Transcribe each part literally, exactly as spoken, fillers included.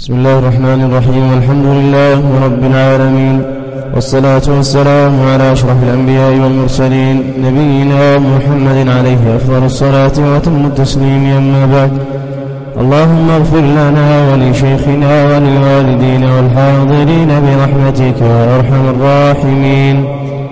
بسم الله الرحمن الرحيم. الحمد لله رب العالمين، والصلاة والسلام على أشرف الأنبياء والمرسلين نبينا محمد عليه أفضل الصلاة وأتم التسليم. أما بعد، اللهم اغفر لنا ولشيخنا وللوالدين والحاضرين برحمتك يا أرحم الراحمين.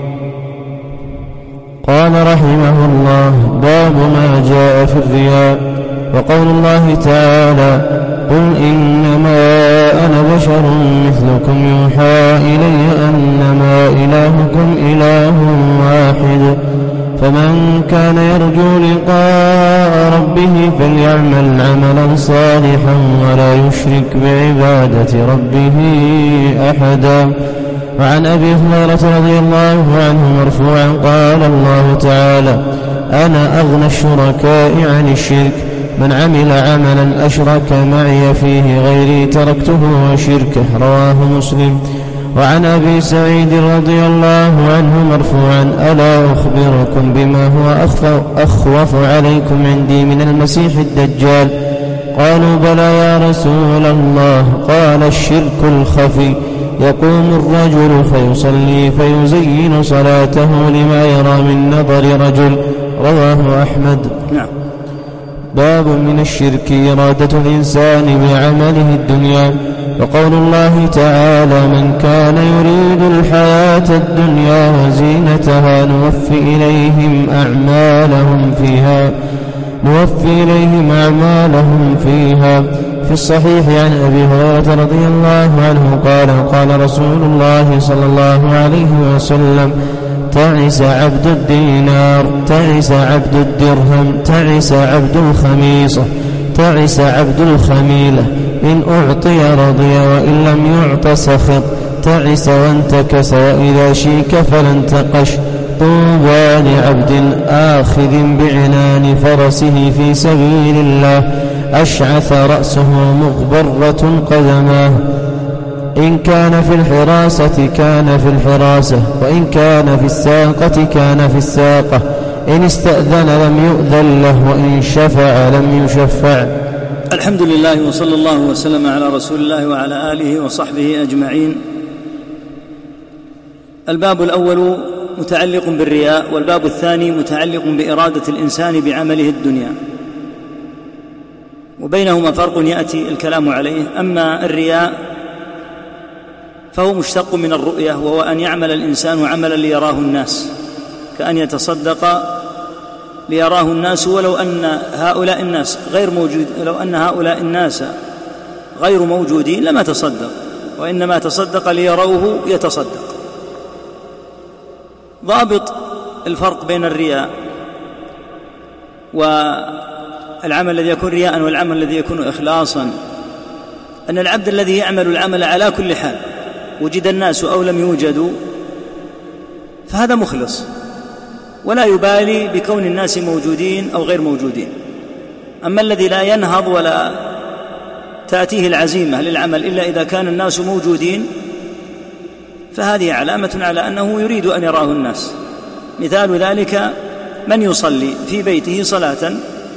قال رحمه الله: باب ما جاء في الرياء. وقول الله تعالى: قل إنما أنا بشر مثلكم يوحى إلي أنما إلهكم إله واحد، فمن كان يرجو لقاء ربه فليعمل عملا صالحا ولا يشرك بعبادة ربه أحدا. وعن أبي هريرة رضي الله عنه مرفوعا قال الله تعالى: أنا أغنى الشركاء عن الشرك، من عمل عملا أشرك معي فيه غيري تركته وشركه. رواه مسلم. وعن أبي سعيد رضي الله عنه مرفوعا: ألا أخبركم بما هو أخوف عليكم عندي من المسيح الدجال؟ قالوا: بلى يا رسول الله. قال: الشرك الخفي، يقوم الرجل فيصلي فيزين صلاته لما يرى من نظر رجل. رواه أحمد. نعم. باب من الشرك إرادة الإنسان بعمله الدنيا. وقول الله تعالى: من كان يريد الحياة الدنيا وزينتها نوفي إليهم أعمالهم فيها نوفي إليهم أعمالهم فيها. في الصحيح عن أبي هريرة رضي الله عنه قال: قال رسول الله صلى الله عليه وسلم: تعس عبد الدينار، تعس عبد الدرهم، تعس عبد الخميصة، تعس عبد الخميلة، إن أعطي رضي وإن لم يعط سخط، تعس وانتكس وإذا شيك فلانتقش. طوبى لعبد آخذ بعنان فرسه في سبيل الله، أشعث رأسه مغبرة قدماه، إن كان في الحراسة كان في الحراسة، وإن كان في الساقة كان في الساقة، إن استأذن لم يؤذن له، وإن شفع لم يشفع. الحمد لله، وصلى الله وسلم على رسول الله وعلى آله وصحبه أجمعين. الباب الأول متعلق بالرياء، والباب الثاني متعلق بإرادة الإنسان بعمله الدنيا، وبينهما فرق يأتي الكلام عليه. أما الرياء فهو مشتق من الرؤية، وهو أن يعمل الإنسان عملا ليراه الناس، كأن يتصدق ليراه الناس ولو أن هؤلاء الناس غير موجود لو أن هؤلاء الناس غير موجودين لما تصدق، وإنما تصدق ليروه يتصدق. ضابط الفرق بين الرياء والعمل الذي يكون رياء والعمل الذي يكون إخلاصا أن العبد الذي يعمل العمل على كل حال وجد الناس أو لم يوجدوا فهذا مخلص، ولا يبالي بكون الناس موجودين أو غير موجودين. أما الذي لا ينهض ولا تأتيه العزيمة للعمل إلا إذا كان الناس موجودين فهذه علامة على أنه يريد أن يراه الناس. مثال ذلك من يصلي في بيته صلاة،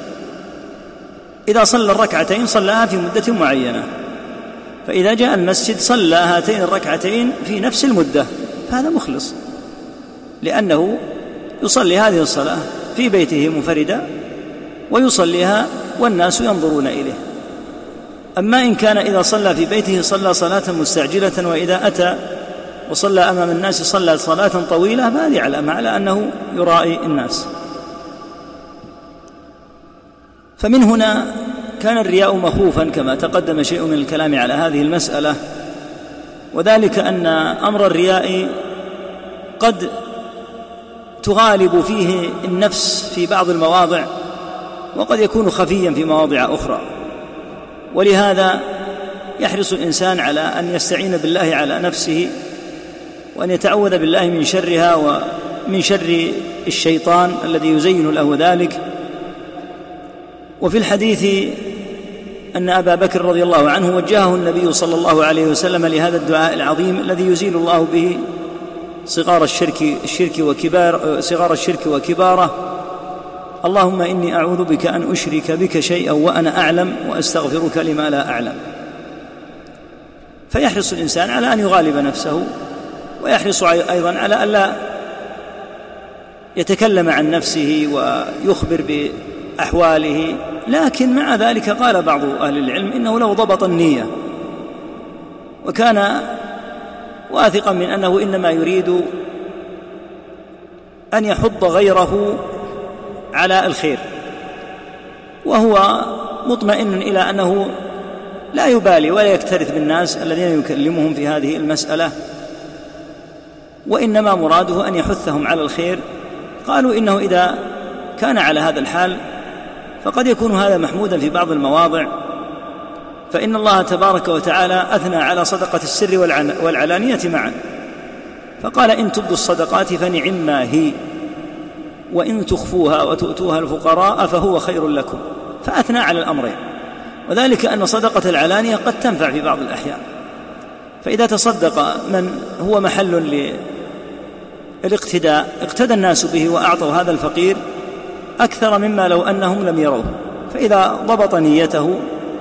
إذا صلى الركعتين صلاها في مدة معينة، فإذا جاء المسجد صلى هاتين الركعتين في نفس المدة، فهذا مخلص، لأنه يصلي هذه الصلاة في بيته منفردا ويصليها والناس ينظرون إليه. أما إن كان إذا صلى في بيته صلى صلاة مستعجلة، وإذا أتى وصلى أمام الناس صلى صلاة طويلة، فهذه علامة على أنه يرائي الناس. فمن هنا كان الرياء مخوفا كما تقدم شيء من الكلام على هذه المسألة، وذلك أن أمر الرياء قد تغالب فيه النفس في بعض المواضع، وقد يكون خفيا في مواضع أخرى، ولهذا يحرص الإنسان على أن يستعين بالله على نفسه، وأن يتعوذ بالله من شرها ومن شر الشيطان الذي يزين له ذلك. وفي الحديث أن أبا بكر رضي الله عنه وجهه النبي صلى الله عليه وسلم لهذا الدعاء العظيم الذي يزيل الله به صغار الشرك الشرك وكبار صغار الشرك وكباره: اللهم إني أعوذ بك أن أشرك بك شيئا وأنا أعلم، وأستغفرك لما لا أعلم. فيحرص الإنسان على أن يغالب نفسه، ويحرص أيضا على ألا يتكلم عن نفسه ويخبر بأحواله. لكن مع ذلك قال بعض أهل العلم إنه لو ضبط النية وكان واثقا من أنه إنما يريد أن يحض غيره على الخير، وهو مطمئن إلى أنه لا يبالي ولا يكترث بالناس الذين يكلمهم في هذه المسألة، وإنما مراده أن يحثهم على الخير، قالوا إنه إذا كان على هذا الحال فقد يكون هذا محمودا في بعض المواضع، فإن الله تبارك وتعالى أثنى على صدقة السر والعلانية معا، فقال إن تبدوا الصدقات فنعما هي وإن تخفوها وتؤتوها الفقراء فهو خير لكم، فأثنى على الأمرين، وذلك أن صدقة العلانية قد تنفع في بعض الأحيان. فإذا تصدق من هو محل للاقتداء اقتدى الناس به وأعطوا هذا الفقير أكثر مما لو أنهم لم يروه، فإذا ضبط نيته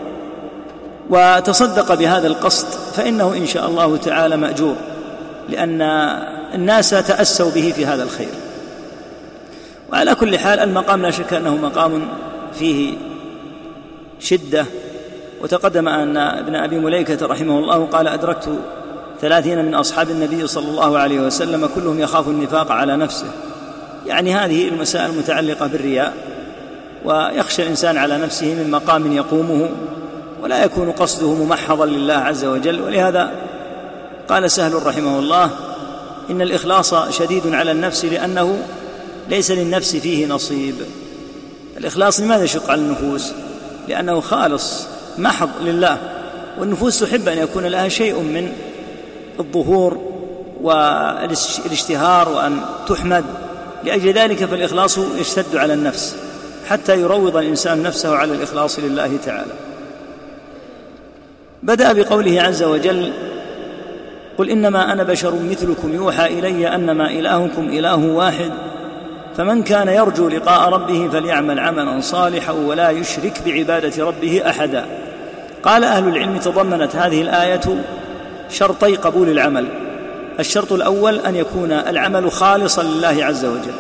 وتصدق بهذا القصد فإنه إن شاء الله تعالى مأجور، لأن الناس تأسوا به في هذا الخير. وعلى كل حال المقام لا شك أنه مقام فيه شدة، وتقدم أن ابن أبي مليكة رحمه الله قال أدركت ثلاثين من أصحاب النبي صلى الله عليه وسلم كلهم يخاف النفاق على نفسه، يعني هذه المسائل المتعلقة بالرياء، ويخشى الإنسان على نفسه من مقام يقومه ولا يكون قصده ممحضا لله عز وجل. ولهذا قال سهل رحمه الله إن الإخلاص شديد على النفس لأنه ليس للنفس فيه نصيب. الإخلاص لماذا يشق على النفوس؟ لأنه خالص محض لله، والنفوس تحب أن يكون لها شيء من الظهور والاشتهار وأن تحمد، لأجل ذلك فالإخلاص يشتد على النفس حتى يروض الإنسان نفسه على الإخلاص لله تعالى. بدأ بقوله عز وجل قل إنما أنا بشر مثلكم يوحى إلي أنما إلهكم إله واحد فمن كان يرجو لقاء ربه فليعمل عملا صالحا ولا يشرك بعبادة ربه أحدا. قال أهل العلم تضمنت هذه الآية شرطي قبول العمل. الشرط الأول أن يكون العمل خالصا لله عز وجل،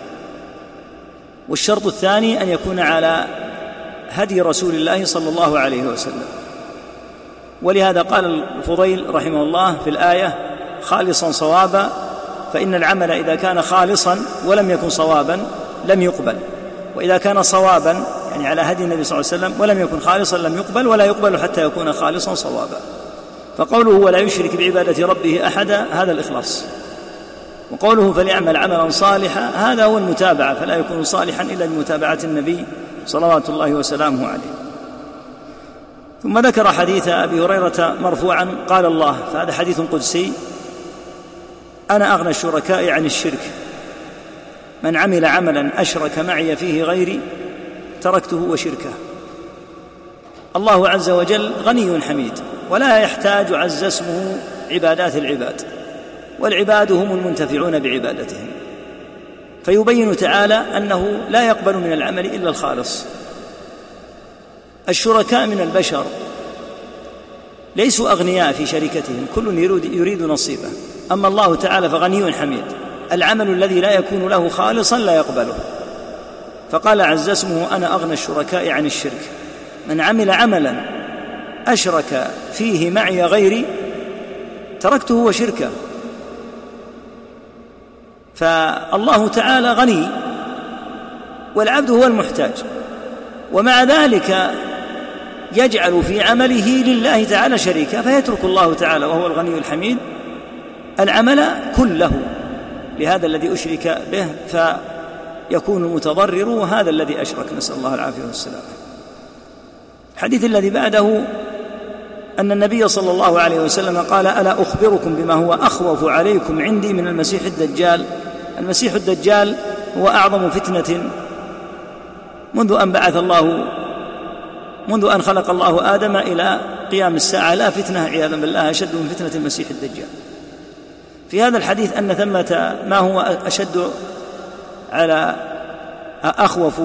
والشرط الثاني أن يكون على هدي رسول الله صلى الله عليه وسلم. ولهذا قال الفضيل رحمه الله في الآية خالصا صوابا، فإن العمل إذا كان خالصا ولم يكن صوابا لم يقبل، وإذا كان صوابا يعني على هدي النبي صلى الله عليه وسلم ولم يكن خالصا لم يقبل، ولا يقبل حتى يكون خالصا صوابا. فقوله ولا يشرك بعبادة ربه أحدا هذا الإخلاص، وقوله فليعمل عملا صالحا هذا هو المتابعة، فلا يكون صالحا إلا بمتابعة النبي صلوات الله وسلامه عليه. ثم ذكر حديث أبي هريرة مرفوعا قال الله، فهذا حديث قدسي: أنا أغنى الشركاء عن الشرك، من عمل عملا أشرك معي فيه غيري تركته وشركه. الله عز وجل غني حميد ولا يحتاج عز اسمه عبادات العباد، والعباد هم المنتفعون بعبادتهم، فيبين تعالى أنه لا يقبل من العمل إلا الخالص. الشركاء من البشر ليسوا أغنياء في شركتهم، كل يريد نصيبه، أما الله تعالى فغني حميد، العمل الذي لا يكون له خالصا لا يقبله. فقال عز اسمه أنا أغنى الشركاء عن الشرك، من عمل عملا أشرك فيه معي غيري تركته وشركه. فالله تعالى غني والعبد هو المحتاج، ومع ذلك يجعل في عمله لله تعالى شريكا، فيترك الله تعالى وهو الغني الحميد العمل كله لهذا الذي أشرك به، فيكون المتضرر هذا الذي أشرك، نسأل الله العافية والسلام. الحديث الذي بعده أن النبي صلى الله عليه وسلم قال ألا أخبركم بما هو أخوف عليكم عندي من المسيح الدجال. المسيح الدجال هو أعظم فتنة منذ أن بعث الله منذ أن خلق الله آدم إلى قيام الساعة، لا فتنة عياذا بالله أشد من فتنة المسيح الدجال. في هذا الحديث أن ثمة ما هو أشد على أخوف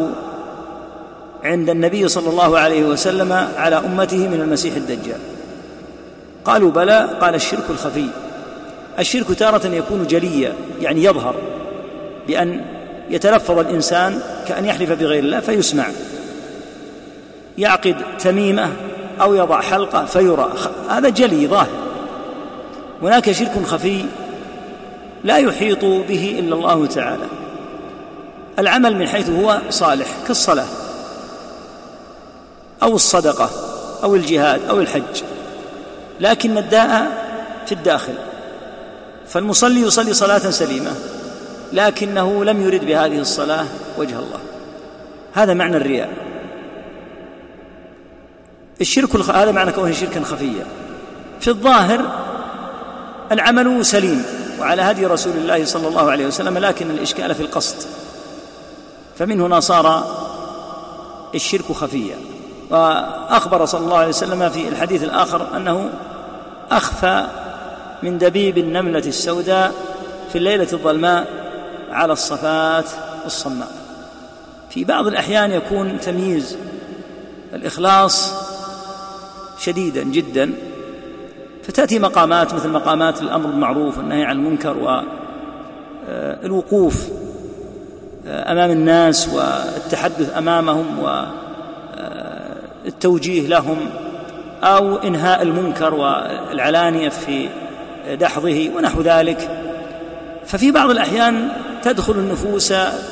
عند النبي صلى الله عليه وسلم على أمته من المسيح الدجال. قالوا بلى. قال الشرك الخفي. الشرك تارة يكون جليا، يعني يظهر بأن يتلفظ الإنسان كأن يحلف بغير الله فيسمع، يعقد تميمة أو يضع حلقة فيرى، هذا جلي ظاهر. هناك شرك خفي لا يحيط به إلا الله تعالى. العمل من حيث هو صالح كالصلاة أو الصدقة أو الجهاد أو الحج، لكن الداء في الداخل، فالمصلي يصلي صلاة سليمة لكنه لم يرد بهذه الصلاة وجه الله، هذا معنى الرياء. الشرك الخ... هذا معنى كونه شركا خفيا. في الظاهر العمل سليم وعلى هدي رسول الله صلى الله عليه وسلم، لكن الإشكال في القصد، فمن هنا صار الشرك خفيا. وأخبر صلى الله عليه وسلم في الحديث الآخر أنه أخفى من دبيب النملة السوداء في الليلة الظلماء على الصفات الصماء. في بعض الأحيان يكون تمييز الإخلاص شديدا جدا، فتأتي مقامات مثل مقامات الأمر بالمعروف والنهي عن المنكر والوقوف أمام الناس والتحدث أمامهم والتوجيه لهم، أو إنهاء المنكر والعلانية في دحضه ونحو ذلك. ففي بعض الأحيان تدخل النفوس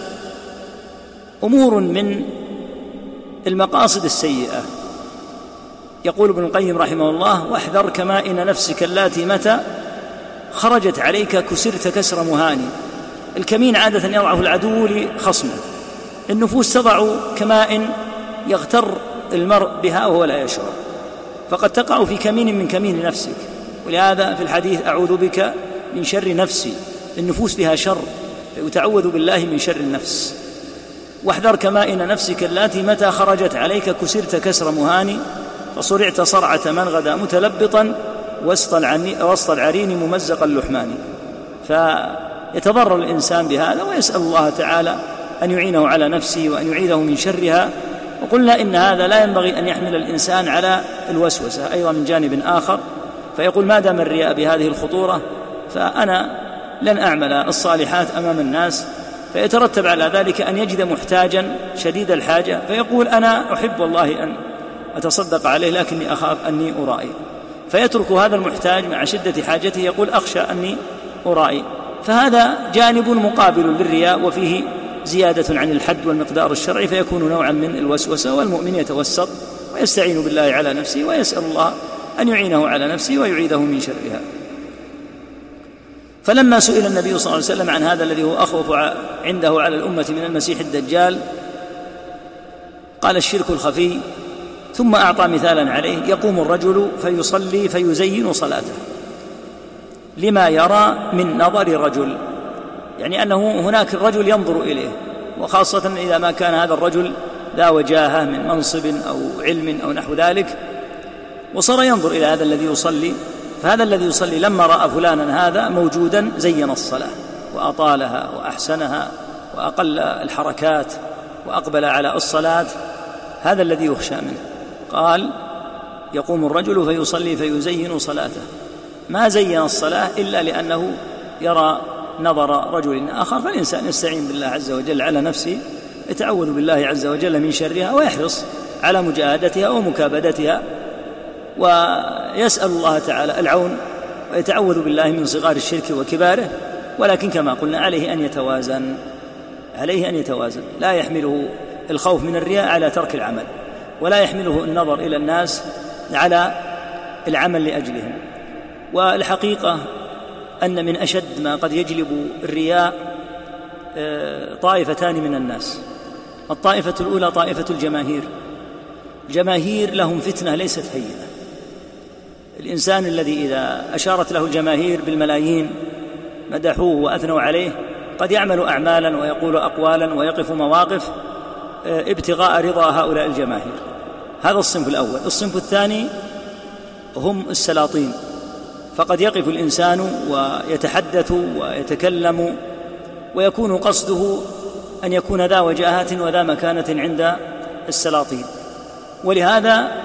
أمور من المقاصد السيئة. يقول ابن القيم رحمه الله: واحذر كمائن نفسك اللاتي متى خرجت عليك كسرت كسر مهاني. الكمين عادة يضعه العدو لخصمه، النفوس تضع كمائن يغتر المرء بها وهو لا يشعر، فقد تقع في كمين من كمين نفسك. ولهذا في الحديث: أعوذ بك من شر نفسي. النفوس بها شر، فيتعوذ بالله من شر النفس. واحذر كمائن نفسك اللاتي متى خرجت عليك كسرت كسر مهاني، فصرعت صرعة من غدا متلبطا وسط العرين ممزق اللحمان. فيتضرر الإنسان بهذا ويسأل الله تعالى أن يعينه على نفسه وأن يعيده من شرها. وقلنا إن هذا لا ينبغي أن يحمل الإنسان على الوسوسة أيضا من جانب آخر، فيقول: ما دام الرياء بهذه الخطورة فأنا لن أعمل الصالحات أمام الناس، فيترتب على ذلك أن يجد محتاجا شديد الحاجة فيقول: أنا أحب والله أن أتصدق عليه لكني أخاف أني أرائي، فيترك هذا المحتاج مع شدة حاجته، يقول: أخشى أني أرائي. فهذا جانب مقابل للرياء وفيه زيادة عن الحد والمقدار الشرعي، فيكون نوعا من الوسوسة. والمؤمن يتوسط ويستعين بالله على نفسه ويسأل الله أن يعينه على نفسه ويعيده من شرها. فلما سئل النبي صلى الله عليه وسلم عن هذا الذي هو أخوف عنده على الأمة من المسيح الدجال، قال: الشرك الخفي. ثم أعطى مثالا عليه: يقوم الرجل فيصلي فيزين صلاته لما يرى من نظر رجل، يعني أنه هناك الرجل ينظر إليه، وخاصة إذا ما كان هذا الرجل ذا وجاهة من منصب أو علم أو نحو ذلك، وصار ينظر إلى هذا الذي يصلي. فهذا الذي يصلي لما رأى فلانا هذا موجودا زين الصلاة وأطالها وأحسنها وأقل الحركات وأقبل على الصلاة، هذا الذي يخشى منه. قال: يقوم الرجل فيصلي فيزين صلاته، ما زين الصلاة إلا لأنه يرى نظر رجل آخر. فالإنسان يستعين بالله عز وجل على نفسه، يتعوذ بالله عز وجل من شرها ويحرص على مجاهدتها ومكابدتها، ويسأل الله تعالى العون ويتعوذ بالله من صغار الشرك وكباره. ولكن كما قلنا عليه أن يتوازن، عليه أن يتوازن، لا يحمله الخوف من الرياء على ترك العمل، ولا يحمله النظر إلى الناس على العمل لأجلهم. والحقيقة أن من أشد ما قد يجلب الرياء طائفتان من الناس. الطائفة الأولى طائفة الجماهير. الجماهير لهم فتنة ليست هينة. الإنسان الذي إذا أشارت له الجماهير بالملايين مدحوه وأثنوا عليه قد يعمل أعمالا ويقول أقوالا ويقف مواقف ابتغاء رضا هؤلاء الجماهير. هذا الصنف الأول. الصنف الثاني هم السلاطين، فقد يقف الإنسان ويتحدث ويتكلم ويكون قصده أن يكون ذا وجاهة وذا مكانة عند السلاطين. ولهذا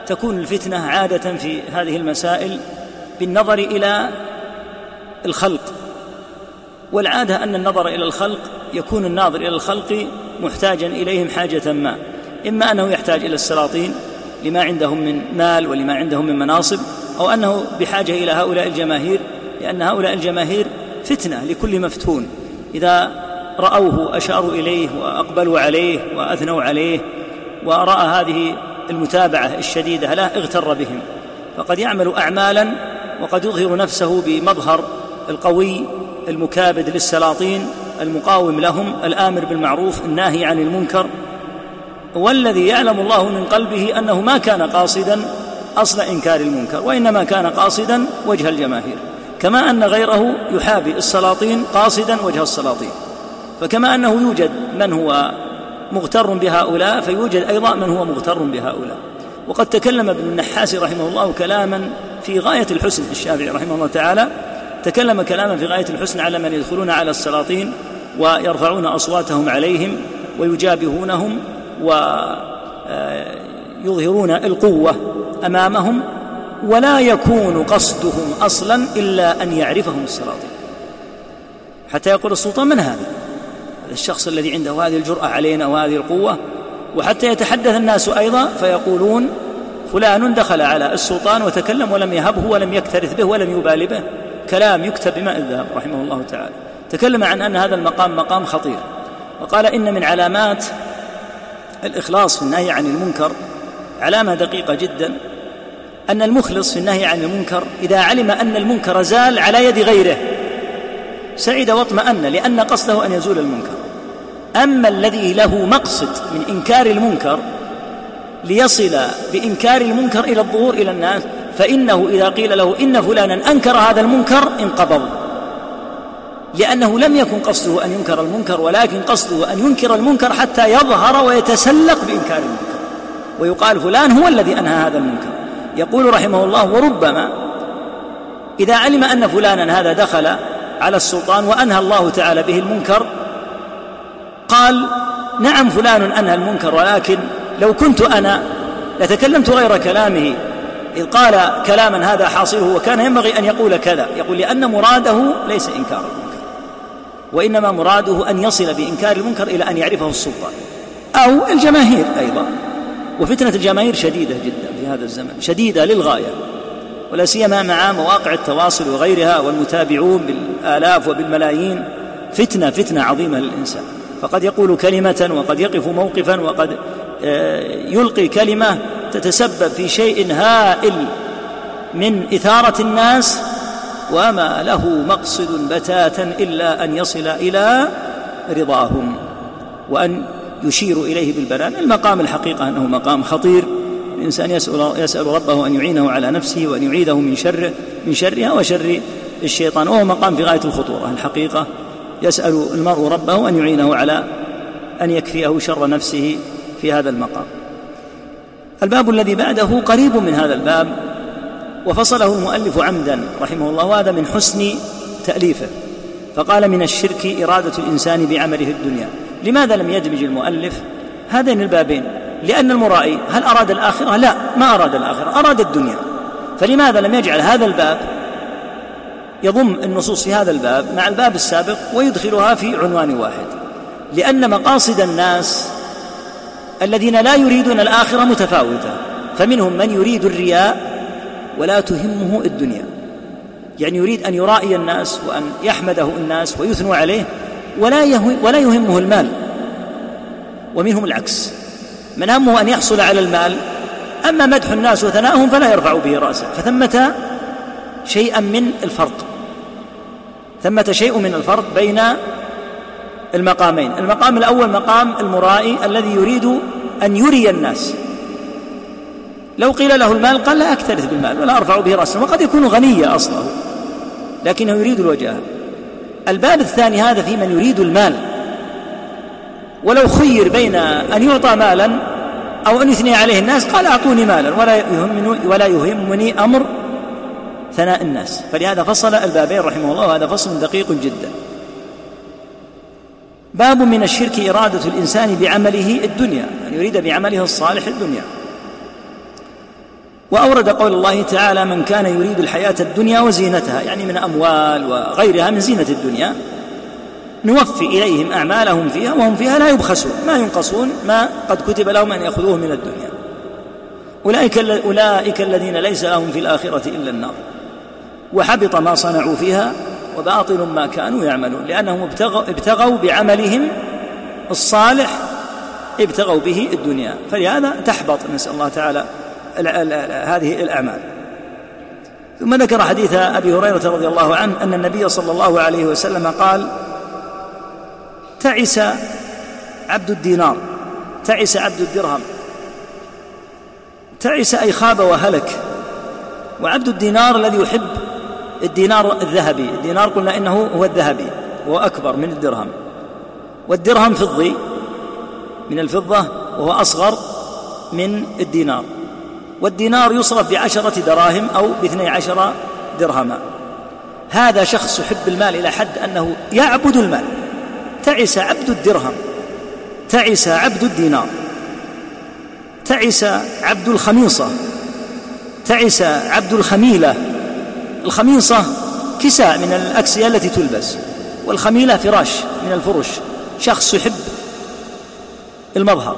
تكون الفتنة عادة في هذه المسائل بالنظر إلى الخلق، والعادة أن النظر إلى الخلق يكون الناظر إلى الخلق محتاجا إليهم حاجة ما، إما أنه يحتاج إلى السلاطين لما عندهم من مال ولما عندهم من مناصب، أو أنه بحاجة إلى هؤلاء الجماهير، لأن هؤلاء الجماهير فتنة لكل مفتون، إذا رأوه أشاروا إليه وأقبلوا عليه وأثنوا عليه، ورأى هذه المتابعة الشديدة له اغتر بهم، فقد يعمل أعمالا وقد يظهر نفسه بمظهر القوي المكابد للسلاطين المقاوم لهم الآمر بالمعروف الناهي عن المنكر، والذي يعلم الله من قلبه أنه ما كان قاصدا أصل إنكار المنكر، وإنما كان قاصدا وجه الجماهير، كما أن غيره يحابي السلاطين قاصدا وجه السلاطين. فكما أنه يوجد من هو مغتر بهؤلاء فيوجد أيضا من هو مغتر بهؤلاء. وقد تكلم ابن النحاس رحمه الله كلاما في غاية الحسن، الشافعي رحمه الله تعالى تكلم كلاما في غاية الحسن على من يدخلون على السلاطين ويرفعون أصواتهم عليهم ويجابهونهم ويظهرون القوة أمامهم، ولا يكون قصدهم أصلا إلا أن يعرفهم السلاطين، حتى يقول السلطان من هذا الشخص الذي عنده هذه الجرأة علينا وهذه القوة، وحتى يتحدث الناس أيضا فيقولون فلان دخل على السلطان وتكلم ولم يهبه ولم يكترث به ولم يبالي به، كلام يكتب بماء الذهب رحمه الله تعالى. تكلم عن أن هذا المقام مقام خطير، وقال إن من علامات الإخلاص في النهي عن المنكر علامة دقيقة جدا، أن المخلص في النهي عن المنكر إذا علم أن المنكر زال على يد غيره سعد واطمأن، لأن قصده أن يزول المنكر. أما الذي له مقصد من إنكار المنكر ليصل بإنكار المنكر إلى الظهور إلى الناس، فإنه إذا قيل له إن فلانا أنكر هذا المنكر انقبض، لأنه لم يكن قصده أن ينكر المنكر، ولكن قصده أن ينكر المنكر حتى يظهر ويتسلق بإنكار المنكر، ويقال فلان هو الذي أنهى هذا المنكر. يقول رحمه الله وربما إذا علم أن فلانا هذا دخل على السلطان وأنهى الله تعالى به المنكر قال نعم فلان أنهى المنكر، ولكن لو كنت أنا لتكلمت غير كلامه، إذ قال كلاما هذا حاصله وكان ينبغي أن يقول كذا. يقول لأن مراده ليس إنكار المنكر، وإنما مراده أن يصل بإنكار المنكر إلى أن يعرفه السلطان أو الجماهير أيضا. وفتنة الجماهير شديدة جدا في هذا الزمن، شديدة للغاية، ولا سيما مع مواقع التواصل وغيرها والمتابعون بالآلاف وبالملايين، فتنة فتنة عظيمة للإنسان، فقد يقول كلمة وقد يقف موقفا وقد يلقي كلمة تتسبب في شيء هائل من إثارة الناس، وما له مقصد بتاتا إلا أن يصل إلى رضاهم وأن يشير إليه بالبنان. المقام الحقيقة أنه مقام خطير، الإنسان يسأل, يسأل ربه أن يعينه على نفسه وأن يعيده من شره من شرها وشر الشيطان، وهو مقام في غاية الخطورة الحقيقة. يسأل المرء ربه أن يعينه على أن يكفيه شر نفسه في هذا المقام. الباب الذي بعده قريب من هذا الباب، وفصله المؤلف عمدا رحمه الله، وهذا من حسن تأليفه، فقال من الشرك إرادة الإنسان بعمله الدنيا. لماذا لم يدمج المؤلف هذين البابين؟ لأن المرائي هل أراد الآخرة؟ لا، ما أراد الآخرة، أراد الدنيا. فلماذا لم يجعل هذا الباب يضم النصوص في هذا الباب مع الباب السابق ويدخلها في عنوان واحد؟ لأن مقاصد الناس الذين لا يريدون الآخرة متفاوتة، فمنهم من يريد الرياء ولا تهمه الدنيا، يعني يريد أن يرائي الناس وأن يحمده الناس ويثنوا عليه ولا ولا يهمه المال. ومنهم العكس، من همه أن يحصل على المال، أما مدح الناس وثناءهم فلا يرفع به رأسه. فثمة شيئا من الفرق، ثمة شيء من الفرق بين المقامين. المقام الأول مقام المرائي الذي يريد أن يري الناس، لو قيل له المال قال لا أكترث بالمال ولا أرفع به رأسه، وقد يكون غنيا أصله لكنه يريد الوجاه. الباب الثاني هذا في من يريد المال، ولو خير بين أن يعطى مالا أو أن يثني عليه الناس قال أعطوني مالا ولا يهمني, ولا يهمني أمر ثناء الناس. فلهذا فصل البابين رحمه الله، وهذا فصل دقيق جدا. باب من الشرك إرادة الإنسان بعمله الدنيا، أن يعني يريد بعمله الصالح الدنيا. وأورد قول الله تعالى: من كان يريد الحياة الدنيا وزينتها، يعني من أموال وغيرها من زينة الدنيا، نوفي إليهم أعمالهم فيها وهم فيها لا يبخسون، ما ينقصون ما قد كتب لهم أن يأخذوه من الدنيا. أولئك, أولئك الذين ليس لهم في الآخرة إلا النار وحبط ما صنعوا فيها وباطل ما كانوا يعملون، لأنهم ابتغوا, ابتغوا بعملهم الصالح ابتغوا به الدنيا، فلهذا تحبط، نسأل الله تعالى هذه الأعمال. ثم ذكر حديث أبي هريرة رضي الله عنه أن النبي صلى الله عليه وسلم قال: تعس عبد الدينار، تعس عبد الدرهم، تعس أي خاب وهلك. وعبد الدينار الذي يحب الدينار الذهبي، الدينار قلنا إنه هو الذهبي وهو أكبر من الدرهم، والدرهم فضي من الفضة وهو أصغر من الدينار، والدينار يصرف بعشرة دراهم أو باثني عشر درهما. هذا شخص يحب المال إلى حد أنه يعبد المال. تعس عبد الدرهم، تعس عبد الدينار، تعس عبد الخميصة، تعس عبد الخميلة. الخميصة كساء من الأكسية التي تلبس، والخميلة فراش من الفرش. شخص يحب المظهر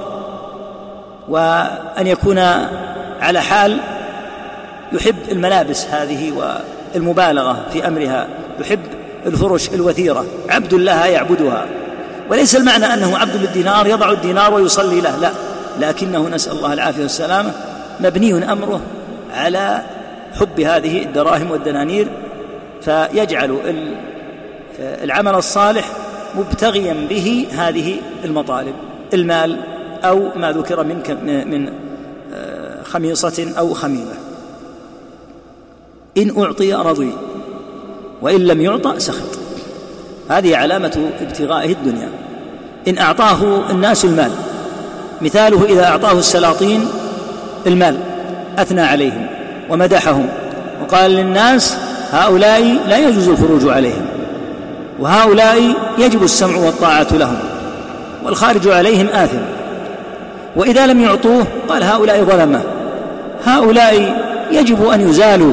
وأن يكون على حال، يحب الملابس هذه والمبالغة في أمرها، يحب الفرش الوثيرة، عبد لها يعبدها. وليس المعنى أنه عبد للدينار يضع الدينار ويصلي له، لا، لكنه نسأل الله العافية والسلامة مبني أمره على حب هذه الدراهم والدنانير، فيجعل العمل الصالح مبتغيا به هذه المطالب، المال أو ما ذكر من من خميصة أو خميلة. إن أعطي رضي وإن لم يعطى سخط. هذه علامة ابتغائه الدنيا. إن أعطاه الناس المال، مثاله إذا أعطاه السلاطين المال أثنى عليهم ومدحهم وقال للناس: هؤلاء لا يجوز الخروج عليهم، وهؤلاء يجب السمع والطاعة لهم، والخارج عليهم آثم. وإذا لم يعطوه قال: هؤلاء ظلمة، هؤلاء يجب أن يزالوا.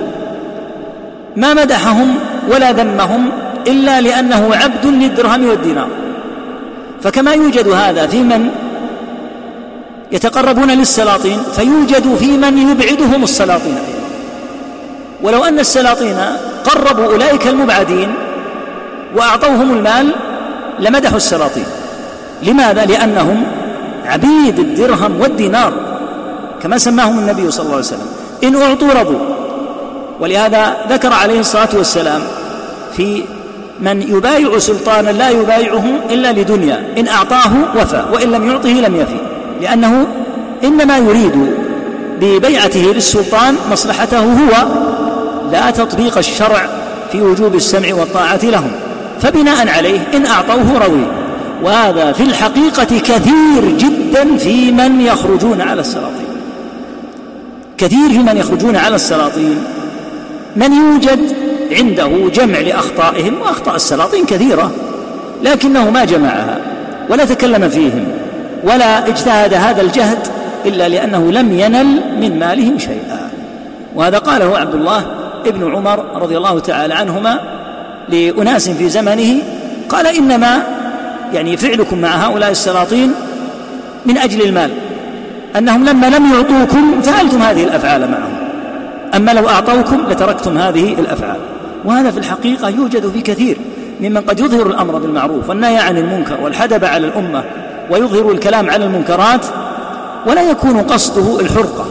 ما مدحهم ولا ذمهم إلا لأنه عبد للدرهم والدينار. فكما يوجد هذا في من يتقربون للسلاطين، فيوجد في من يبعدهم السلاطين أيضا. ولو أن السلاطين قربوا أولئك المبعدين وأعطوهم المال لمدحوا السلاطين. لماذا؟ لأنهم عبيد الدرهم والدينار كما سماهم النبي صلى الله عليه وسلم. إن أعطوا رضوا. ولهذا ذكر عليه الصلاة والسلام في من يبايع سلطانا لا يبايعه إلا لدنيا، إن أعطاه وفى وإن لم يعطه لم يفي، لأنه إنما يريد ببيعته للسلطان مصلحته هو، لا تطبيق الشرع في وجوب السمع والطاعة لهم. فبناء عليه إن أعطوه رضي. وهذا في الحقيقة كثير جدا في من يخرجون على السلاطين، كثير في من يخرجون على السلاطين من يوجد عنده جمع لأخطائهم، وأخطاء السلاطين كثيرة، لكنه ما جمعها ولا تكلم فيهم ولا اجتهد هذا الجهد إلا لأنه لم ينل من مالهم شيئا. وهذا قاله عبد الله ابن عمر رضي الله تعالى عنهما لأناس في زمنه، قال: إنما يعني فعلكم مع هؤلاء السلاطين من أجل المال، أنهم لما لم يعطوكم فعلتم هذه الأفعال معهم، أما لو أعطوكم لتركتم هذه الأفعال. وهذا في الحقيقة يوجد في كثير ممن قد يظهر الأمر بالمعروف والنهي عن المنكر والحدب على الأمة ويظهر الكلام عن المنكرات، ولا يكون قصده الحرقة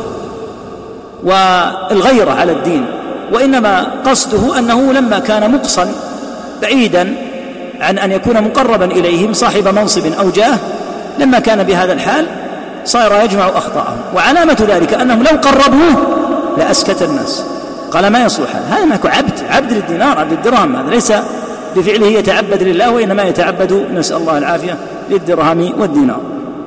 والغيرة على الدين، وإنما قصده أنه لما كان مقصا بعيدا عن أن يكون مقربا إليهم صاحب منصب أو جاه، لما كان بهذا الحال صار يجمع أخطاءهم. وعلامة ذلك أنهم لو قربوه لأسكت الناس، قال: ما يصلح هذا، ما يكون عبد عبد للدينار عبد الدرهم، هذا ليس بفعله يتعبد لله، وإنما يتعبد نسأل الله العافية للدرهم والدينار.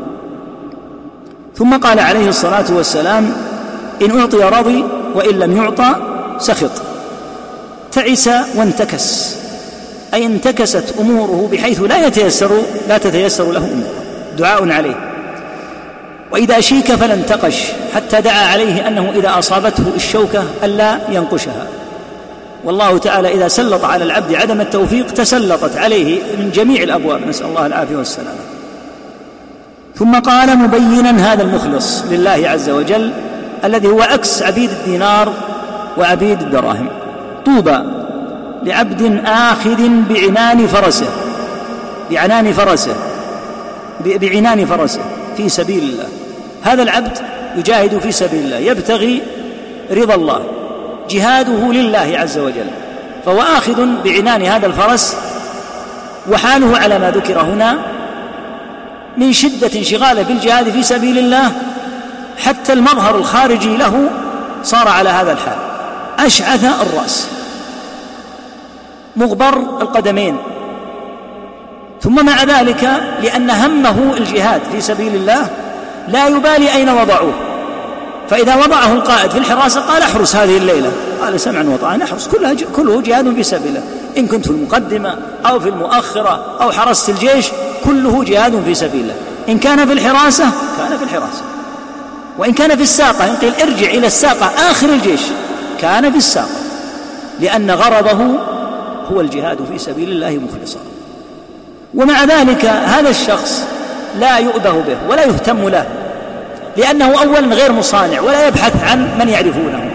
ثم قال عليه الصلاة والسلام: إن أعطي رضي وإن لم يعطى سخط. تعس وانتكس، أي انتكست أموره بحيث لا يتيسر لا تتيسر له أموره. دعاء عليه. وإذا شيك فلا انتقش، حتى دعا عليه أنه إذا أصابته الشوكة ألا ينقشها. والله تعالى إذا سلط على العبد عدم التوفيق تسلطت عليه من جميع الأبواب، نسأل الله العافية والسلامة. ثم قال مبينا هذا المخلص لله عز وجل الذي هو عكس عبيد الدينار وعبيد الدراهم: طوبى لعبد آخذ بعنان فرسه بعنان فرسه بعنان فرسه في سبيل الله. هذا العبد يجاهد في سبيل الله، يبتغي رضا الله، جهاده لله عز وجل، فهو آخذ بعنان هذا الفرس، وحاله على ما ذكر هنا من شدة انشغاله بالجهاد في سبيل الله، حتى المظهر الخارجي له صار على هذا الحال: أشعث الرأس، مغبر القدمين. ثم مع ذلك لأن همه الجهاد في سبيل الله لا يبالي أين وضعوه، فإذا وضعه القائد في الحراسة قال: احرس هذه الليلة، قال: سمعا وطاعا، احرس، كله جهاد في سبيل الله، إن كنت في المقدمة أو في المؤخرة أو حرست الجيش كله جهاد في سبيل الله. إن كان في الحراسة كان في الحراسة، وإن كان في الساقة، إن قيل ارجع إلى الساقة آخر الجيش كان في الساقة، لأن غرضه هو الجهاد في سبيل الله مخلصا. ومع ذلك هذا الشخص لا يؤبه به ولا يهتم له، لأنه أولا غير مصانع ولا يبحث عن من يعرفونه،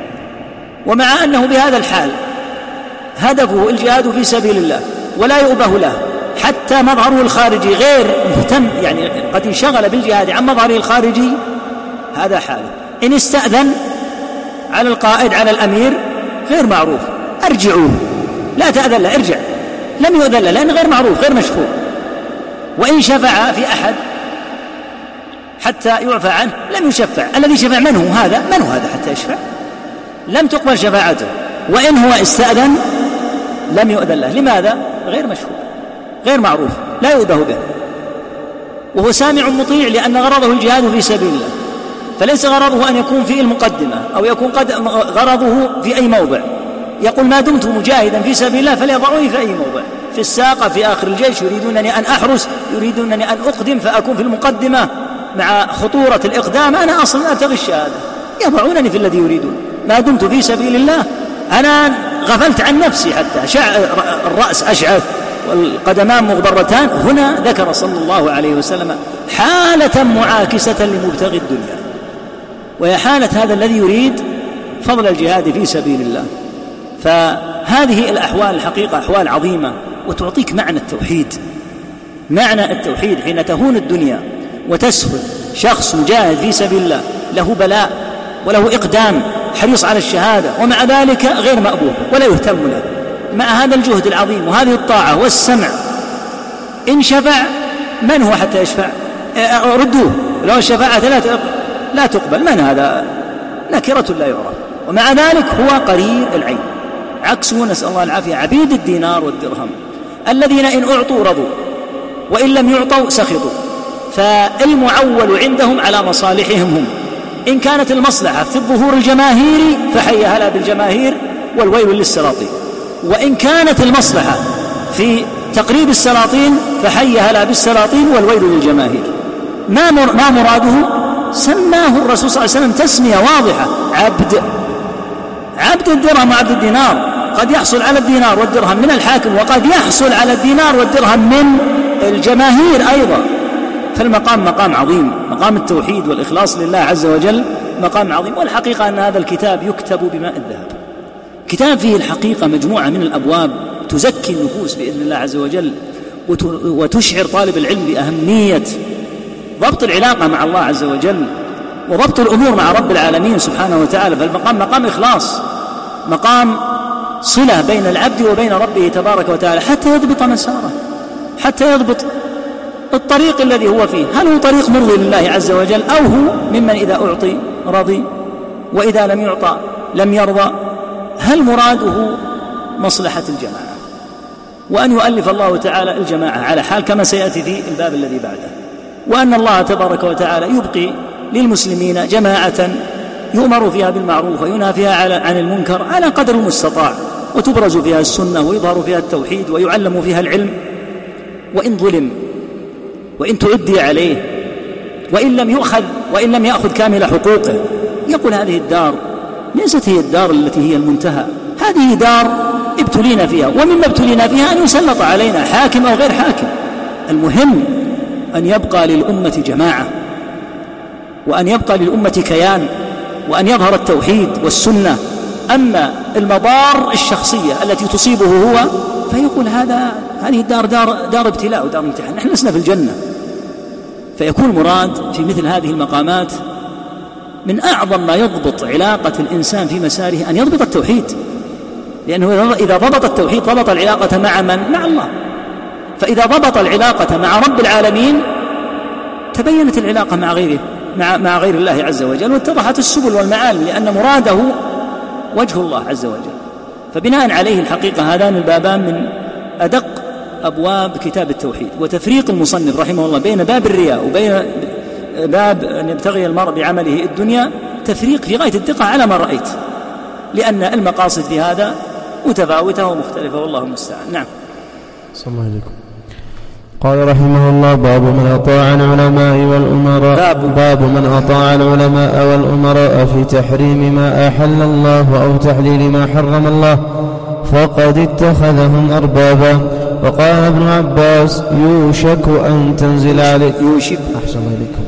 ومع أنه بهذا الحال هدفه الجهاد في سبيل الله ولا يؤبه له، حتى مظهره الخارجي غير مهتم، يعني قد انشغل بالجهاد عن مظهره الخارجي، هذا حاله. إن استأذن على القائد على الأمير غير معروف: أرجعوه، لا تأذن له، ارجع، لم يؤذن له لأنه غير معروف غير مشهور. وإن شفع في أحد حتى يعفى عنه لم يشفع، الذي شفع من هو هذا؟ من هو هذا حتى يشفع؟ لم تقبل شفاعته. وإن هو استأذن لم يؤذن له، لماذا؟ غير مشهور غير معروف لا يؤذه به، وهو سامع مطيع، لأن غرضه الجهاد في سبيل الله، فليس غرضه أن يكون في المقدمة أو يكون قد غرضه في أي موضع. يقول: ما دمت مجاهدا في سبيل الله فليضعوني في أي موضع، في الساقة، في آخر الجيش، يريدونني أن أحرس، يريدونني أن أقدم فأكون في المقدمة، مع خطورة الإقدام أنا أصلا أبتغي الشهادة، يضعونني في الذي يريدون. ما دمت في سبيل الله أنا غفلت عن نفسي، حتى شع... الرأس أشعث والقدمان مغبرتان. هنا ذكر صلى الله عليه وسلم حالة معاكسة لمبتغي الدنيا، وهي حالة هذا الذي يريد فضل الجهاد في سبيل الله. فهذه الأحوال الحقيقة أحوال عظيمة، وتعطيك معنى التوحيد. معنى التوحيد حين تهون الدنيا وتسهل شخص مجاهد في سبيل الله، له بلاء وله إقدام، حريص على الشهادة، ومع ذلك غير مأبوه ولا يهتم له، مع هذا الجهد العظيم وهذه الطاعة والسمع. إن شفع من هو حتى يشفع؟ ردوه، لو الشفاعة لا تقبل، من هذا؟ نكرة لا يعرف، ومع ذلك هو قرير العين، عكسه نسأل الله العافية عبيد الدينار والدرهم الذين إن أعطوا رضوا وإن لم يعطوا سخطوا. فالمعول عندهم على مصالحهم هم، إن كانت المصلحة في الظهور الجماهيري فحي هلا بالجماهير والويل للسلاطين، وإن كانت المصلحة في تقريب السلاطين فحي هلا بالسلاطين والويل للجماهير. ما ما مراده؟ سماه الرسول صلى الله عليه وسلم تسمية واضحة: عبد. عبد الدرهم وعبد الدينار، قد يحصل على الدينار والدرهم من الحاكم، وقد يحصل على الدينار والدرهم من الجماهير أيضا. فالمقام مقام عظيم، مقام التوحيد والإخلاص لله عز وجل مقام عظيم. والحقيقة أن هذا الكتاب يكتب بماء الذهب، كتاب فيه الحقيقة مجموعة من الأبواب تزكي النفوس بإذن الله عز وجل، وتشعر طالب العلم بأهمية ضبط العلاقة مع الله عز وجل وضبط الأمور مع رب العالمين سبحانه وتعالى. فالمقام مقام إخلاص، مقام صلة بين العبد وبين ربه تبارك وتعالى، حتى يضبط مساره، حتى يضبط الطريق الذي هو فيه، هل هو طريق مرضي لله عز وجل، أو هو ممن إذا أعطي رضي وإذا لم يعطى لم يرضى؟ هل مراده مصلحة الجماعة، وأن يؤلف الله تعالى الجماعة على حال كما سيأتي في الباب الذي بعده، وأن الله تبارك وتعالى يبقي للمسلمين جماعة يؤمر فيها بالمعروف وينهى فيها عن المنكر على قدر المستطاع، وتبرز فيها السنة ويظهر فيها التوحيد ويعلم فيها العلم. وإن ظلم وإن تعدي عليه وإن لم يؤخذ وإن لم يأخذ كامل حقوقه، يقول هذه الدار ليست هي الدار التي هي المنتهى، هذه دار ابتلينا فيها، ومما ابتلينا فيها أن يسلط علينا حاكم أو غير حاكم. المهم أن يبقى للأمة جماعة، وأن يبقى للأمة كيان، وأن يظهر التوحيد والسنة. أما المضار الشخصية التي تصيبه هو فيقول هذا هذه الدار دار, دار ابتلاء ودار امتحان، نحن لسنا في الجنة. فيكون مراد في مثل هذه المقامات من أعظم ما يضبط علاقة الإنسان في مساره أن يضبط التوحيد، لأنه إذا ضبط التوحيد ضبط العلاقة مع من؟ مع الله. فإذا ضبط العلاقة مع رب العالمين تبينت العلاقة مع غيره مع, مع غير الله عز وجل، واتضحت السبل والمعالم، لأن مراده وجه الله عز وجل. فبناء عليه الحقيقة هذان البابان من أدق أبواب كتاب التوحيد. وتفريق المصنف رحمه الله بين باب الرياء وبين باب أن يبتغي المرء بعمله الدنيا تفريق في غاية الدقة على ما رأيت، لأن المقاصد في هذا متفاوتة ومختلفة، والله المستعان. نعم. صلى الله عليكم. قال رحمه الله: باب من أطاع العلماء والأمراء. باب, باب من أطاع العلماء والأمراء في تحريم ما أحل الله أو تحليل ما حرم الله فقد اتخذهم أربابا. وقال ابن عباس: يوشك أن تنزل عليكم يوشك أحسن عليكم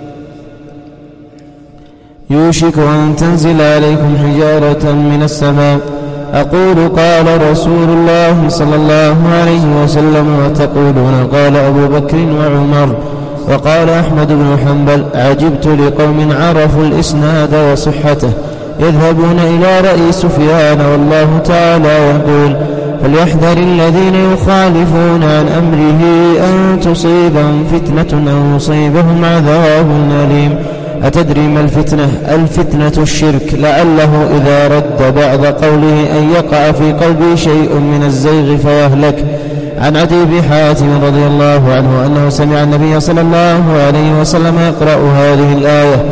يوشك أن تنزل عليكم حجارة من السماء. أقول قال رسول الله صلى الله عليه وسلم، وتقولون قال أبو بكر وعمر. وقال أحمد بن حنبل: عجبت لقوم عرفوا الإسناد وصحته يذهبون إلى رأي سفيان والله تعالى يقول: فليحذر الذين يخالفون عن أمره أن تصيبهم فتنة أو يصيبهم عذاب أليم. أتدري ما الفتنة؟ الفتنة الشرك، لعله إذا رد بعض قوله أن يقع في قلبه شيء من الزيغ فيهلك. عن عدي بن حاتم رضي الله عنه أنه سمع النبي صلى الله عليه وسلم يقرأ هذه الآية: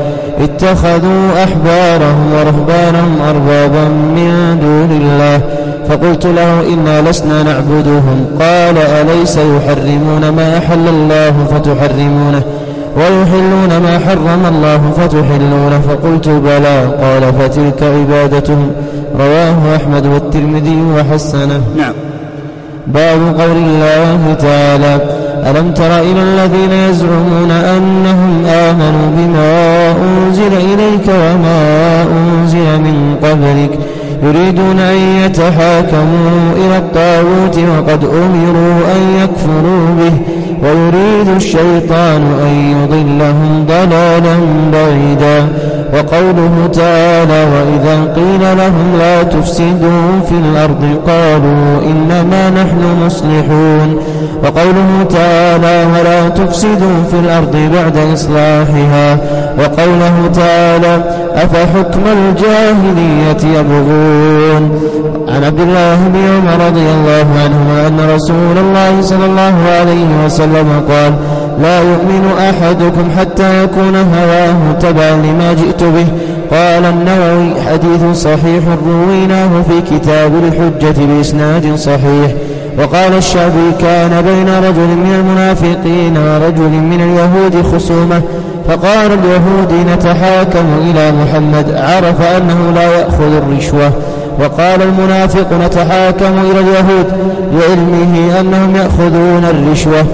اتخذوا أحبارهم ورهبانهم أربابا من دون الله. فقلت له: إنا لسنا نعبدهم. قال: أليس يحرمون ما أحل الله فتحرمونه ويحلون ما حرم الله فتحلونه؟ فقلت: بلى. قال: فتلك عبادتهم. رواه أحمد والترمذي وحسنه. نعم. باب قول الله تعالى: ألم تر إلى الذين يزعمون أنهم آمنوا بما أنزل إليك وما أنزل من قبلك يريدون أن يتحاكموا إلى الطاغوت وقد أمروا أن يكفروا به ويريد الشيطان أن يضلهم ضلالا بعيدا. وقوله تعالى: وإذا قيل لهم لا تفسدوا في الأرض قالوا إنما نحن مصلحون. وقوله تعالى: ولا تفسدوا في الأرض بعد إصلاحها. وقوله تعالى: أفحكم الجاهلية يبغون. عن عبد الله بن عمر رضي الله عنهما أن رسول الله صلى الله عليه وسلم قال: لا يؤمن أحدكم حتى يكون هواه تبعا لما جئت به. قال النووي: حديث صحيح رويناه في كتاب الحجة بإسناد صحيح. وقال الشعبي: كان بين رجل من المنافقين ورجل من اليهود خصومة، فقال اليهود: نتحاكم إلى محمد، عرف أنه لا يأخذ الرشوة. وقال المنافق: نتحاكم إلى اليهود، لعلمه أنهم يأخذون الرشوة.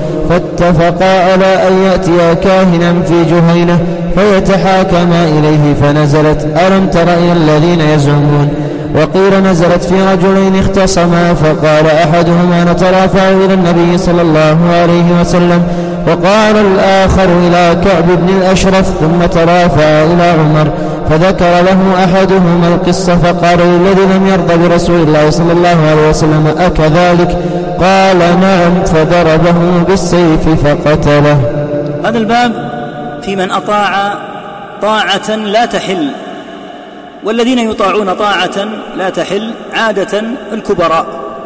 فاتفقا على أن يأتيا كاهنا في جهينة فيتحاكما إليه، فنزلت: ألم تر إلى الذين يزعمون. وقيل نزلت في رجلين اختصما، فقال أحدهما: نترافع إلى النبي صلى الله عليه وسلم. وقال الآخر إلى كعب بن الأشرف، ثم ترافع إلى عمر. فذكر له أحدهما القصة، فقال للذي لم يرضى برسول الله صلى الله عليه وسلم: أكذلك؟ قال: نعم. فضربه بالسيف فقتله. هذا الباب في من أطاع طاعة لا تحل، والذين يطاعون طاعة لا تحل عادة الكبراء،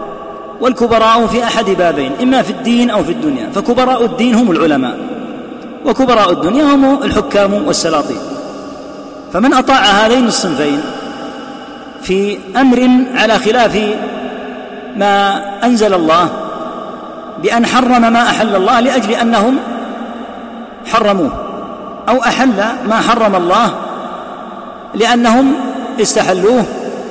والكبراء في أحد بابين: إما في الدين أو في الدنيا. فكبراء الدين هم العلماء، وكبراء الدنيا هم الحكام والسلاطين. فمن أطاع هذين الصنفين في أمر على خلاف ما أنزل الله بأن حرم ما أحل الله لأجل أنهم حرموه، أو أحل ما حرم الله لأنهم استحلوه،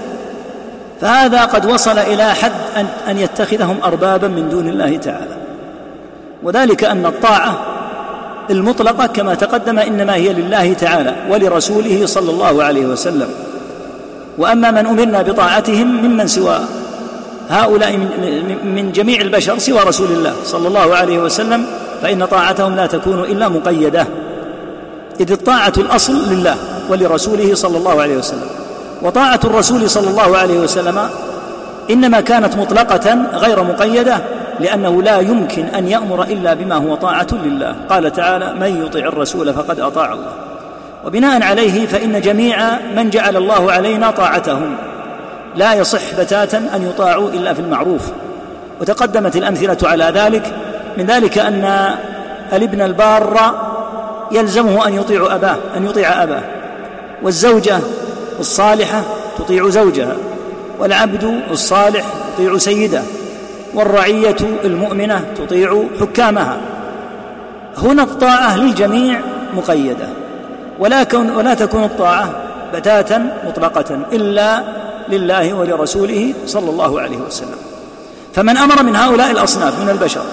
فهذا قد وصل إلى حد أن يتخذهم أربابا من دون الله تعالى. وذلك أن الطاعة المطلقة كما تقدم إنما هي لله تعالى ولرسوله صلى الله عليه وسلم. وأما من أمرنا بطاعتهم ممن سوى هؤلاء من جميع البشر سوى رسول الله صلى الله عليه وسلم فإن طاعتهم لا تكون إلا مقيدة، إذ الطاعة الأصل لله ولرسوله صلى الله عليه وسلم. وطاعة الرسول صلى الله عليه وسلم إنما كانت مطلقة غير مقيدة، لأنه لا يمكن أن يأمر إلا بما هو طاعة لله. قال تعالى: من يطع الرسول فقد أطاع الله. وبناء عليه فإن جميع من جعل الله علينا طاعتهم لا يصح بتاتا أن يطاعوا إلا في المعروف. وتقدمت الأمثلة على ذلك، من ذلك أن الابن البار يلزمه أن يطيع أباه أن يطيع أباه، والزوجة الصالحة تطيع زوجها، والعبد الصالح يطيع سيده، والرعية المؤمنة تطيع حكامها. هنا الطاعة للجميع مقيدة، ولكن ولا تكون الطاعة بتاتا مطلقة إلا لله ولرسوله صلى الله عليه وسلم. فمن أمر من هؤلاء الأصناف من البشر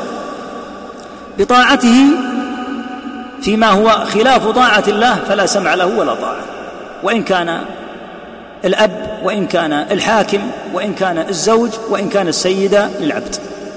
بطاعته فيما هو خلاف طاعة الله فلا سمع له ولا طاعة، وإن كان الأب، وإن كان الحاكم، وإن كان الزوج، وإن كان السيد للعبد.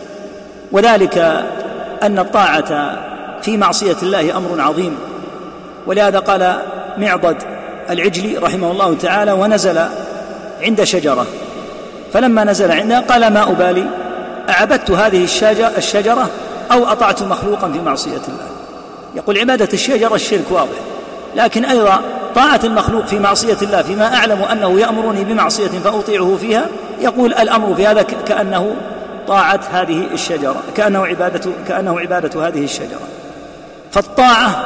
وذلك أن الطاعة في معصية الله أمر عظيم، ولهذا قال معضد العجلي رحمه الله تعالى: ونزل عند شجرة، فلما نزل عندها قال: ما أبالي أعبدت هذه الشجرة أو أطعت مخلوقا في معصية الله. يقول عبادة الشجرة الشرك واضح، لكن أيضا طاعة المخلوق في معصية الله فيما أعلم أنه يأمرني بمعصية فأطيعه فيها، يقول الأمر في هذا كأنه طاعة هذه الشجرة، كأنه عبادة, كأنه عبادة هذه الشجرة. فالطاعة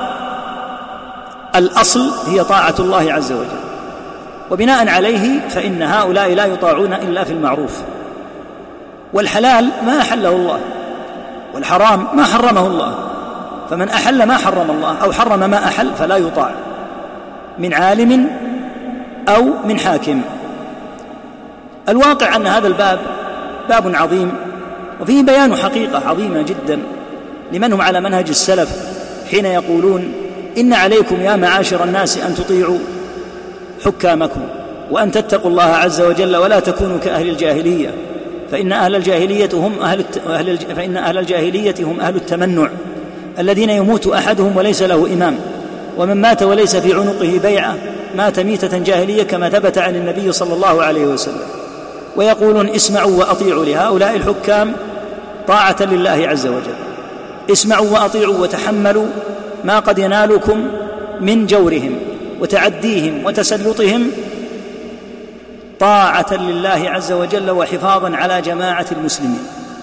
الأصل هي طاعة الله عز وجل، وبناء عليه فإن هؤلاء لا يطاعون إلا في المعروف. والحلال ما أحله الله، والحرام ما حرمه الله، فمن أحل ما حرم الله أو حرم ما أحل فلا يطاع من عالم أو من حاكم. الواقع أن هذا الباب باب عظيم، وفيه بيان حقيقة عظيمة جدا لمن هم على منهج السلف حين يقولون: إن عليكم يا معاشر الناس أن تطيعوا حكامكم، وأن تتقوا الله عز وجل، ولا تكونوا كأهل الجاهلية، فإن أهل الجاهلية هم أهل الت... فإن أهل الجاهلية هم أهل التمنع، الذين يموت أحدهم وليس له إمام، ومن مات وليس في عنقه بيعة مات ميتة جاهلية، كما ثبت عن النبي صلى الله عليه وسلم. ويقولون: اسمعوا وأطيعوا لهؤلاء الحكام طاعة لله عز وجل، اسمعوا وأطيعوا وتحملوا ما قد ينالكم من جورهم وتعديهم وتسلطهم طاعة لله عز وجل وحفاظا على جماعة المسلمين.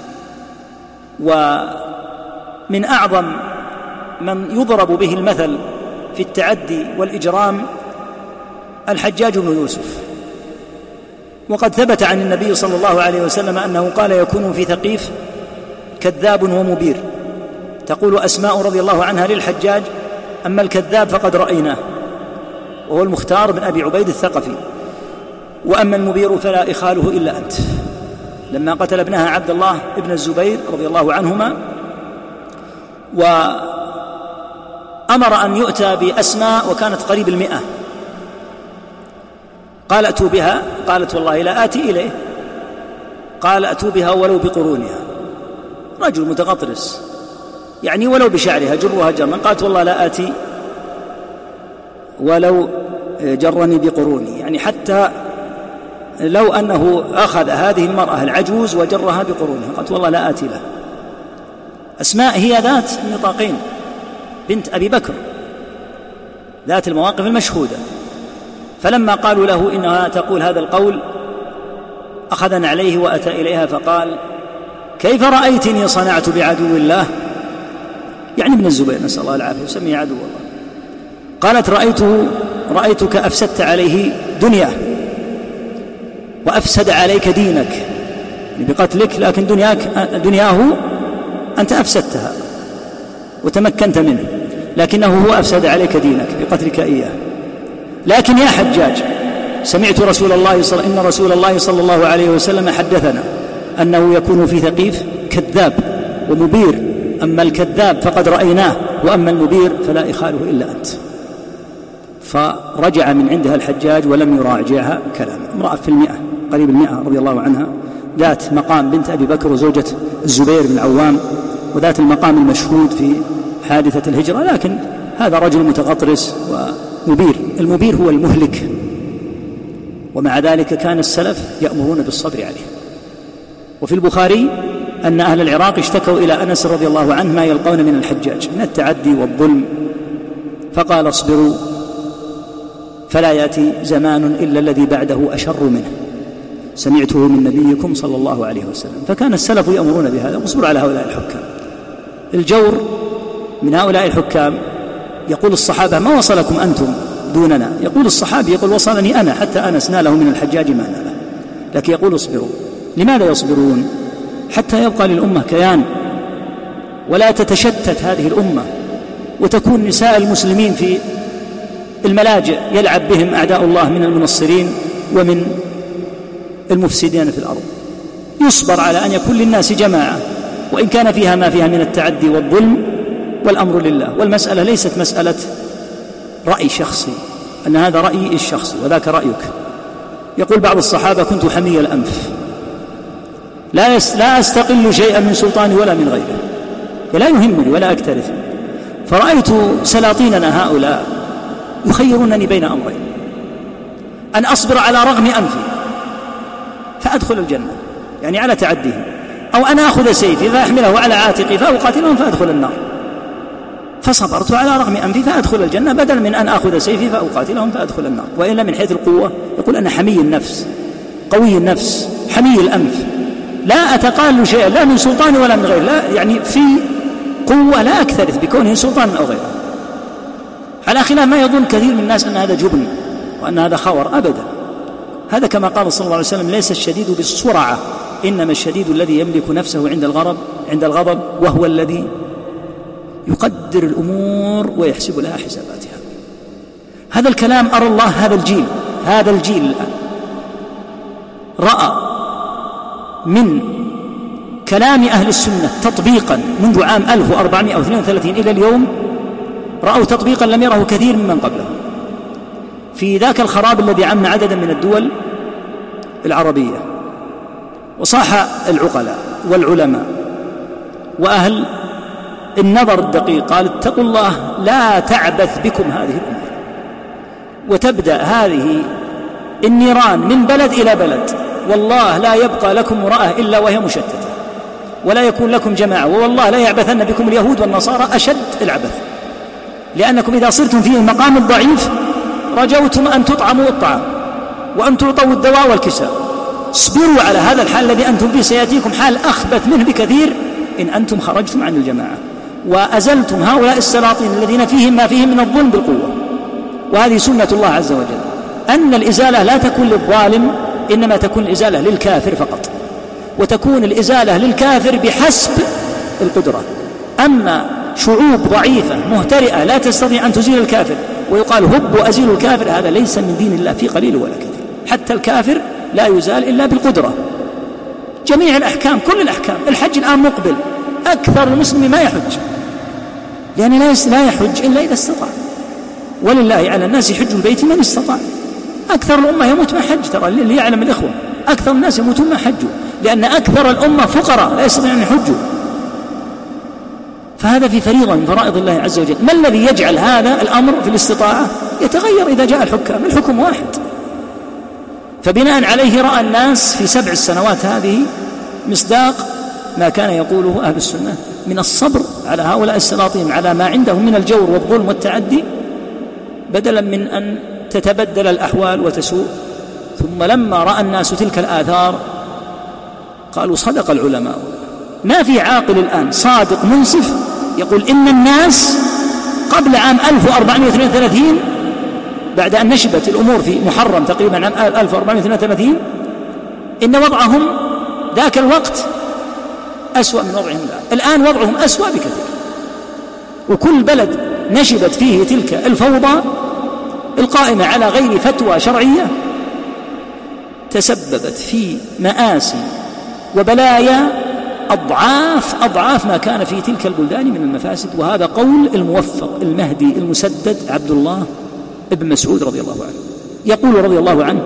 ومن أعظم من يضرب به المثل في التعدي والإجرام الحجاج بن يوسف، وقد ثبت عن النبي صلى الله عليه وسلم أنه قال: يكون في ثقيف كذاب ومبير. تقول أسماء رضي الله عنها للحجاج: أما الكذاب فقد رأيناه، وهو المختار بن أبي عبيد الثقفي، وأما المبير فلا إخاله إلا أنت. لما قتل ابنها عبد الله ابن الزبير رضي الله عنهما، وأمر أن يؤتى بأسماء وكانت قريب المئة، قال: أتوا بها، قالت: والله لا آتي إليه. قال: أتوا بها ولو بقرونها. رجل متغطرس، يعني ولو بشعرها جرها جرا. قالت: والله لا آتي ولو جرني بقروني، يعني حتى لو أنه أخذ هذه المرأة العجوز وجرها بقرونها. قالت: والله لا آتي له. أسماء هي ذات النطاقين، بنت أبي بكر، ذات المواقف المشهودة. فلما قالوا له إنها تقول هذا القول أخذ عليه وأتى إليها فقال: كيف رأيتني صنعت بعدو الله؟ يعني ابن الزبير، نسأل الله العافية، يسميه عدو الله. قالت: رأيته رأيتك أفسدت عليه دنياه وأفسد عليك دينك، يعني بقتلك، لكن دنياك دنياه أنت أفسدتها وتمكنت منه. لكنه هو أفسد عليك دينك بقتلك إياه. لكن يا حجاج، سمعت رسول الله صلى إن رسول الله صلى الله عليه وسلم حدثنا أنه يكون في ثقيف كذاب ومبير، أما الكذاب فقد رأيناه، وأما المبير فلا إخاله إلا أنت. فرجع من عندها الحجاج ولم يراجعها كلام. امرأة في المئة قريب المئة رضي الله عنها، ذات مقام بنت أبي بكر وزوجة الزبير بن العوام، وذات المقام المشهود في حادثة الهجرة، لكن هذا رجل متغطرس ومبير. المبير هو المهلك، ومع ذلك كان السلف يأمرون بالصبر عليه. وفي البخاري أن أهل العراق اشتكوا إلى أنس رضي الله عنه ما يلقون من الحجاج من التعدي والظلم، فقال اصبروا فلا يأتي زمان إلا الذي بعده أشر منه، سمعته من نبيكم صلى الله عليه وسلم. فكان السلف يأمرون بهذا. واصبروا على هؤلاء الحكام. الجور من هؤلاء الحكام، يقول الصحابة ما وصلكم أنتم دوننا؟ يقول الصحابي يقول وصلني أنا، حتى أنس ناله من الحجاج ما ناله، لكن يقول اصبروا. لماذا يصبرون؟ حتى يبقى للأمة كيان ولا تتشتت هذه الأمة، وتكون نساء المسلمين في الملاجئ يلعب بهم أعداء الله من المنصرين ومن المفسدين في الأرض. يصبر على أن يكون للناس جماعة، وإن كان فيها ما فيها من التعدي والظلم، والأمر لله. والمسألة ليست مسألة رأي شخصي، أن هذا رأيي الشخصي وذاك رأيك. يقول بعض الصحابة كنت حمي الأنف، لا, يس لا أستقل شيئا من سلطاني ولا من غيره، ولا يهمني ولا أكترث. فرأيت سلاطيننا هؤلاء يخيرونني بين أمرين: أن أصبر على رغم أنفي فأدخل الجنة، يعني على تعديهم، أو أن أخذ سيفي فأحمله على عاتقي فأقاتلهم فأدخل النار. فصبرت على رغم أنفي فأدخل الجنة، بدل من أن أخذ سيفي فأقاتلهم فأدخل النار. وإلا من حيث القوة يقول أنا حمي النفس، قوي النفس، حمي الأنف، لا أتقال شيئا لا من سلطاني ولا من غيره، لا يعني في قوة لا أكثرث بكونه سلطان أو غيره. على خلاف ما يظن كثير من الناس أن هذا جبن وأن هذا خور، أبدا. هذا كما قال صلى الله عليه وسلم: ليس الشديد بالسرعة، إنما الشديد الذي يملك نفسه عند الغضب عند الغضب وهو الذي يقدر الأمور ويحسب لها حساباتها. هذا الكلام أرى الله هذا الجيل هذا الجيل الآن رأى من كلام أهل السنة تطبيقا منذ عام ألف وأربعمائة واثنين وثلاثين إلى اليوم، رأوا تطبيقا لم يره كثير ممن قبله. في ذاك الخراب الذي عم عددا من الدول العربية، وصاح العقلاء والعلماء وأهل النظر الدقيق قال: اتقوا الله لا تعبث بكم هذه الأمة، وتبدأ هذه النيران من بلد إلى بلد، والله لا يبقى لكم امرأة إلا وهي مشتتة، ولا يكون لكم جماعة، والله لا يعبثن بكم اليهود والنصارى أشد العبث، لأنكم إذا صرتم في المقام الضعيف رجوتم أن تطعموا الطعام وأن تعطوا الدواء والكساء. اصبروا على هذا الحال الذي أنتم فيه، سيأتيكم حال أخبث منه بكثير إن أنتم خرجتم عن الجماعة وأزلتم هؤلاء السلاطين الذين فيهم ما فيهم من الظلم بالقوة. وهذه سنة الله عز وجل، أن الإزالة لا تكون للظالم، إنما تكون الإزالة للكافر فقط، وتكون الإزالة للكافر بحسب القدرة. أما شعوب ضعيفة مهترئة لا تستطيع أن تزيل الكافر ويقال هب وأزيل الكافر، هذا ليس من دين الله في قليل ولا كثير. حتى الكافر لا يزال إلا بالقدرة. جميع الأحكام، كل الأحكام. الحج الآن مقبل، أكثر المسلمين ما يحج، لأن لا يحج إلا إذا استطاع، ولله على الناس يحج البيت من استطاع. أكثر الأمة يموت ما حج، ترى اللي يعلم الإخوة أكثر الناس يموتون ما حجوا، لأن أكثر الأمة فقراء لا يستطيعون أن يحجوا. فهذا في فريضة من فرائض الله عز وجل. ما الذي يجعل هذا الأمر في الاستطاعة يتغير إذا جاء الحكام؟ الحكم واحد. فبناء عليه رأى الناس في سبع السنوات هذه مصداق ما كان يقوله أهل السنة من الصبر على هؤلاء السلاطين على ما عندهم من الجور والظلم والتعدي، بدلا من أن تتبدل الأحوال وتسوء. ثم لما رأى الناس تلك الآثار قالوا صدق العلماء. ما في عاقل الآن صادق منصف يقول إن الناس قبل عام ألف وأربعمائة واثنين وثلاثين، بعد أن نشبت الأمور في محرم تقريبا عام ألف وأربعمائة واثنين وثلاثين، إن وضعهم ذاك الوقت أسوأ من وضعهم الآن. الآن وضعهم أسوأ بكثير، وكل بلد نشبت فيه تلك الفوضى القائمة على غير فتوى شرعية تسببت في مآسي وبلايا أضعاف أضعاف ما كان في تلك البلدان من المفاسد. وهذا قول الموفق المهدي المسدد عبد الله ابن مسعود رضي الله عنه، يقول رضي الله عنه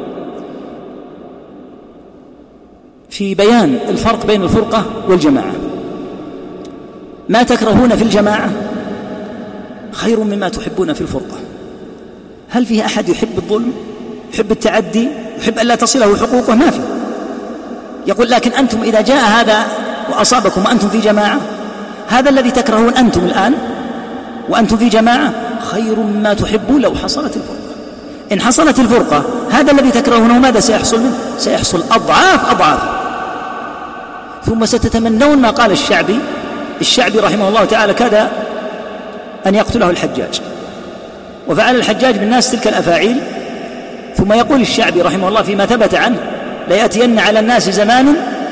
في بيان الفرق بين الفرقة والجماعة: ما تكرهون في الجماعة خير مما تحبون في الفرقة. هل فيه أحد يحب الظلم، يحب التعدي، يحب أن لا تصله حقوقه؟ ما في. يقول: لكن أنتم إذا جاء هذا وأصابكم وأنتم في جماعة، هذا الذي تكرهون أنتم الآن وأنتم في جماعة خير مما تحبون لو حصلت الفرقة. إن حصلت الفرقة هذا الذي تكرهونه ماذا سيحصل منه؟ سيحصل أضعاف أضعاف. ثم ستتمنون ما قال الشعبي. الشعبي رحمه الله تعالى كاد أن يقتله الحجاج، وفعل الحجاج بالناس تلك الأفاعيل. ثم يقول الشعبي رحمه الله فيما ثبت عنه: ليأتين على الناس زمان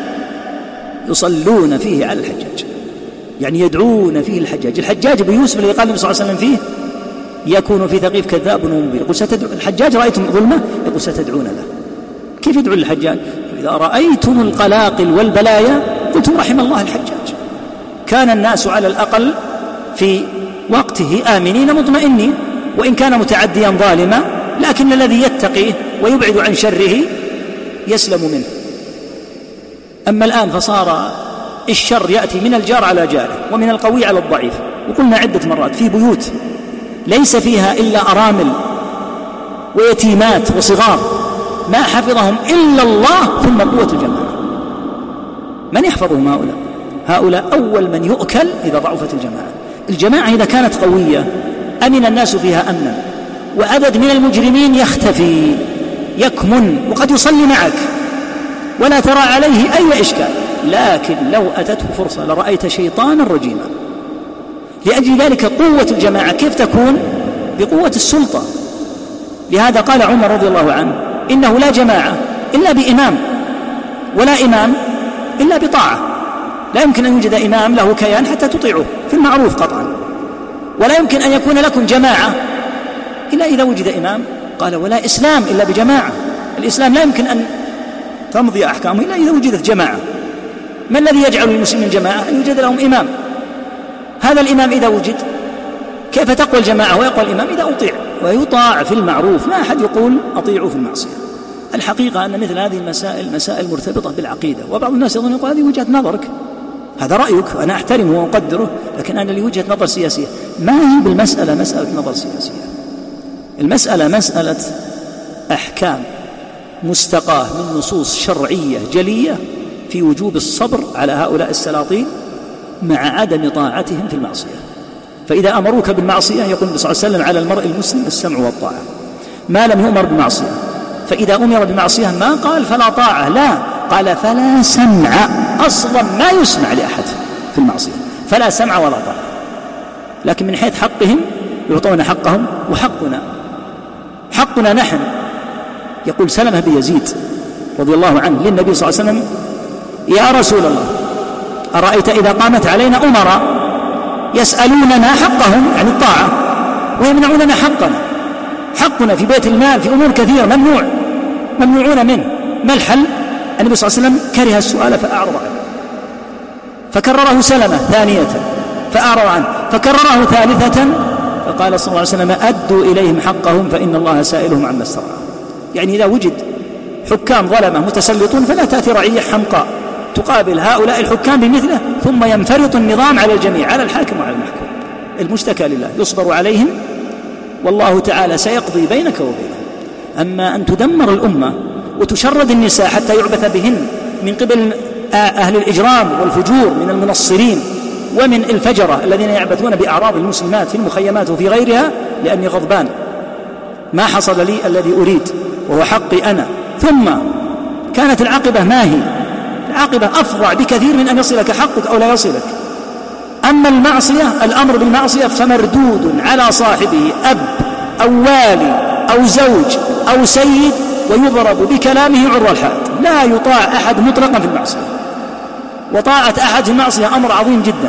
يصلون فيه على الحجاج، يعني يدعون فيه الحجاج. الحجاج بن يوسف الذي قال النبي صلى الله عليه وسلم فيه: يكون في ثقيف كذاب ومبين. يقول: ستدعو الحجاج رأيتم ظلمه؟ يقول: ستدعون له. كيف يدعو للحجاج؟ إذا رأيتم القلاقل والبلايا قلتم رحم الله الحجاج. كان الناس على الأقل في وقته آمنين مطمئنين، وإن كان متعديا ظالما، لكن الذي يتقيه ويبعد عن شره يسلم منه. أما الآن فصار الشر يأتي من الجار على جاره ومن القوي على الضعيف. وقلنا عدة مرات في بيوت ليس فيها إلا أرامل ويتيمات وصغار ما حفظهم إلا الله ثم قوة الجماعة. من يحفظهم هؤلاء؟ هؤلاء أول من يؤكل إذا ضعفت الجماعة. الجماعة إذا كانت قوية أمن الناس فيها أمنا، وعدد من المجرمين يختفي يكمن وقد يصلي معك ولا ترى عليه أي إشكال. لكن لو أتته فرصة لرأيت شيطانا رجيما. لأجل ذلك قوة الجماعة كيف تكون؟ بقوة السلطة. لهذا قال عمر رضي الله عنه: إنه لا جماعة إلا بإمام، ولا إمام إلا بطاعة. لا يمكن أن يوجد إمام له كيان حتى تطيعه في المعروف قطعا، ولا يمكن أن يكون لكم جماعة إلا إذا وجد إمام. قال: ولا إسلام إلا بجماعة. الإسلام لا يمكن أن تمضي أحكامه إلا إذا وجدت جماعة. ما الذي يجعل المسلمين جماعة؟ أن يوجد لهم إمام. هذا الإمام إذا وجد كيف تقوى الجماعة ويقوى الإمام؟ إذا أطيع ويطاع في المعروف. ما أحد يقول أطيعوا في المعصية. الحقيقة أن مثل هذه المسائل مسائل مرتبطة بالعقيدة، وبعض الناس يظن يقول: هذه وجهة نظرك، هذا رأيك، وأنا أحترمه وأقدره، لكن أنا لي وجهة نظر سياسية. ما هي بالمسألة مسألة نظر سياسية، المسألة مسألة أحكام مستقاة من نصوص شرعية جلية في وجوب الصبر على هؤلاء السلاطين مع عدم طاعتهم في المعصية. فإذا أمروك بالمعصية يقول النبي صلى الله عليه وسلم: على المرء المسلم السمع والطاعة ما لم يؤمر بالمعصية. فإذا أمر بالمعصية ما قال فلا طاعة، لا، قال فلا سمع. أصلا ما يسمع لأحد في المعصية، فلا سمع ولا طاعة. لكن من حيث حقهم يعطون حقهم، وحقنا حقنا نحن. يقول سلمة بن يزيد رضي الله عنه للنبي صلى الله عليه وسلم: يا رسول الله، أرأيت إذا قامت علينا أمراء يسألوننا حقهم يعني الطاعة ويمنعوننا حقنا. حقنا في بيت المال في أمور كثيرة ممنوع ممنوعون منه. ما الحل؟ النبي صلى الله عليه وسلم كره السؤال فأعرض عنه، فكرره سلمة ثانية فأعرض عنه، فكرره ثالثة فقال صلى الله عليه وسلم: أدوا إليهم حقهم فإن الله سائلهم عما استرعاهم. يعني إذا وجد حكام ظلمة متسلطون فلا تأتي رعية حمقاء تقابل هؤلاء الحكام بمثله، ثم ينفرط النظام على الجميع، على الحاكم وعلى المحكوم. المشتكى لله، يصبر عليهم والله تعالى سيقضي بينك وبينهم. أما أن تدمر الأمة وتشرد النساء حتى يعبث بهن من قبل أهل الإجرام والفجور من المنصرين ومن الفجرة الذين يعبثون بأعراض المسلمات في المخيمات وفي غيرها، لأني غضبان ما حصل لي الذي أريد وهو حقي أنا. ثم كانت العاقبة ما هي؟ العاقبة أفظع بكثير من أن يصلك حقك أو لا يصلك. أما المعصية، الأمر بالمعصية فمردود على صاحبه، أب أو والي أو زوج أو سيد، ويضرب بكلامه عرى الحائط. لا يطاع أحد مطلقا في المعصية، وطاعة أحد في المعصية أمر عظيم جدا.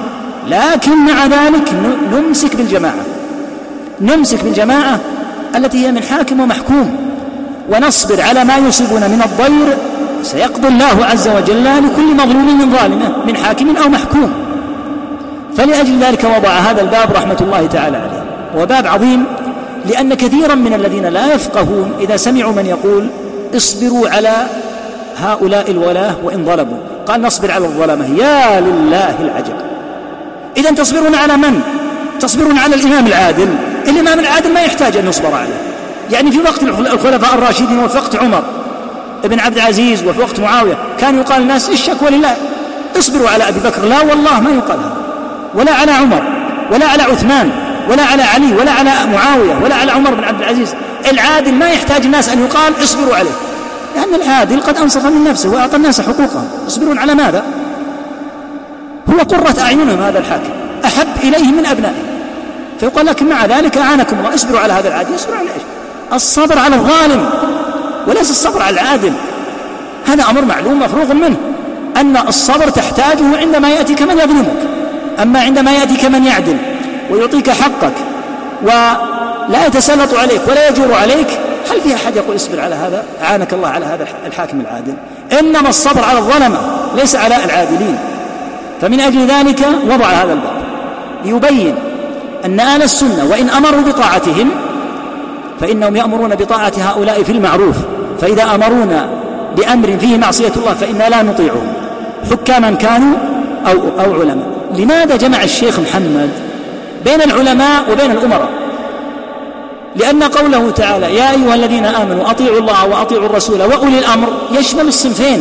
لكن مع ذلك نمسك بالجماعة نمسك بالجماعة التي هي من حاكم ومحكوم، ونصبر على ما يصيبنا من الضير. سيقضي الله عز وجل لكل مظلوم من ظالمه من حاكم أو محكوم. فلأجل ذلك وضع هذا الباب رحمة الله تعالى عليه، وباب عظيم، لأن كثيرا من الذين لا يفقهون إذا سمعوا من يقول اصبروا على هؤلاء الولاة وإن ظلموا، قال نصبر على الظلمة، يا لله العجب. إذن تصبرون على من؟ تصبرون على الإمام العادل. الإمام العادل ما يحتاج أن يصبر عليه. يعني في وقت الخلفاء الراشدين وفي وقت عمر ابن عبد العزيز وفي وقت معاوية كان يقال الناس الشكوى لله، اصبروا على أبي بكر. لا والله ما يقال هذا، ولا على عمر ولا على عثمان ولا على علي ولا على معاوية ولا على عمر بن عبد العزيز. العادل ما يحتاج الناس أن يقال اصبروا عليه، لأن العادل قد أنصف من نفسه وأعطى الناس حقوقهم. يصبرون على ماذا؟ هو قرة أعينهم هذا الحاكم، أحب إليه من أبنائه، فيقال لكن مع ذلك أعانكم الله اصبروا على هذا العادل. يصبروا على إيش؟ الصبر على الظالم وليس الصبر على العادل. هذا أمر معلوم مفروغ منه، أن الصبر تحتاجه عندما يأتيك من يظلمك، أما عندما يأتيك من يعدل ويعطيك حقك ولا يتسلط عليك ولا يجور عليك، هل في أحد يقول اصبر على هذا؟ أعانك الله على هذا الحاكم العادل. إنما الصبر على الظلمة ليس على العادلين. فمن أجل ذلك وضع هذا الباب ليبين أن أهل السنة وإن أمروا بطاعتهم فإنهم يأمرون بطاعة هؤلاء في المعروف، فإذا أمرونا بأمر فيه معصية الله فإنا لا نطيعهم حكاما كانوا أو, أو علماء. لماذا جمع الشيخ محمد بين العلماء وبين الأمراء؟ لأن قوله تعالى يا أيها الذين آمنوا أطيعوا الله وأطيعوا الرسول وأولي الأمر يشمل الصنفين.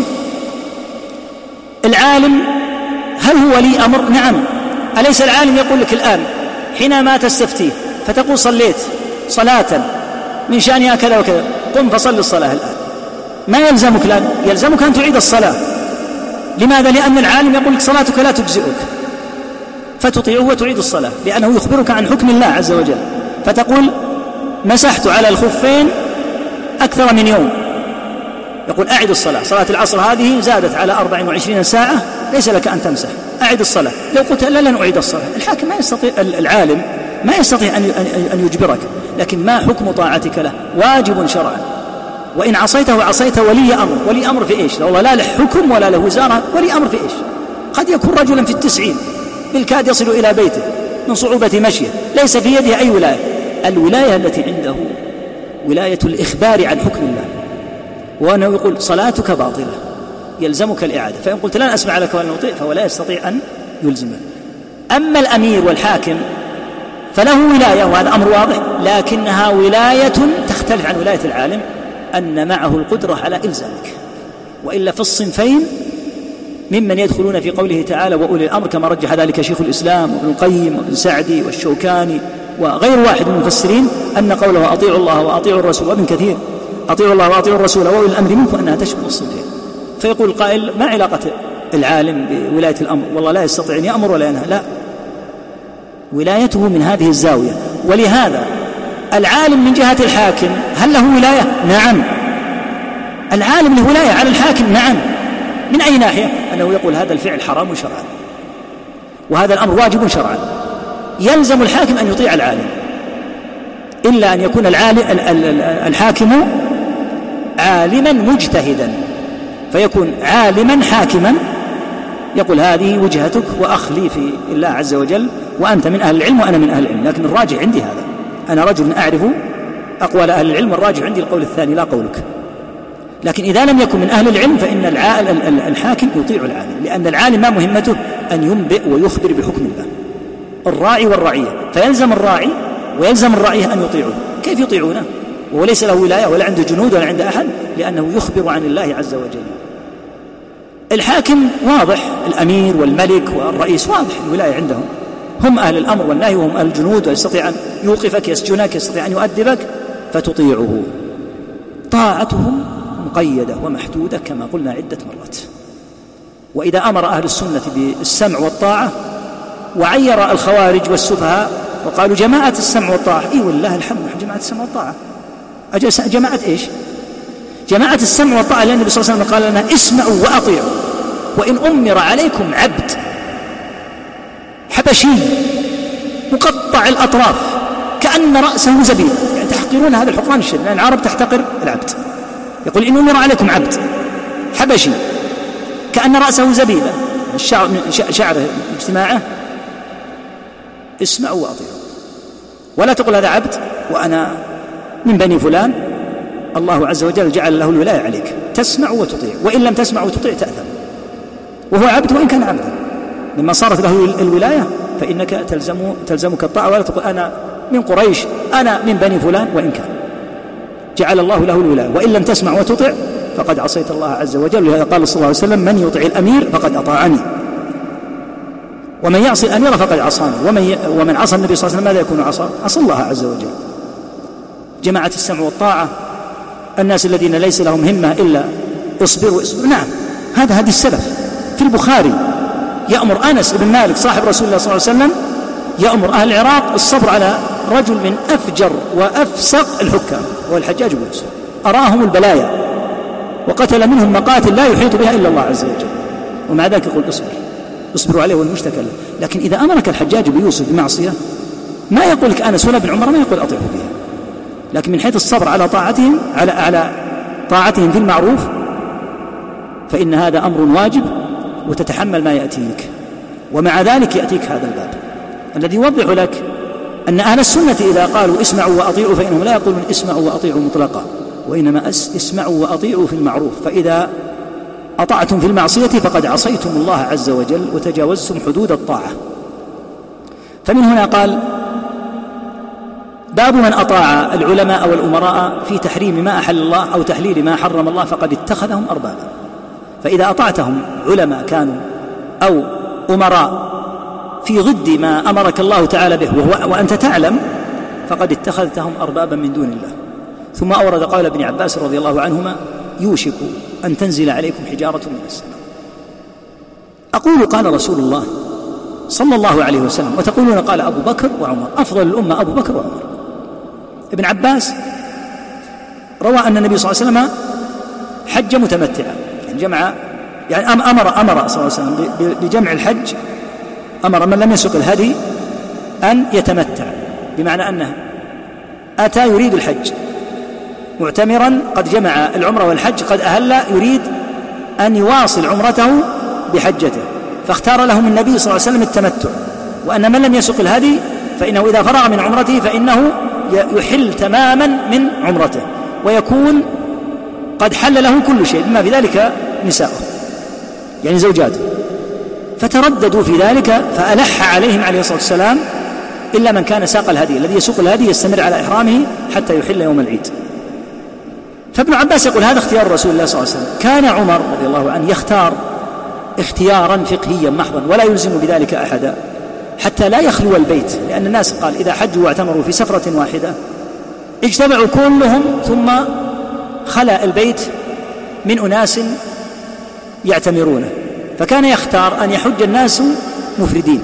العالم هل هو ولي أمر؟ نعم. أليس العالم يقول لك الآن حينما تستفتيه فتقول صليت صلاة من شأنها كذا وكذا، قم فصل الصلاة الآن، ما يلزمك الآن، يلزمك أن تعيد الصلاة. لماذا؟ لأن العالم يقول لك صلاتك لا تجزئك، فتطيعه وتعيد الصلاة، لأنه يخبرك عن حكم الله عز وجل. فتقول مسحت على الخفين أكثر من يوم، يقول أعد الصلاة، صلاة العصر هذه زادت على أربع وعشرين ساعة، ليس لك أن تمسح، أعد الصلاة. لو قلت لا لن أعيد الصلاة، الحاكم ما يستطيع، العالم ما يستطيع أن يجبرك. لكن ما حكم طاعتك له؟ واجب شرعا، وإن عصيته عصيت ولي أمر. ولي أمر في إيش؟ والله لا له حكم ولا له وزارة، ولي أمر في إيش؟ قد يكون رجلا في التسعين بالكاد يصل إلى بيته من صعوبة مشيه، ليس في يده أي ولاية. الولاية التي عنده ولاية الإخبار عن حكم الله، وأنه يقول صلاتك باطلة يلزمك الإعادة، فإن قلت لن أسمع لك ولن أطيع فهو لا يستطيع أن يلزمك. أما الأمير والحاكم فله ولاية، وهذا أمر واضح، لكنها ولاية تختلف عن ولاية العالم، أن معه القدرة على إلزامك. وإلا في الصنفين ممن يدخلون في قوله تعالى وأولي الأمر، كما رجح ذلك شيخ الإسلام وابن القيم وابن سعدي والشوكاني وغير واحد من المفسرين، أن قوله أطيعوا الله وأطيعوا الرسول، وابن كثير أطيعوا الله وأطيعوا الرسول وأولي الأمر منكم، أنها تشمل الصنفين. فيقول القائل ما علاقة العالم بولاية الأمر؟ والله لا يستطيع أن يأمر ولا ينهى، لا، ولايته من هذه الزاوية. ولهذا العالم من جهة الحاكم هل له ولاية؟ نعم، العالم له ولاية على الحاكم، نعم. من أي ناحية؟ أنه يقول هذا الفعل حرام شرعا وهذا الأمر واجب شرعا، يلزم الحاكم أن يطيع العالم، إلا أن يكون العالم الحاكم عالما مجتهدا، فيكون عالما حاكما يقول هذه وجهتك وأخلي في الله عز وجل، وأنت من أهل العلم وأنا من أهل العلم. لكن الراجع عندي هذا، أنا رجل أعرف أقوال أهل العلم، الراجع عندي القول الثاني لا قولك. لكن إذا لم يكن من أهل العلم فإن الحاكم يطيع العالم، لأن العالم ما مهمته أن ينبئ ويخبر بحكم الله، الراعي والرعية، فيلزم الراعي ويلزم الرعية أن يطيعوه. كيف يطيعونه وهو ليس له ولاية ولا عنده جنود ولا عنده أحد؟ لأنه يخبر عن الله عز وجل. الحاكم واضح، الأمير والملك والرئيس واضح الولاية عندهم، هم أهل الأمر والنهي وهم أهل الجنود، ويستطيع أن يوقفك يسجنك، يستطيع أن يؤدبك، فتطيعه. طاعتهم مقيدة ومحدودة كما قلنا عدة مرات. وإذا أمر أهل السنة بالسمع والطاعة وعير الخوارج والسفهاء وقالوا جماعة السمع والطاعة، إيه والله الحمد جماعة السمع والطاعة، جماعة إيش؟ جماعة السمع والطاعة، لأن النبي صلى الله عليه وسلم قال لنا اسمعوا وأطيعوا وإن أمر عليكم عبد. حبشي مقطع الأطراف كأن رأسه زبيب، يعني تحقرون هذا الحقران الشديد، لأن العرب تحتقر العبد. يقول إن أمر عليكم عبد حبشي كأن رأسه زبيبة، الشعر شعره اجتماعه، اسمعوا وأطيعوا، ولا تقول هذا عبد وأنا من بني فلان، الله عز وجل جعل له الولاية عليك، تسمع وتطيع، وإن لم تسمع وتطيع تأثم، وهو عبد وإن كان عبدا. لما صارت له الولاية فإنك تلزم تلزمك الطاعة، ولا تقول أنا من قريش، أنا من بني فلان، وإن كان جعل الله له الولاية. وإن لم تسمع وتطع فقد عصيت الله عز وجل. لهذا قال صلى الله عليه وسلم: من يطع الأمير فقد أطاعني، ومن يعصي الأمير فقد عصاني. ومن ومن عصى النبي صلى الله عليه وسلم ماذا يكون عصى؟ عصى الله عز وجل. جماعة السمع والطاعة، الناس الذين ليس لهم همة إلا اصبروا اصبروا. نعم، هذا هدي السلف. في البخاري يأمر أنس بن مالك صاحب رسول الله صلى الله عليه وسلم، يأمر أهل العراق الصبر على رجل من أفجر وأفسق الحكام، هو الحجاج بن يوسف، أراهم البلايا وقتل منهم مقاتل لا يحيط بها إلا الله عز وجل، ومع ذلك يقول اصبر اصبروا عليه والمشتكى له. لكن إذا أمرك الحجاج بن يوسف بمعصية ما يقول لك أنس ولا بن عمر ما يقول أطيعه فيها، لكن من حيث الصبر على طاعتهم على على طاعتهم في المعروف فإن هذا أمر واجب، وتتحمل ما يأتيك. ومع ذلك يأتيك هذا الباب الذي يوضح لك أن أهل السنة إذا قالوا اسمعوا وأطيعوا فإنهم لا يقولون اسمعوا وأطيعوا مطلقا، وإنما اسمعوا وأطيعوا في المعروف، فإذا أطعتم في المعصية فقد عصيتم الله عز وجل وتجاوزتم حدود الطاعة. فمن هنا قال: باب من أطاع العلماء والأمراء في تحريم ما أحل الله أو تحليل ما حرم الله فقد اتخذهم أربابا. فإذا أطعتهم علماء كانوا أو أمراء في ضد ما أمرك الله تعالى به وأنت تعلم فقد اتخذتهم أربابا من دون الله. ثم أورد قول ابن عباس رضي الله عنهما: يوشك أن تنزل عليكم حجارة من السماء. أقول قال رسول الله صلى الله عليه وسلم، وتقولون قال أبو بكر وعمر. أفضل الأمة أبو بكر وعمر. ابن عباس روى أن النبي صلى الله عليه وسلم حج متمتعا، يعني جمع يعني أمر أمر صلى الله عليه وسلم بجمع الحج، أمر من لم يسق الهدي أن يتمتع، بمعنى أنه أتى يريد الحج معتمرا قد جمع العمرة والحج قد أهل، يريد أن يواصل عمرته بحجته، فاختار لهم النبي صلى الله عليه وسلم التمتع، وأن من لم يسق الهدي فإنه إذا فرغ من عمرته فإنه يحل تماما من عمرته، ويكون قد حل له كل شيء بما في ذلك نساؤه يعني زوجاته. فترددوا في ذلك فألح عليهم عليه الصلاة والسلام: إلا من كان ساق الهدي، الذي يسوق الهدي يستمر على إحرامه حتى يحل يوم العيد. فابن عباس يقول هذا اختيار رسول الله صلى الله عليه وسلم. كان عمر رضي الله عنه يختار اختيارا فقهيا محضا ولا يلزم بذلك أحدا حتى لا يخلو البيت، لأن الناس قال إذا حجوا واعتمروا في سفرة واحدة اجتمعوا كلهم ثم خلى البيت من أناس يعتمرونه، فكان يختار أن يحج الناس مفردين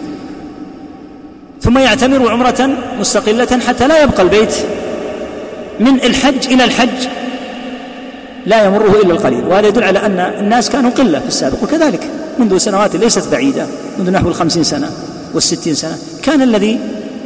ثم يعتمروا عمرة مستقلة حتى لا يبقى البيت من الحج إلى الحج لا يمره إلا القليل. وهذا يدل على أن الناس كانوا قلة في السابق، وكذلك منذ سنوات ليست بعيدة، منذ نحو الخمسين سنة والستين سنة كان الذي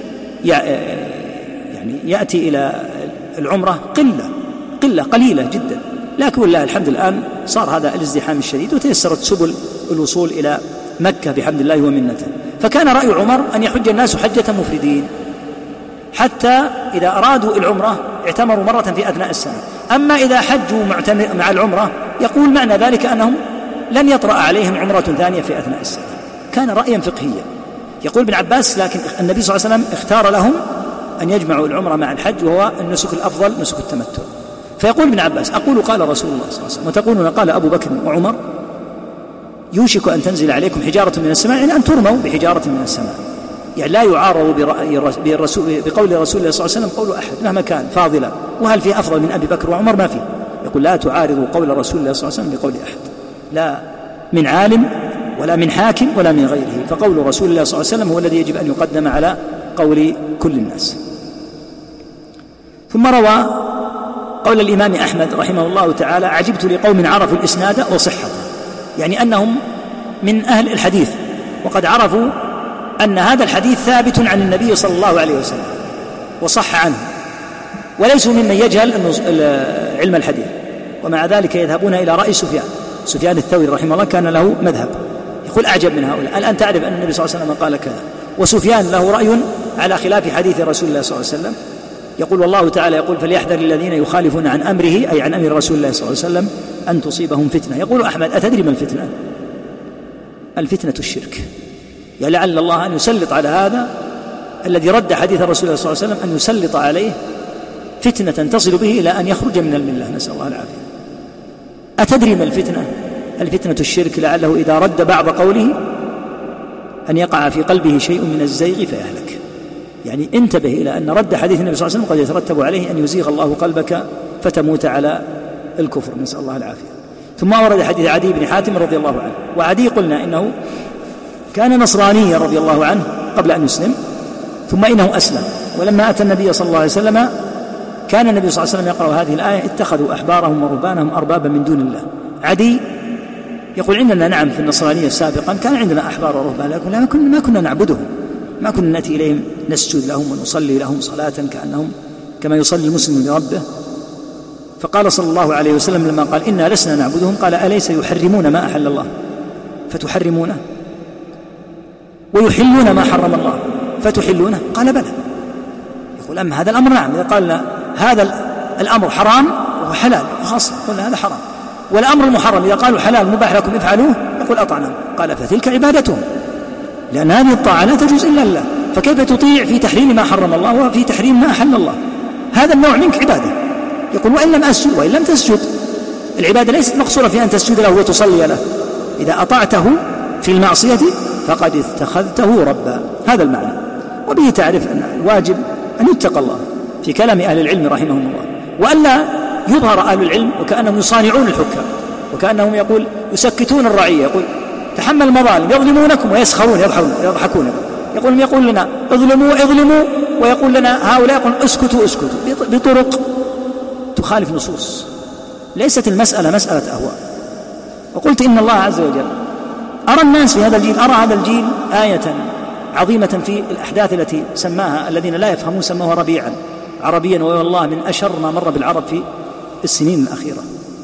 يعني يأتي إلى العمرة قلة قلة قليلة جدا، لكن والله الحمد الآن صار هذا الازدحام الشديد وتيسرت سبل الوصول إلى مكة بحمد الله ومنته. فكان رأي عمر أن يحج الناس حجة مفردين حتى إذا أرادوا العمرة اعتمروا مرة في أثناء السنة. أما إذا حجوا مع العمرة يقول معنى ذلك أنهم لن يطرأ عليهم عمرة ثانية في أثناء السنة. كان رأيا فقهيا. يقول ابن عباس لكن النبي صلى الله عليه وسلم اختار لهم أن يجمعوا العمرة مع الحج، وهو النسك الأفضل نسك التمتع. فيقول ابن عباس أقول قال رسول الله صلى الله عليه وسلم وتقولون قال أبو بكر وعمر: يوشك أن تنزل عليكم حجارة من السماء، يعني أن ترموا بحجارة من السماء، يعني لا يعارض برأي بقول رسول الله صلى الله عليه وسلم قول أحد مهما كان فاضلا، وهل في أفضل من أبي بكر وعمر؟ ما فيه. يقول لا تعارضوا قول رسول الله صلى الله عليه وسلم بقول أحد، لا من عالم ولا من حاكم ولا من غيره، فقول رسول الله صلى الله عليه وسلم هو الذي يجب أن يقدم على قول كل الناس. ثم روى قول الإمام أحمد رحمه الله تعالى: عجبت لقوم عرفوا الإسناد وصحته، يعني أنهم من أهل الحديث وقد عرفوا أن هذا الحديث ثابت عن النبي صلى الله عليه وسلم وصح عنه، وليسوا ممن يجهل علم الحديث، ومع ذلك يذهبون إلى رأي سفيان سفيان الثوري رحمه الله، كان له مذهب يقول أعجب من هؤلاء. الآن تعرف أن النبي صلى الله عليه وسلم قال كذا، وسفيان له رأي على خلاف حديث رسول الله صلى الله عليه وسلم، يقول والله تعالى يقول فليحذر الذين يخالفون عن أمره، أي عن أمر رسول الله صلى الله عليه وسلم، أن تصيبهم فتنة. يقول أحمد أتدري ما الفتنة؟ الفتنة الشرك، يعني لعل الله أن يسلط على هذا الذي رد حديث رسول الله صلى الله عليه وسلم، أن يسلط عليه فتنة تصل به إلى أن يخرج من الملة، نسأل الله العافية. أتدري ما الفتنة؟ الفتنة الشرك، لعله إذا رد بعض قوله أن يقع في قلبه شيء من الزيغ فيهلك. يعني انتبه إلى أن رد حديث النبي صلى الله عليه وسلم قد يترتب عليه أن يزيغ الله قلبك فتموت على الكفر، نسأل الله العافية. ثم ورد حديث عدي بن حاتم رضي الله عنه، وعدي قلنا إنه كان نصرانيا رضي الله عنه قبل أن يسلم، ثم إنه أسلم، ولما أتى النبي صلى الله عليه وسلم كان النبي صلى الله عليه وسلم يقرأ هذه الآية اتخذوا أحبارهم ورهبانهم أربابا من دون الله. عدي يقول عندنا نعم في النصرانية سابقا كان عندنا أحبار ورهبان، لكن ما كنا نعبدهم، ما كنا نأتي إليهم نسجد لهم ونصلي لهم صلاة كأنهم كما يصلي المسلم لربه. فقال صلى الله عليه وسلم لما قال إنا لسنا نعبدهم، قال أليس يحرمون ما أحل الله فتحرمونه، ويحلون ما حرم الله فتحلونه؟ قال بلى. يقول أما هذا الأمر نعم، إذا قال هذا الأمر حرام وهو حلال وخاصة قلنا هذا حرام، والأمر المحرم إذا قالوا حلال مباح لكم افعلوه يقول أطعنا، قال فتلك عبادتهم، لأن هذه الطاعة لا تجوز إلا الله، فكيف تطيع في تحريم ما حرم الله وفي تحريم ما أحل الله؟ هذا النوع منك عبادة. يقول وإن لم أسجد وإن لم تسجد، العبادة ليست مقصورة في أن تسجد له وتصلي له، إذا أطعته في المعصية فقد اتخذته ربا، هذا المعنى. وبه تعرف أن الواجب أن يتقى الله في كلام أهل العلم رحمهم الله، وألا يظهر أهل العلم وكأنهم يصانعون الحكام، وكأنهم يقول يسكتون الرعية، يقول تحمل المظالم يظلمونكم ويسخرون يضحكون، يقول يقول لنا اظلموا اظلموا، ويقول لنا هؤلاء يقول اسكتوا اسكتوا بطرق تخالف نصوص. ليست المسألة مسألة أهواء. وقلت إن الله عز وجل أرى الناس في هذا الجيل، أرى هذا الجيل آية عظيمة في الأحداث التي سماها الذين لا يفهمون سموها ربيعا عربيا، والله من أشر ما مر بالعرب في السنين الأخيرة.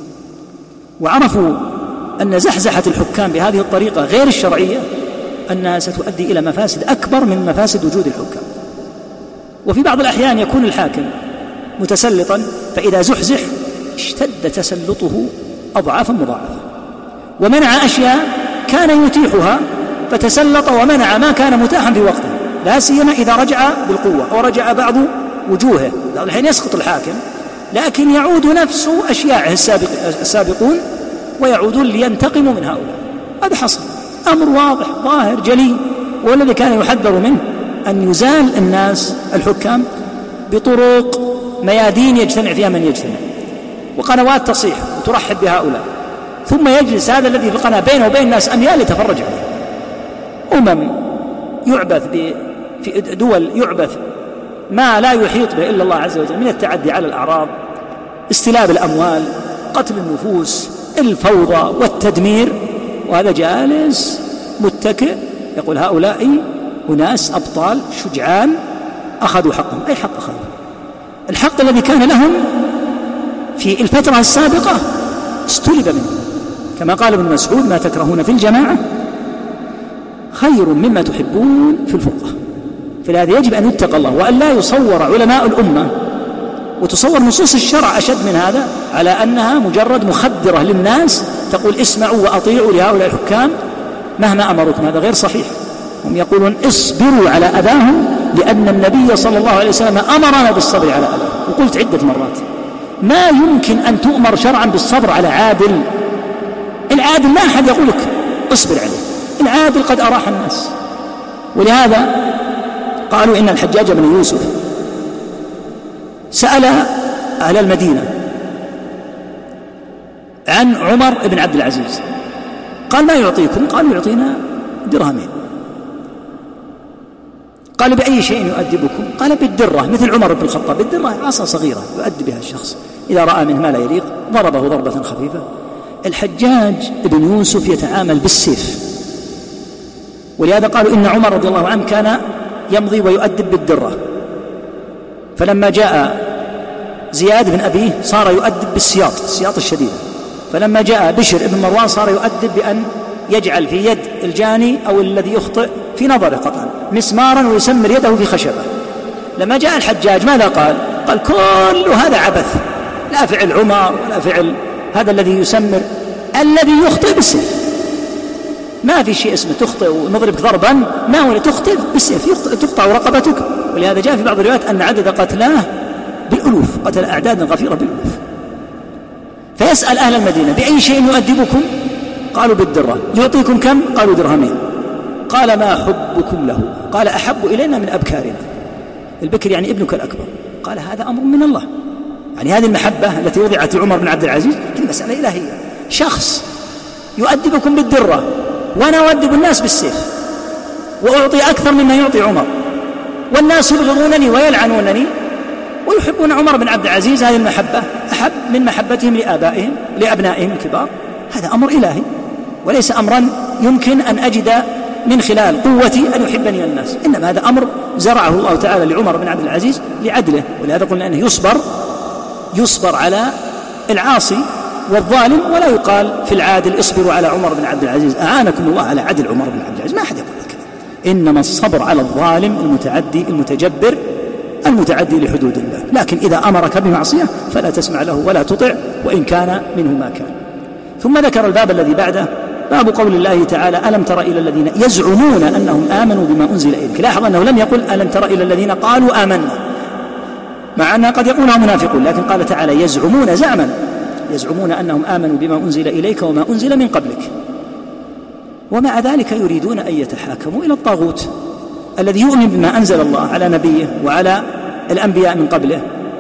وعرفوا أن زحزحة الحكام بهذه الطريقة غير الشرعية أنها ستؤدي إلى مفاسد أكبر من مفاسد وجود الحكام. وفي بعض الأحيان يكون الحاكم متسلطا، فإذا زحزح اشتد تسلطه أضعافا مضاعفة، ومنع أشياء كان يتيحها فتسلط ومنع ما كان متاحا في وقته، لا سيما إذا رجع بالقوة أو رجع بعض وجوهه. الحين يسقط الحاكم لكن يعود نفس أشياعه السابق السابقون ويعودون لينتقموا من هؤلاء. هذا حصل، أمر واضح ظاهر جلي، والذي كان يحذر منه أن يزال الناس الحكام بطرق ميادين يجتمع فيها من يجتمع، وقنوات تصيح وترحب بهؤلاء، ثم يجلس هذا الذي في القناة بينه وبين الناس أميال يتفرج عليه. أمم يعبث في دول يعبث ما لا يحيط به إلا الله عز وجل من التعدي على الأعراض، استلاب الأموال، قتل النفوس، الفوضى والتدمير، وهذا جالس متكئ يقول هؤلاء أناس أبطال شجعان أخذوا حقهم. أي حق أخذوا؟ الحق الذي كان لهم في الفترة السابقة استلب منه، كما قال ابن مسعود ما تكرهون في الجماعة خير مما تحبون في الفرقة. فلهذا يجب أن يتقى الله، وأن لا يصور علماء الأمة وتصور نصوص الشرع أشد من هذا على أنها مجرد مخدرة للناس تقول اسمعوا وأطيعوا لهؤلاء الحكام مهما أمركم. هذا غير صحيح. هم يقولون اصبروا على أذاهم لأن النبي صلى الله عليه وسلم أمرنا بالصبر على أذاهم. وقلت عدة مرات ما يمكن أن تؤمر شرعا بالصبر على عادل. العادل ما أحد يقول لك اصبر عليه، العادل قد أراح الناس. ولهذا قالوا إن الحجاج بن يوسف سأل أهل المدينة عن عمر بن عبد العزيز، قال ما يعطيكم؟ قالوا يعطينا درهمين. قال بأي شيء يؤدبكم؟ قال بالدرة، مثل عمر بن الخطاب، بالدرة عصا صغيرة يؤدب بها الشخص إذا رأى منه ما لا يليق ضربه ضربة خفيفة. الحجاج بن يوسف يتعامل بالسيف، ولهذا قالوا إن عمر رضي الله عنه كان يمضي ويؤدب بالدرة، فلما جاء زياد بن أبيه صار يؤدب بالسياط، السياط الشديد. فلما جاء بشر بن مروان صار يؤدب بأن يجعل في يد الجاني أو الذي يخطئ في نظره قطعا مسمارا ويسمر يده في خشبة. لما جاء الحجاج ماذا قال؟ قال كل هذا عبث، لا فعل عمر ولا فعل هذا الذي يسمر، الذي يخطئ بالسيف. ما في شيء اسمه تخطئ ونضربك ضربا، ما هو تخطئ بالسيف تقطع رقبتك. ولهذا جاء في بعض الروايات أن عدد قتلاه بالألوف، قتل أعدادا غفيرة بالألوف. فيسأل أهل المدينة بأي شيء يؤدبكم؟ قالوا بالدرة. يعطيكم كم؟ قالوا درهمين. قال ما حبكم له؟ قال أحب إلينا من أبكارنا. البكر يعني ابنك الأكبر. قال هذا أمر من الله، يعني هذه المحبة التي وضعت لعمر بن عبد العزيز هذه مسألة إلهية. شخص يؤدبكم بالدرة وأنا أؤدب الناس بالسيف وأعطي أكثر مما يعطي عمر، والناس يبغضونني ويلعنونني ويحبون عمر بن عبد العزيز، هذه المحبة أحب من محبتهم لآبائهم لأبنائهم الكبار. هذا أمر إلهي وليس أمرا يمكن أن أجد من خلال قوتي أن يحبني الناس، إنما هذا أمر زرعه الله تعالى لعمر بن عبد العزيز لعدله. ولهذا قلنا أنه يصبر يصبر على العاصي والظالم، ولا يقال في العادل اصبروا على عمر بن عبد العزيز أعانكم الله على عدل عمر بن عبد العزيز، ما أحد يقول كذا. إنما الصبر على الظالم المتعدي المتجبر المتعدي لحدود الله. لكن إذا أمرك بمعصية فلا تسمع له ولا تطع وإن كان منه ما كان. ثم ذكر الباب الذي بعده باب قول الله تعالى ألم تر إلى الذين يزعمون أنهم آمنوا بما أنزل إليك. لاحظ أنه لم يقل ألم تر إلى الذين قالوا آمنا، مع أنها قد يقولها منافقون، لكن قال تعالى يزعمون زعما، يزعمون أنهم آمنوا بما أنزل إليك وما أنزل من قبلك، ومع ذلك يريدون أن يتحاكموا إلى الطاغوت الذي يؤمن بما أنزل الله على نبيه وعلى الأنبياء من قبله،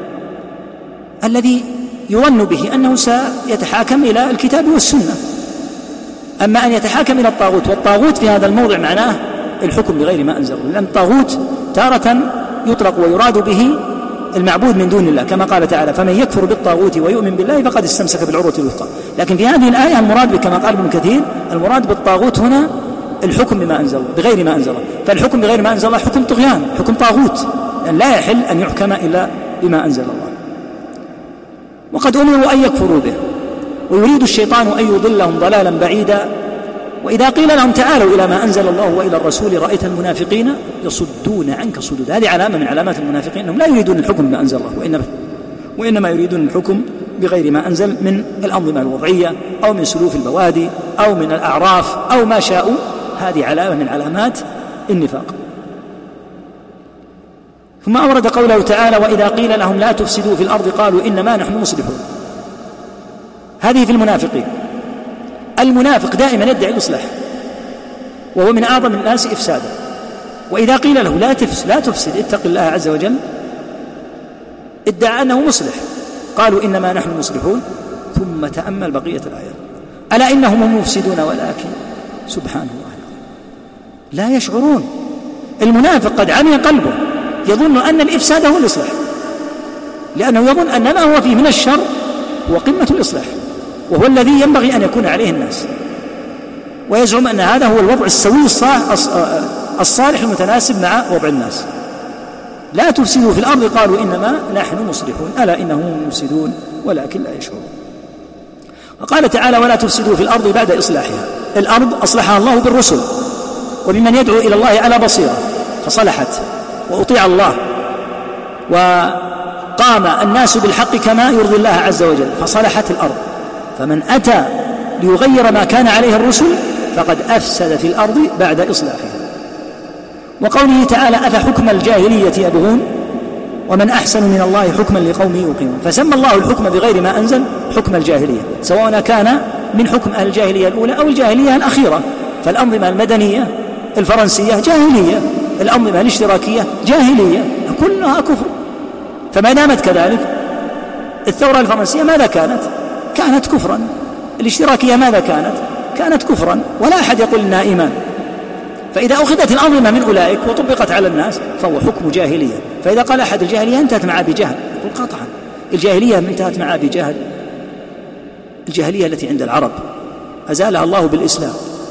الذي يظن به أنه سيتحاكم إلى الكتاب والسنة. أما أن يتحاكم إلى الطاغوت، والطاغوت في هذا الموضع معناه الحكم بغير ما أنزل الله، لأن الطاغوت تارة يطلق ويراد به المعبود من دون الله، كما قال تعالى فمن يكفر بالطاغوت ويؤمن بالله فقد استمسك بالعروة الوثقى. لكن في هذه الآية المراد كما قال ابن كثير المراد بالطاغوت هنا الحكم بما أنزل الله بغير ما أنزل الله، فالحكم بغير ما أنزل الله حكم طغيان، حكم طاغوت، لأن لا يحل أن يحكم إلا بما أنزل الله. وقد أمروا أن يكفروا به، ويريد الشيطان أن يضلهم ضلالا بعيدا. وإذا قيل لهم تعالوا إلى ما أنزل الله وإلى الرسول رأيت المنافقين يصدون عنك صدودا. هذه علامة من علامات المنافقين أنهم لا يريدون الحكم بما أنزل الله، وإنما, وإنما يريدون الحكم بغير ما أنزل من الأنظمة الوضعية أو من سلوف البوادي أو من الأعراف أو ما شاءوا. هذه علامة من علامات النفاق. ثم أورد قوله تعالى وإذا قيل لهم لا تفسدوا في الأرض قالوا إنما نحن مصلحون. هذه في المنافقين. المنافق دائما يدعي الإصلاح وهو من أعظم الناس إفسادا، وإذا قيل له لا تفسد, لا تفسد اتق الله عز وجل ادعى أنه مصلح. قالوا إنما نحن مصلحون. ثم تأمل بقية الآية ألا إنهم هم مفسدون ولكن سبحان الله لا يشعرون. المنافق قد عمي قلبه يظن أن الإفساد هو الإصلاح، لأنه يظن أن ما هو فيه من الشر هو قمة الإصلاح وهو الذي ينبغي أن يكون عليه الناس، ويزعم أن هذا هو الوضع السوي الصالح المتناسب مع وضع الناس. لا تفسدوا في الأرض قالوا إنما نحن مصلحون ألا إنهم هم المفسدون ولكن لا يشعرون. وقال تعالى ولا تفسدوا في الأرض بعد إصلاحها. الأرض أصلحها الله بالرسل وبمن يدعو إلى الله على بصيرة فصلحت وأطيع الله وقام الناس بالحق كما يرضي الله عز وجل فصلحت الأرض. فمن أتى ليغير ما كان عليه الرسل فقد أفسد في الأرض بعد إصلاحها. وقوله تعالى أفحكم الجاهلية يبغون ومن أحسن من الله حكما لقوم يوقنون. فسمى الله الحكم بغير ما أنزل حكم الجاهلية، سواء كان من حكم الجاهلية الأولى أو الجاهلية الأخيرة. فالأنظمة المدنية الفرنسية جاهلية، الأنظمة الاشتراكية جاهلية، كلها كفر. فما دامت كذلك الثورة الفرنسية ماذا كانت؟ كانت كفرا. الاشتراكية ماذا كانت؟ كانت كفرا، ولا أحد يقول إنها إيمان. فإذا أخذت الأنظمة من أولئك وطبقت على الناس فهو حكم جاهلية. فإذا قال أحد الجاهلية انتهت مع أبي جهل، يقول قطعا الجاهلية انتهت مع أبي جهل. الجاهلية التي عند العرب أزالها الله بالإسلام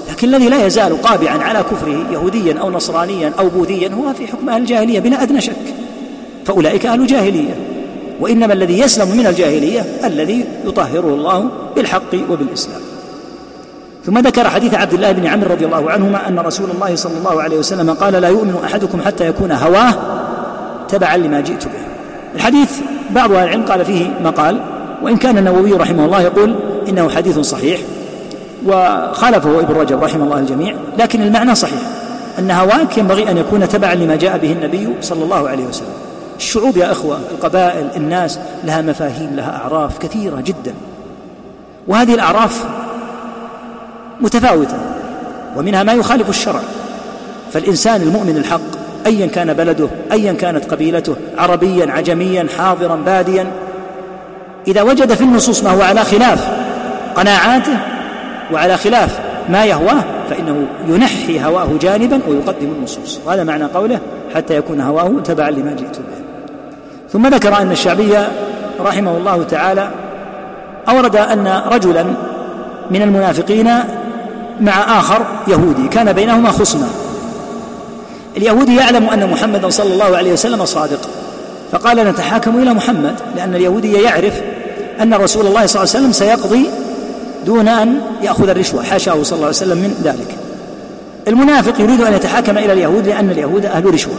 لكن الذي لا يزال قابعا على كفره يهوديا أو نصرانيا أو بوذيا هو في حكم أهل الجاهلية بلا أدنى شك، فأولئك أهل جاهلية. وإنما الذي يسلم من الجاهلية الذي يطهره الله بالحق وبالإسلام. ثم ذكر حديث عبد الله بن عمرو رضي الله عنهما أن رسول الله صلى الله عليه وسلم قال: لا يؤمن أحدكم حتى يكون هواه تبعا لما جئت به. الحديث بعض أهل العلم قال فيه مقال، وإن كان النووي رحمه الله يقول إنه حديث صحيح، وخالفه ابن رجب رحمه الله الجميع، لكن المعنى صحيح، أن هواك ينبغي أن يكون تبعا لما جاء به النبي صلى الله عليه وسلم. الشعوب يا أخوة، القبائل، الناس لها مفاهيم، لها أعراف كثيرة جدا، وهذه الأعراف متفاوتة، ومنها ما يخالف الشرع. فالإنسان المؤمن الحق أيا كان بلده، أيا كانت قبيلته، عربيا عجميا حاضرا باديا، إذا وجد في النصوص ما هو على خلاف قناعاته وعلى خلاف ما يهواه فإنه ينحي هواه جانبا ويقدم النصوص. وهذا معنى قوله: حتى يكون هواه تبعا لما جئت به. ثم ذكر أن الشعبي رحمه الله تعالى أورد أن رجلا من المنافقين مع آخر يهودي كان بينهما خصما. اليهودي يعلم أن محمدا صلى الله عليه وسلم صادق، فقال: نتحاكم إلى محمد، لأن اليهودي يعرف أن رسول الله صلى الله عليه وسلم سيقضي دون أن يأخذ الرشوة، حاشاه صلى الله عليه وسلم من ذلك. المنافق يريد أن يتحاكم إلى اليهود لأن اليهود أهل رشوة،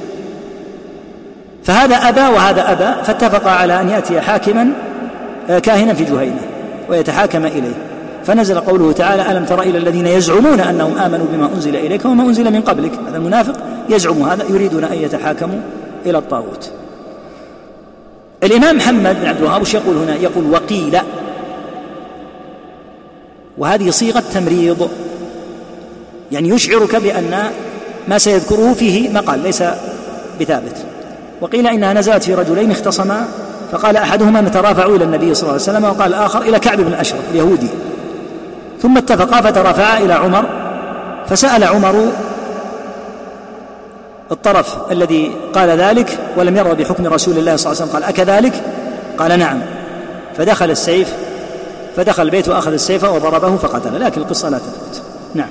فهذا أبى وهذا أبى، فاتفقا على أن يأتي حاكما كاهنا في جهينة ويتحاكم إليه. فنزل قوله تعالى: ألم تر إلى الذين يزعمون أنهم آمنوا بما أنزل إليك وما أنزل من قبلك. هذا المنافق يزعم هذا، يريدون أن يتحاكموا إلى الطاغوت. الإمام محمد بن عبد الوهاب يقول هنا، يقول: وقيل، وهذه صيغة تمريض، يعني يشعرك بأن ما سيذكره فيه مقال ليس بثابت. وقيل إنها نزلت في رجلين اختصما، فقال أحدهما: نترافع إلى النبي صلى الله عليه وسلم، وقال الآخر إلى كعب بن الأشرف اليهودي، ثم اتفقا فترافعا إلى عمر، فسأل عمر الطرف الذي قال ذلك ولم يرضى بحكم رسول الله صلى الله عليه وسلم، قال: أكذلك؟ قال: نعم. فدخل السيف فدخل البيت وأخذ السيف وضربه فقتل، لكن القصة لا تثبت. نعم.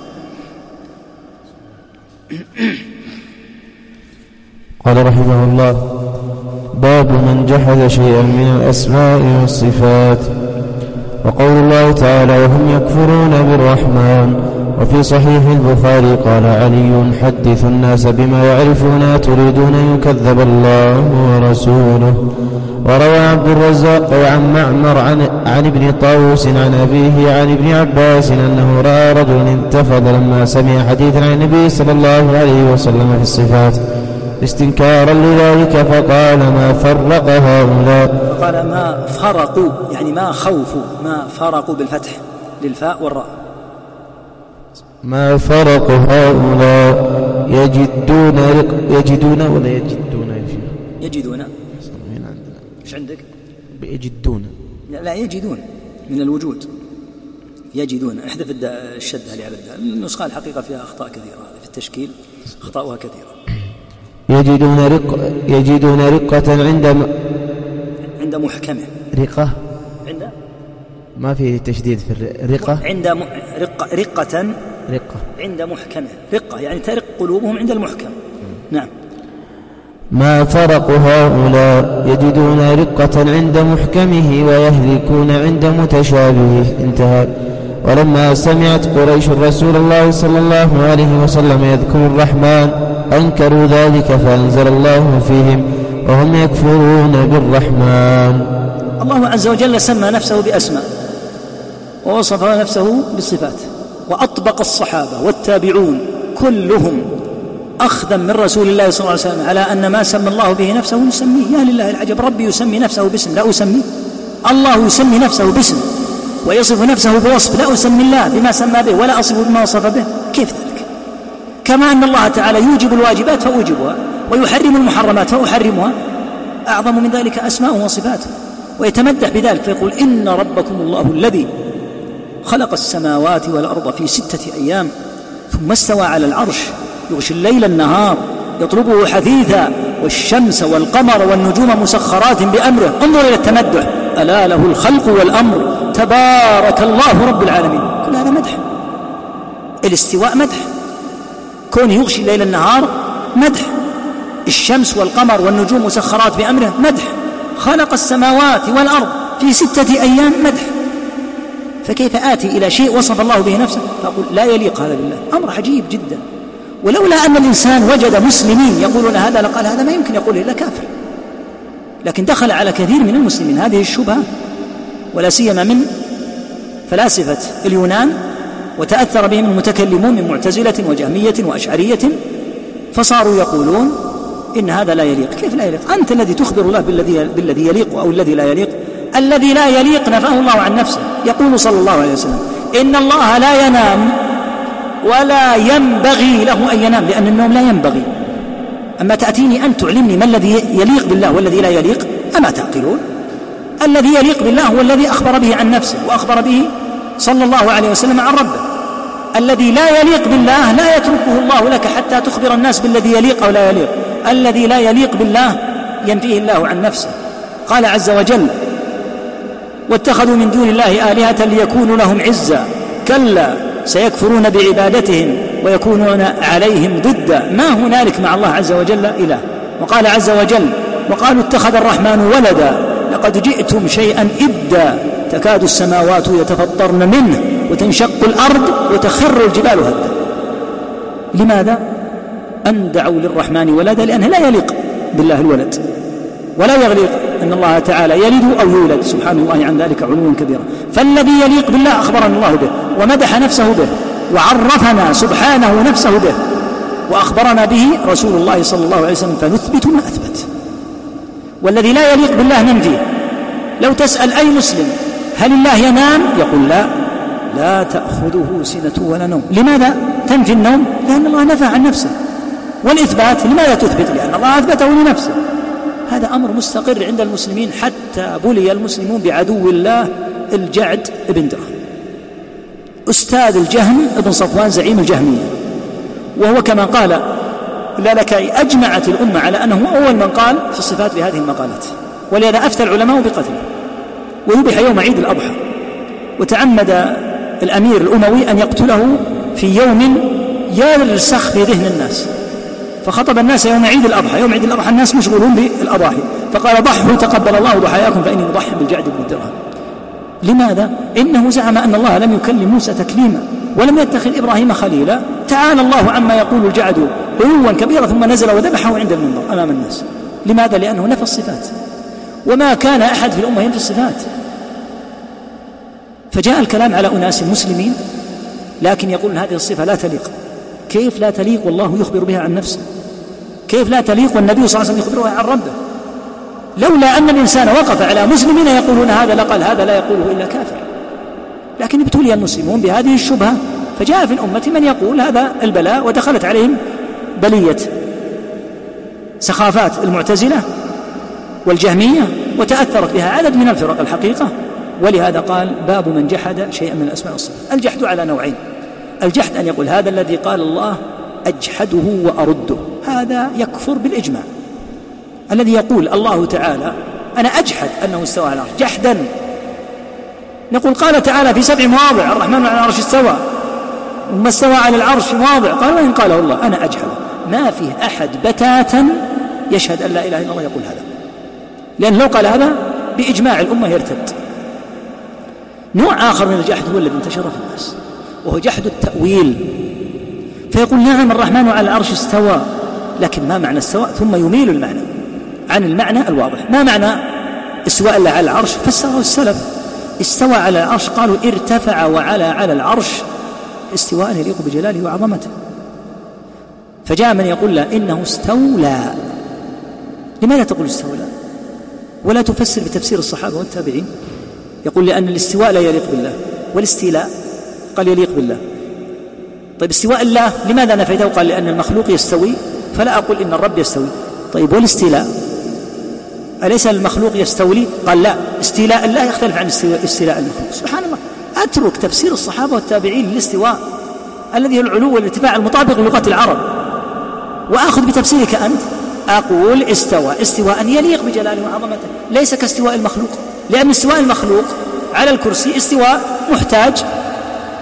قال رحمه الله: باب من جحد شيئا من الأسماء والصفات. وقول الله تعالى: وهم يكفرون بالرحمن. وفي صحيح البخاري قال علي: حدث الناس بما يعرفون، تريدون أن يكذب الله ورسوله. وروى عبد الرزاق عن معمر عن, عن ابن طاووس عن أبيه عن ابن عباس أنه رأى رجلا انتفض لما سمع حديثا عن النبي صلى الله عليه وسلم في الصفات استنكارا لذلك، فقال: ما فرق هؤلاء. فقال: ما فرقوا، يعني ما خوفوا، ما فرقوا بالفتح للفاء والراء. ما فرق هؤلاء يجدون يجدون ولا يجدون يجدون ايش عندك؟ يجدون لا يجدون من الوجود، يجدون. احذف الشدة اللي على الدال. النسخة الحقيقة فيها أخطاء كثيرة في التشكيل، أخطاؤها كثيرة. يجدون رق يجدون رقة عند م... عند محكمة. رقة عند ما في تشديد في الرقة. عند م... رقة رقة رقة عند محكمة. رقة يعني ترق قلوبهم عند المحكم. نعم. ما فرق هؤلاء يجدون رقة عند محكمه ويهلكون عند متشابهه. انتهى. ولما سمعت قريش رسول الله صلى الله عليه وسلم يذكر الرحمن أنكروا ذلك، فأنزل الله فيهم: وهم يكفرون بالرحمن. الله عز وجل سمى نفسه بأسماء ووصف نفسه بالصفات، وأطبق الصحابة والتابعون كلهم أخذا من رسول الله صلى الله عليه وسلم على أن ما سمى الله به نفسه نسميه. يا لله العجب، ربي يسمي نفسه باسم لا أسميه، الله يسمي نفسه باسم ويصف نفسه بوصف لا أسمي الله بما سمى به ولا أصف بما وصف به. كيف ذلك؟ كما أن الله تعالى يوجب الواجبات فأوجبها ويحرم المحرمات فأحرمها، أعظم من ذلك أسماء وصفاته، ويتمدح بذلك فيقول: إن ربكم الله الذي خلق السماوات والأرض في ستة أيام ثم استوى على العرش يغشي الليل النهار يطلبه حثيثا والشمس والقمر والنجوم مسخرات بأمره. انظر إلى التمدح: ألا له الخلق والأمر تبارك الله رب العالمين. كل هذا مدح. الاستواء مدح، كونه يغشي الليل النهار مدح، الشمس والقمر والنجوم مسخرات بأمره مدح، خلق السماوات والأرض في ستة أيام مدح. فكيف آتي إلى شيء وصف الله به نفسه فأقول لا يليق هذا بالله؟ أمر عجيب جدا. ولولا أن الإنسان وجد مسلمين يقولون هذا لقال هذا ما يمكن يقول إلا كافر، لكن دخل على كثير من المسلمين هذه الشبهة، ولا سيما من فلاسفة اليونان، وتأثر بهم المتكلمون من معتزلة وجهمية وأشعرية، فصاروا يقولون إن هذا لا يليق. كيف لا يليق؟ أنت الذي تخبر الله بالذي بالذي يليق أو الذي لا يليق. الذي لا يليق نفاه الله عن نفسه، يقول صلى الله عليه وسلم إن الله لا ينام ولا ينبغي له أن ينام، لأن النوم لا ينبغي. أما تأتيني أن تعلمني ما الذي يليق بالله والذي لا يليق؟ أما تعقلون؟ الذي يليق بالله هو الذي أخبر به عن نفسه وأخبر به صلى الله عليه وسلم عن ربه. الذي لا يليق بالله لا يتركه الله لك حتى تخبر الناس بالذي يليق أو لا يليق. الذي لا يليق بالله ينفيه الله عن نفسه. قال عز وجل واتخذوا من دون الله آلهة ليكونوا لهم عزا كلا سيكفرون بعبادتهم ويكونون عليهم ضدا. ما هنالك مع الله عز وجل إله. وقال عز وجل وقالوا اتخذ الرحمن ولدا لقد جئتم شيئا إدا تكاد السماوات يتفطرن منه وتنشق الأرض وتخر الجبال هدا. لماذا؟ أن دعوا للرحمن ولدا لأنه لا يليق بالله الولد، ولا يغلق أن الله تعالى يلد أو يولد، سبحان الله عن ذلك علوا كبيرا. فالذي يليق بالله أخبرنا الله به ومدح نفسه به وعرفنا سبحانه نفسه به وأخبرنا به رسول الله صلى الله عليه وسلم، فنثبت ما أثبت. والذي لا يليق بالله ننفيه. لو تسأل أي مسلم هل الله ينام؟ يقول لا، لا تأخذه سنة ولا نوم. لماذا تنفي النوم؟ لأن الله نفى عن نفسه. والإثبات لماذا تثبت؟ لأن الله أثبته لنفسه. هذا أمر مستقر عند المسلمين، حتى بلي المسلمون بعدو الله الجعد بن درهم أستاذ الجهم بن صفوان زعيم الجهمية، وهو كما قال اللالكائي أجمعت الأمة على أنه أول من قال في الصفات بهذه المقالات، ولهذا أفتى العلماء بقتله وذبح يوم عيد الأضحى. وتعمد الأمير الأموي أن يقتله في يوم يرسخ في ذهن الناس، فخطب الناس يوم عيد الأضحى. يوم عيد الأضحى الناس مشغولون بالأضاحي، فقال ضحوا تقبل الله ضحاياكم فإني مضحي بالجعد بن درهم. لماذا؟ إنه زعم أن الله لم يكلم موسى تكليما ولم يتخذ إبراهيم خليلا. تعالى الله عما يقول الجعد علوا كبيرا، ثم نزل وذبحه عند المنبر أمام الناس. لماذا؟ لأنه نفى الصفات، وما كان أحد في الأمة ينفي الصفات. فجاء الكلام على أناس مسلمين لكن يقول هذه الصفة لا تليق. كيف لا تليق والله يخبر بها عن نفسه؟ كيف لا تليق والنبي صلى الله عليه وسلم يخبرها عن ربه؟ لولا أن الإنسان وقف على مسلمين يقولون هذا لقال هذا لا يقوله إلا كافر. لكن ابتلي المسلمون بهذه الشبهة، فجاء في الأمة من يقول هذا البلاء، ودخلت عليهم بلية سخافات المعتزلة والجهمية، وتأثرت بها عدد من الفرق الحقيقة. ولهذا قال باب من جحد شيئا من الأسماء والصفات. الجحد على نوعين: الجحد أن يقول هذا الذي قال الله أجحده وأرده، هذا يكفر بالإجماع. الذي يقول الله تعالى أنا أجحد أنه استوى على العرش جحدا، نقول قال تعالى في سبع مواضع الرحمن على العرش استوى، ثم استوى على العرش في مواضع، قال وإن قاله الله أنا أجحده. ما فيه أحد بتاتا يشهد أن لا إله إلا الله يقول هذا، لأن لو قال هذا بإجماع الأمة يرتد. نوع آخر من الجحد هو الذي انتشر في الناس، وهو جحد التأويل. فيقول نعم الرحمن على العرش استوى، لكن ما معنى استوى؟ ثم يميل المعنى عن المعنى الواضح. ما معنى استواء الله على العرش؟ فسره السلف استوى على العرش قالوا ارتفع وعلى على العرش استواء يليق بجلاله وعظمته. فجاء من يقول لا إنه استولى. لماذا تقول استولى ولا تفسر بتفسير الصحابة والتابعين؟ يقول لأن الاستواء لا يليق بالله، والاستيلاء قال يليق بالله. طيب استواء الله لماذا نفيته؟ قال لأن المخلوق يستوي، فلا أقول إن الرب يستوي. طيب والاستيلاء أليس المخلوق يستولي؟ قال لا، استيلاء الله يختلف عن استيلاء المخلوق. سبحان الله، أترك تفسير الصحابة والتابعين للاستواء الذي هو العلو والارتفاع المطابق للغة العرب، وأخذ بتفسيرك أنت. أقول استوى استواء يليق بجلاله وعظمته، ليس كاستواء المخلوق، لأن استواء المخلوق على الكرسي استواء محتاج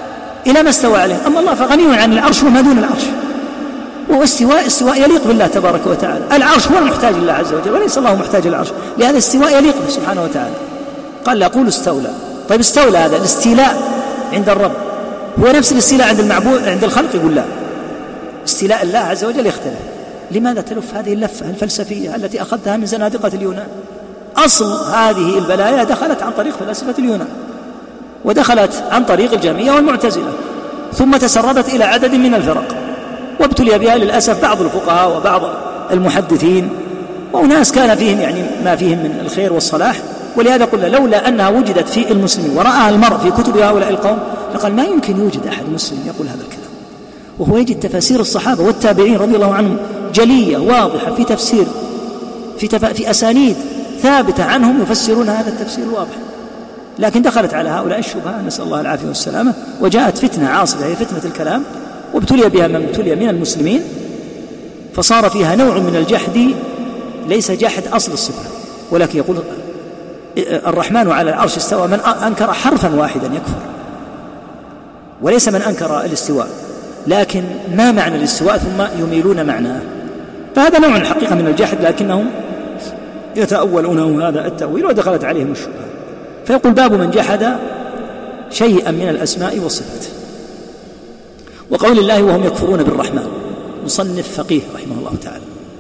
إلى ما استوى عليه. أما الله فغني عن العرش وما دون العرش، وهو استواء استواء يليق بالله تبارك وتعالى. العرش هو المحتاج لله عز وجل وليس الله محتاج للعرش، لهذا استواء يليق به سبحانه وتعالى. قال لا أقول استولى. طيب استولى هذا الاستيلاء عند الرب هو نفس الاستيلاء عند المعبود عند الخلق؟ يقول لا، استيلاء الله عز وجل يختلف. لماذا تلف هذه اللفة الفلسفية التي أخذتها من زنادقة اليونان؟ أصل هذه البلايا دخلت عن طريق فلاسفة اليونان، ودخلت عن طريق الجهمية والمعتزلة، ثم تسربت إلى عدد من الفرق، وابتلي بها للأسف بعض الفقهاء وبعض المحدثين، وناس كان فيهم يعني ما فيهم من الخير والصلاح. ولهذا قلنا لولا أنها وجدت في المسلمين ورآها المرء في كتب هؤلاء القوم لقال ما يمكن يوجد أحد مسلم يقول هذا الكلام، وهو يجد تفاسير الصحابة والتابعين رضي الله عنهم جلية واضحة في تفسير في, تف... في أسانيد ثابتة عنهم يفسرون هذا التفسير الواضح. لكن دخلت على هؤلاء الشبهة، نسأل الله العافية والسلامة، وجاءت فتنة عاصفة هي فتنة الكلام، وابتلي بها من ابتلي من المسلمين، فصار فيها نوع من الجحد ليس جحد أصل الصفة، ولكن يقول الرحمن على العرش استوى، من أنكر حرفا واحدا يكفر، وليس من أنكر الاستواء، لكن ما معنى الاستواء ثم يميلون معناه. فهذا نوع الحقيقة من الجحد، لكنهم يتأولون هذا التأويل ودخلت عليهم الشبهة. فيقول باب من جحد شيئا من الأسماء والصفات. وقول الله وهم يكفرون بالرحمن، مصنف فقيه رحمه الله تعالى.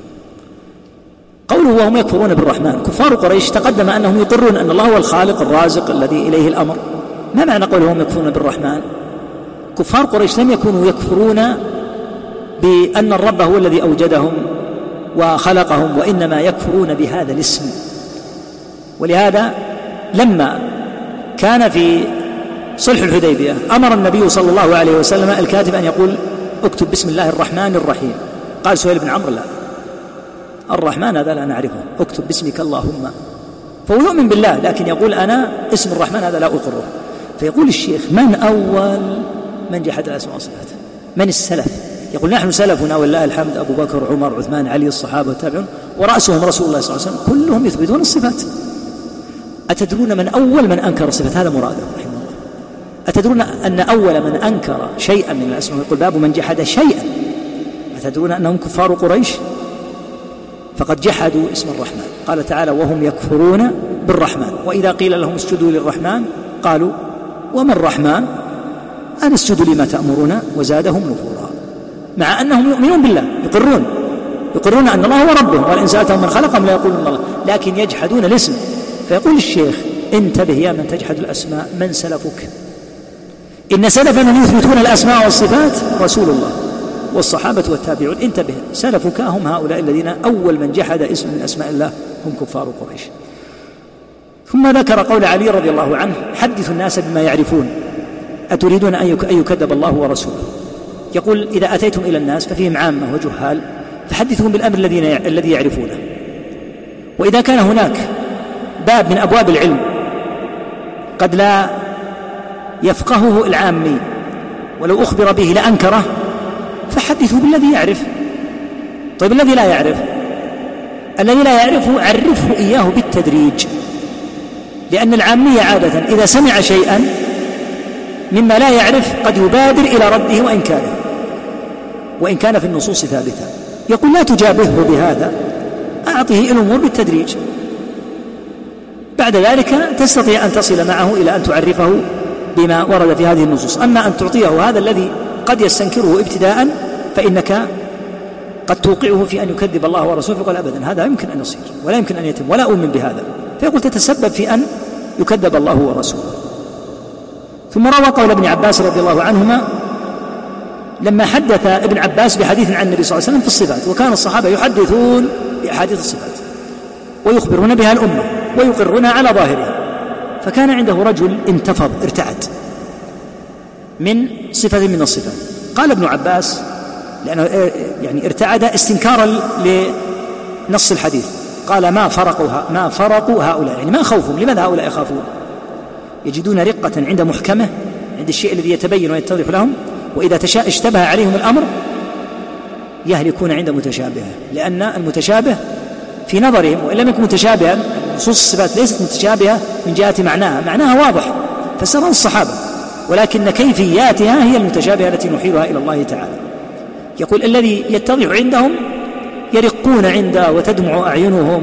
قوله وهم يكفرون بالرحمن، كفار قريش تقدم أنهم يقرون أن الله هو الخالق الرازق الذي إليه الأمر. ما معنى قوله وهم يكفرون بالرحمن؟ كفار قريش لم يكونوا يكفرون بأن الرب هو الذي أوجدهم وخلقهم، وإنما يكفرون بهذا الاسم. ولهذا لما كان في صلح الحديبية أمر النبي صلى الله عليه وسلم الكاتب أن يقول اكتب بسم الله الرحمن الرحيم. قال سهيل بن عمرو لا، الرحمن هذا لا نعرفه، اكتب باسمك اللهم. فهو يؤمن بالله لكن يقول أنا اسم الرحمن هذا لا أقره. فيقول الشيخ من أول من جحد الأسماء والصفات؟ من السلف؟ يقول نحن سلفنا والله الحمد أبو بكر عمر عثمان علي الصحابة والتابعون ورأسهم رسول الله صلى الله عليه وسلم كلهم يثبتون الصفات. أتدرون من أول من أنكر الصفات؟ هذا مراده رحمه الله. أتدرون أن أول من أنكر شيئا من الأسماء، يقول باب من جحد شيئا، أتدرون أنهم كفار قريش؟ فقد جحدوا اسم الرحمن. قال تعالى وهم يكفرون بالرحمن، وإذا قيل لهم اسجدوا للرحمن قالوا وما الرحمن أن اسجدوا لما تأمرون وزادهم نفورا، مع أنهم يؤمنون بالله، يقرون يقرون أن الله هو ربهم، وإن سألتهم من خلقهم لا يقولون الله، لكن يجحدون الاسم. فيقول الشيخ انتبه يا من تجحد الأسماء، من سلفك؟ إن سلفنا يثبتون الأسماء والصفات رسول الله والصحابة والتابعون. انتبه، سلفك هم هؤلاء الذين أول من جحد اسم من أسماء الله هم كفار قريش. ثم ذكر قول علي رضي الله عنه حدثوا الناس بما يعرفون أتريدون أن يكذب الله ورسوله. يقول إذا أتيتم إلى الناس ففيهم عامة وجهال فحدثهم بالأمر الذي يعرفونه، وإذا كان هناك باب من أبواب العلم قد لا يفقهه العامي ولو أخبر به لأنكره فحدثوا بالذي يعرف. طيب الذي لا يعرف، الذي لا يعرفه عرفه إياه بالتدريج، لأن العامية عادة إذا سمع شيئا مما لا يعرف قد يبادر إلى رده وإنكاره، وإن كان في النصوص ثابتة. يقول لا تجابهه بهذا، أعطه الأمور بالتدريج، بعد ذلك تستطيع أن تصل معه إلى أن تعرفه بما ورد في هذه النصوص. أما أن تعطيه هذا الذي قد يستنكره ابتداء فإنك قد توقعه في أن يكذب الله ورسوله، فقال أبدا هذا يمكن أن يصير ولا يمكن أن يتم ولا أؤمن بهذا، فيقول تتسبب في أن يكذب الله ورسوله. ثم روى قول ابن عباس رضي الله عنهما لما حدث ابن عباس بحديث عن النبي صلى الله عليه وسلم في الصفات، وكان الصحابة يحدثون بأحاديث الصفات ويخبرون بها الأمة ويقرون على ظاهرها، فكان عنده رجل انتفض ارتعد من صفة من الصفات. قال ابن عباس لأنه يعني ارتعد استنكارا لنص الحديث، قال ما فرقوا ما فرقوا هؤلاء، يعني ما خوفهم، لماذا هؤلاء يخافون؟ يجدون رقة عند محكمه، عند الشيء الذي يتبين ويتضح لهم، وإذا اشتبه عليهم الأمر يهلكون عند متشابهه، لأن المتشابه في نظرهم وإن لم يكن متشابها، نصوص الصفات ليست متشابهة من جهة معناها، معناها واضح فسره الصحابة، ولكن كيفياتها هي المتشابهة التي نحيلها إلى الله تعالى. يقول الذي يتضح عندهم يرقون عنده وتدمع أعينهم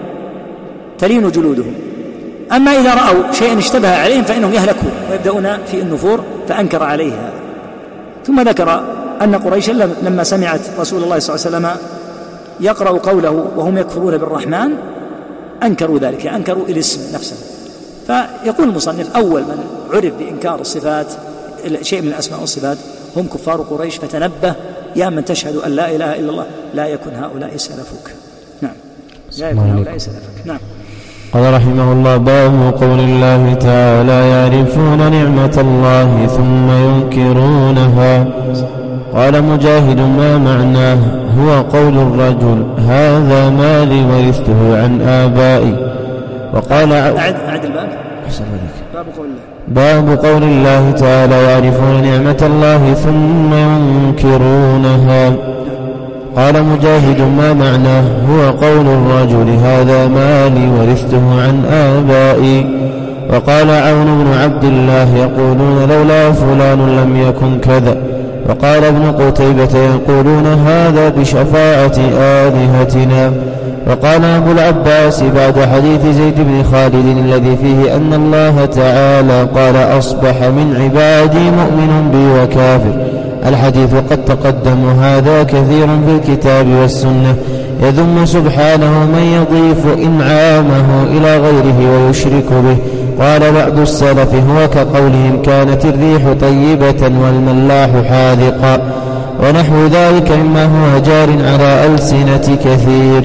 وتلين جلودهم، أما إذا رأوا شيئا اشتبه عليهم فإنهم يهلكون ويبدأون في النفور، فأنكر عليه هذا. ثم ذكر أن قريشا لما سمعت رسول الله صلى الله عليه وسلم يقرأ قوله وهم يكفرون بالرحمن أنكروا ذلك، يعني أنكروا الاسم نفسه. فيقول المصنف أول من عرف بإنكار الصفات شيء من الأسماء والصفات هم كفار قريش، فتنبه يا من تشهد أن لا إله إلا الله لا يكن هؤلاء سلفك. نعم لا يكن هؤلاء سلفك. نعم. قال رحمه الله: باب قول الله تعالى: يعرفون نعمة الله ثم ينكرونها. قال مجاهد: ما معناه؟ هو قول الرجل: هذا مالي ورثته عن آبائي. وقال أعد أعد الباب. باب قول الله باب قول الله تعالى: يعرفون نعمة الله ثم ينكرونها. قال مجاهد: ما معناه؟ هو قول الرجل: هذا مالي ورثته عن آبائي. وقال عون بن عبد الله: يقولون لولا فلان لم يكن كذا. وقال ابن قتيبة: يقولون هذا بشفاعة آلهتنا. وقال أبو العباس بعد حديث زيد بن خالد الذي فيه أن الله تعالى قال: أصبح من عبادي مؤمن بي وكافر. الحديث قد تقدم، هذا كثير في الكتاب والسنة، يذم سبحانه من يضيف إنعامه إلى غيره ويشرك به. قال بعض السلف: هو كقولهم: كانت الريح طيبة والملاح حاذقا، ونحو ذلك مما هو جار على ألسنة كثير.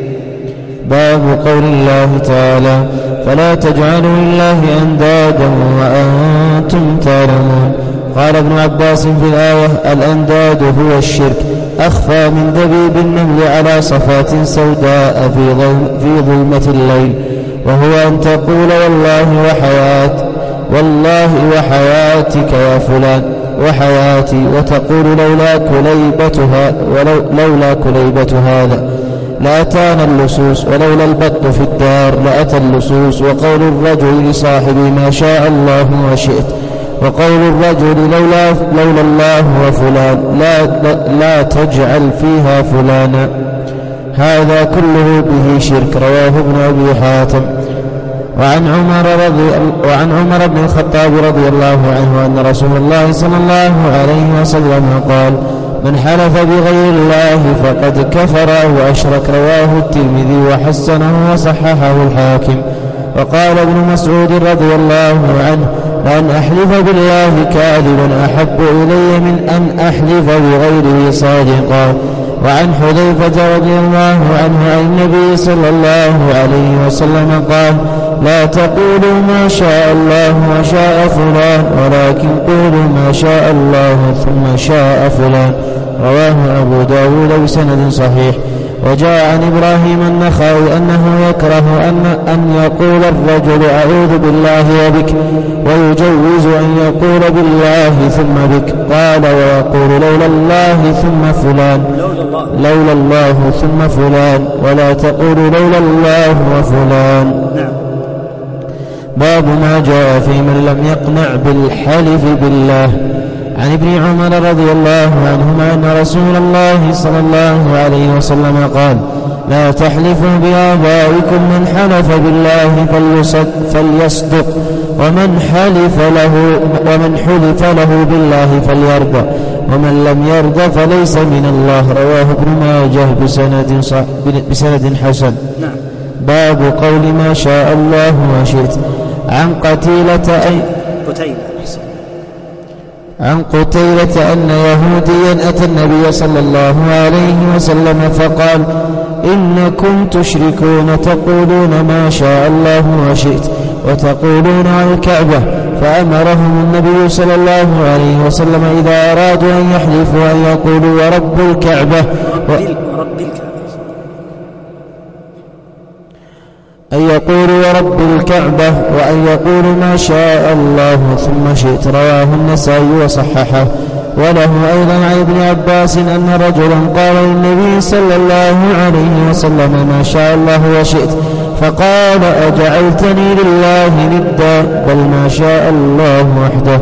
باب قول الله تعالى: فلا تجعلوا لله أندادا وأنتم تعلمون. قال ابن عباس في الآية: الأنداد هو الشرك، أخفى من دبيب النمل على صفات سوداء في ظلمة الليل، وهو أن تقول والله وحيات والله وحياتك يا فلان وحياتي، وتقول لولا كليبتها ولو لولا كليبة هذا لأتانا اللصوص، ولولا البط في الدار لأتى اللصوص. وقول الرجل لصاحبه: ما شاء الله وشئت. وقول الرجل: لولا, لولا الله وفلان لا, لا تجعل فيها فلانا. هذا كله به شرك. رواه ابن أبي حاتم. وعن عمر, رضي وعن عمر بن الخطاب رضي الله عنه أن رسول الله صلى الله عليه وسلم قال: من حلف بغير الله فقد كفر أو أشرك. رواه الترمذي وحسنه وصححه الحاكم. وقال ابن مسعود رضي الله عنه: لأن أحلف بالله كاذبا أحب إلي من أن أحلف بغيره صادقا. وعن حذيفة رضي الله عنه عن النبي صلى الله عليه وسلم قال: لا تقولوا ما شاء الله وشاء فلان، ولكن قولوا ما شاء الله ثم شاء فلان. رواه أبو داود بسند صحيح. وجاء عن إبراهيم النخعي أنه يكره أن, أن يقول الرجل أعوذ بالله وبك، ويجوز أن يقول بالله ثم بك. قال: ويقول لولا الله ثم فلان، لولا الله ثم فلان، ولا تقول لولا الله وفلان. باب ما جاء في من لم يقنع بالحلف بالله. عن ابن عمر رضي الله عنهما أن رسول الله صلى الله عليه وسلم قال: لا تحلفوا بآبائكم، من حلف بالله فليصدق، ومن حلف له ومن حلف له بالله فليرضى، ومن لم يرضى فليس من الله. رواه ابن ماجه بسند, بسند حسن. باب قول ما شاء الله وشئت. عن قتيلة أي قتيلة عن قتيلة أن يهوديا أتى النبي صلى الله عليه وسلم فقال: إنكم تشركون، تقولون ما شاء الله وشئت وتقولون عن الكعبة. فأمرهم النبي صلى الله عليه وسلم إذا أرادوا أن يحلفوا أن يقولوا ورب الكعبة ورب الكعبة أن يقولوا ورب الكعبة وأن يقولوا ما شاء الله ثم شئت. رواه النسائي وصححه. وله أيضا عن ابن عباس أن رجلا قال للنبي صلى الله عليه وسلم: ما شاء الله وشئت. فقال: أجعلتني لله ندا؟ بل ما شاء الله وحده.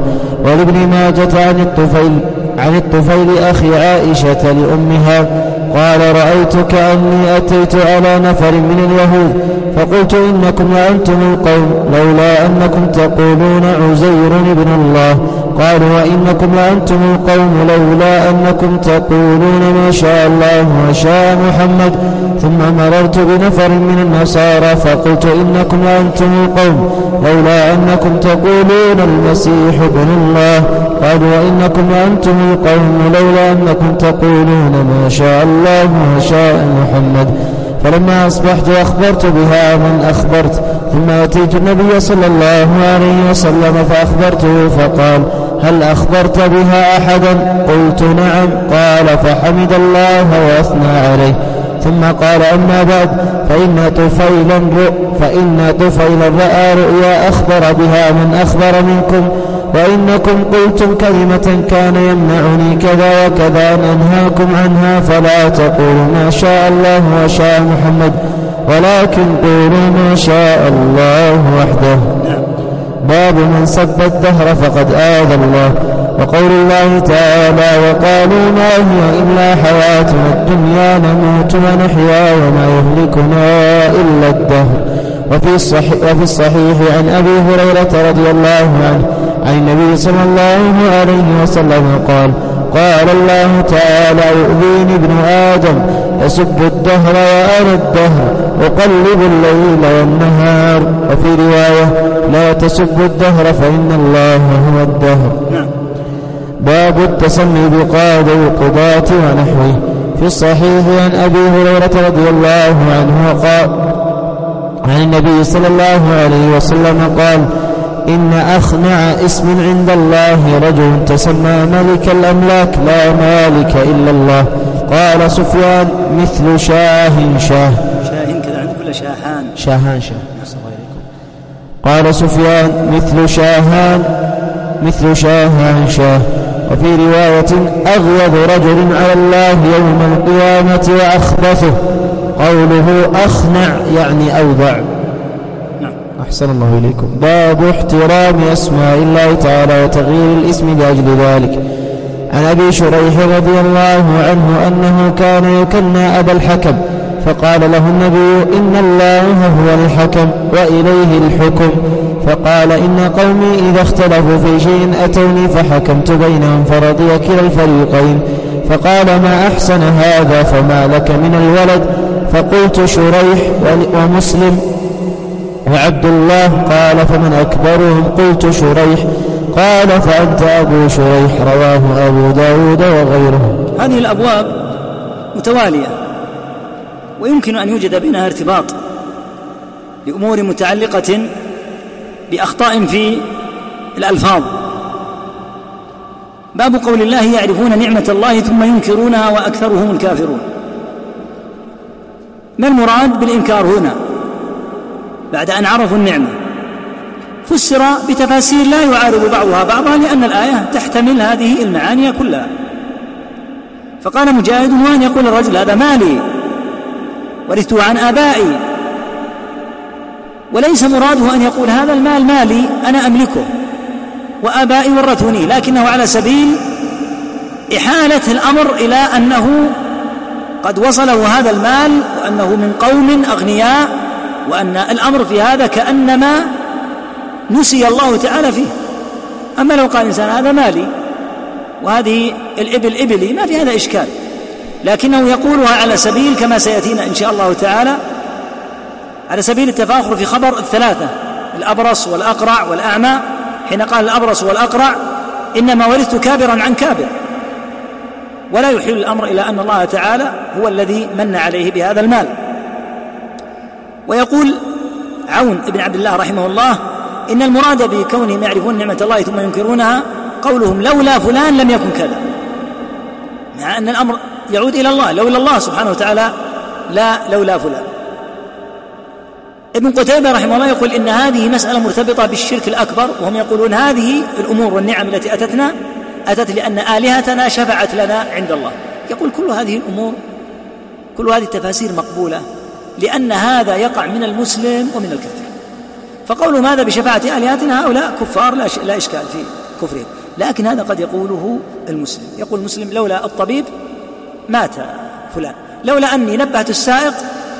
ولابن ماجة عن الطفيل عن الطفيل أخي عائشة لأمها قال رأيت كأني أتيت على نفر من اليهود فقلت إنكم لأنتم القوم لولا أنكم تقولون عزير ابن الله قالوا وإنكم لأنتم القوم لولا أنكم تقولون ما شاء الله وشاء محمد ثم مررت بنفر من النصارى فقلت إنكم لأنتم القوم لولا أنكم تقولون المسيح ابن الله قالوا وإنكم لأنتم القوم لولا أنكم تقولون ما شاء الله وشاء محمد فلما أصبحت أخبرت بها من أخبرت ثم أتيت النبي صلى الله عليه وسلم فأخبرته فقال هل أخبرت بها أحدا قلت نعم قال فحمد الله وأثنى عليه ثم قال أما بعد فإن طفيلا فإن طفيلا رأى رؤيا أخبر بها من أخبر منكم وإنكم قلتم كلمة كان يمنعني كذا وكذا أن أنهاكم عنها فلا تقولوا ما شاء الله وشاء محمد ولكن قولوا ما شاء الله وحده. باب من سب الدهر فقد آذى الله. وقول الله تعالى وقالوا ما هي إلا حياتنا الدنيا نموت ونحيا وما يهلكنا إلا الدهر. وفي الصحيح, وفي الصحيح عن أبي هريرة رضي الله عنه عن النبي صلى الله عليه وسلم قال قال الله تعالى يؤذيني ابن آدم يسب الدهر وأنا الدهر أقلب الليل والنهار. وفي رواية لا تسب الدهر فإن الله هو الدهر. باب التسمي بقاضي القضاة ونحوه. في الصحيح عن أبي هريرة رضي الله عنه قال عن النبي صلى الله عليه وسلم قال إن أخنع اسم عند الله رجل تسمى ملك الأملاك لا مالك إلا الله. قال سفيان مثل شاه شاه شاهين كذا عندك ولا شاهان شاهان شاه قال سفيان مثل شاهان مثل شاهان شاه. وفي رواية أغيظ رجل على الله يوم القيامة وأخبثه. قوله أخنع يعني أوضع. أحسن الله إليكم. باب احترام أسماء الله تعالى وتغيير الاسم لأجل ذلك. عن أبي شريح رضي الله عنه أنه كان يكنى أبا الحكم فقال له النبي إن الله هو الحكم وإليه الحكم. فقال إن قومي إذا اختلفوا في شيء أتوني فحكمت بينهم فرضي كلا الفريقين. فقال ما أحسن هذا فما لك من الولد. فقلت شريح ومسلم وعبد الله. قال فمن أكبرهم قلت شريح. قال فأنت أبو شريح. رواه أبو داود وغيره. هذه الأبواب متوالية ويمكن أن يوجد بينها ارتباط لأمور متعلقة بأخطاء في الألفاظ. باب قول الله يعرفون نعمة الله ثم ينكرونها وأكثرهم الكافرون. ما المراد بالإنكار هنا بعد أن عرفوا النعمة؟ فسر بتفاسير لا يعارض بعضها بعضها لأن الآية تحتمل هذه المعاني كلها. فقال مجاهد وأن يقول الرجل هذا مالي ورثته عن آبائي، وليس مراده أن يقول هذا المال مالي أنا أملكه وآبائي ورثوني، لكنه على سبيل إحالة الأمر إلى أنه قد وصله هذا المال وأنه من قوم أغنياء، وأن الأمر في هذا كأنما نسي الله تعالى فيه. أما لو قال إنسان هذا مالي وهذه الإبل إبلي ما في هذا إشكال، لكنه يقولها على سبيل كما سيأتينا إن شاء الله تعالى على سبيل التفاخر في خبر الثلاثة الأبرص والأقرع والأعمى. حين قال الأبرص والأقرع إنما ورثت كابرا عن كابر، ولا يحيل الأمر إلى أن الله تعالى هو الذي من عليه بهذا المال. ويقول عون بن عبد الله رحمه الله إن المراد بكونهم يعرفون نعمة الله ثم ينكرونها قولهم لولا فلان لم يكن كذا، مع أن الأمر يعود إلى الله، لولا الله سبحانه وتعالى لا لولا فلان. ابن قتيبة رحمه الله يقول إن هذه مسألة مرتبطة بالشرك الأكبر، وهم يقولون هذه الأمور والنعم التي أتتنا أتت لأن آلهتنا شفعت لنا عند الله. يقول كل هذه الأمور كل هذه التفاسير مقبولة لأن هذا يقع من المسلم ومن الكافر. فقولهم هذا بشفاعة آلهتنا هؤلاء كفار لا إشكال في كفرهم، لكن هذا قد يقوله المسلم، يقول المسلم لولا الطبيب مات فلان، لولا أني نبهت السائق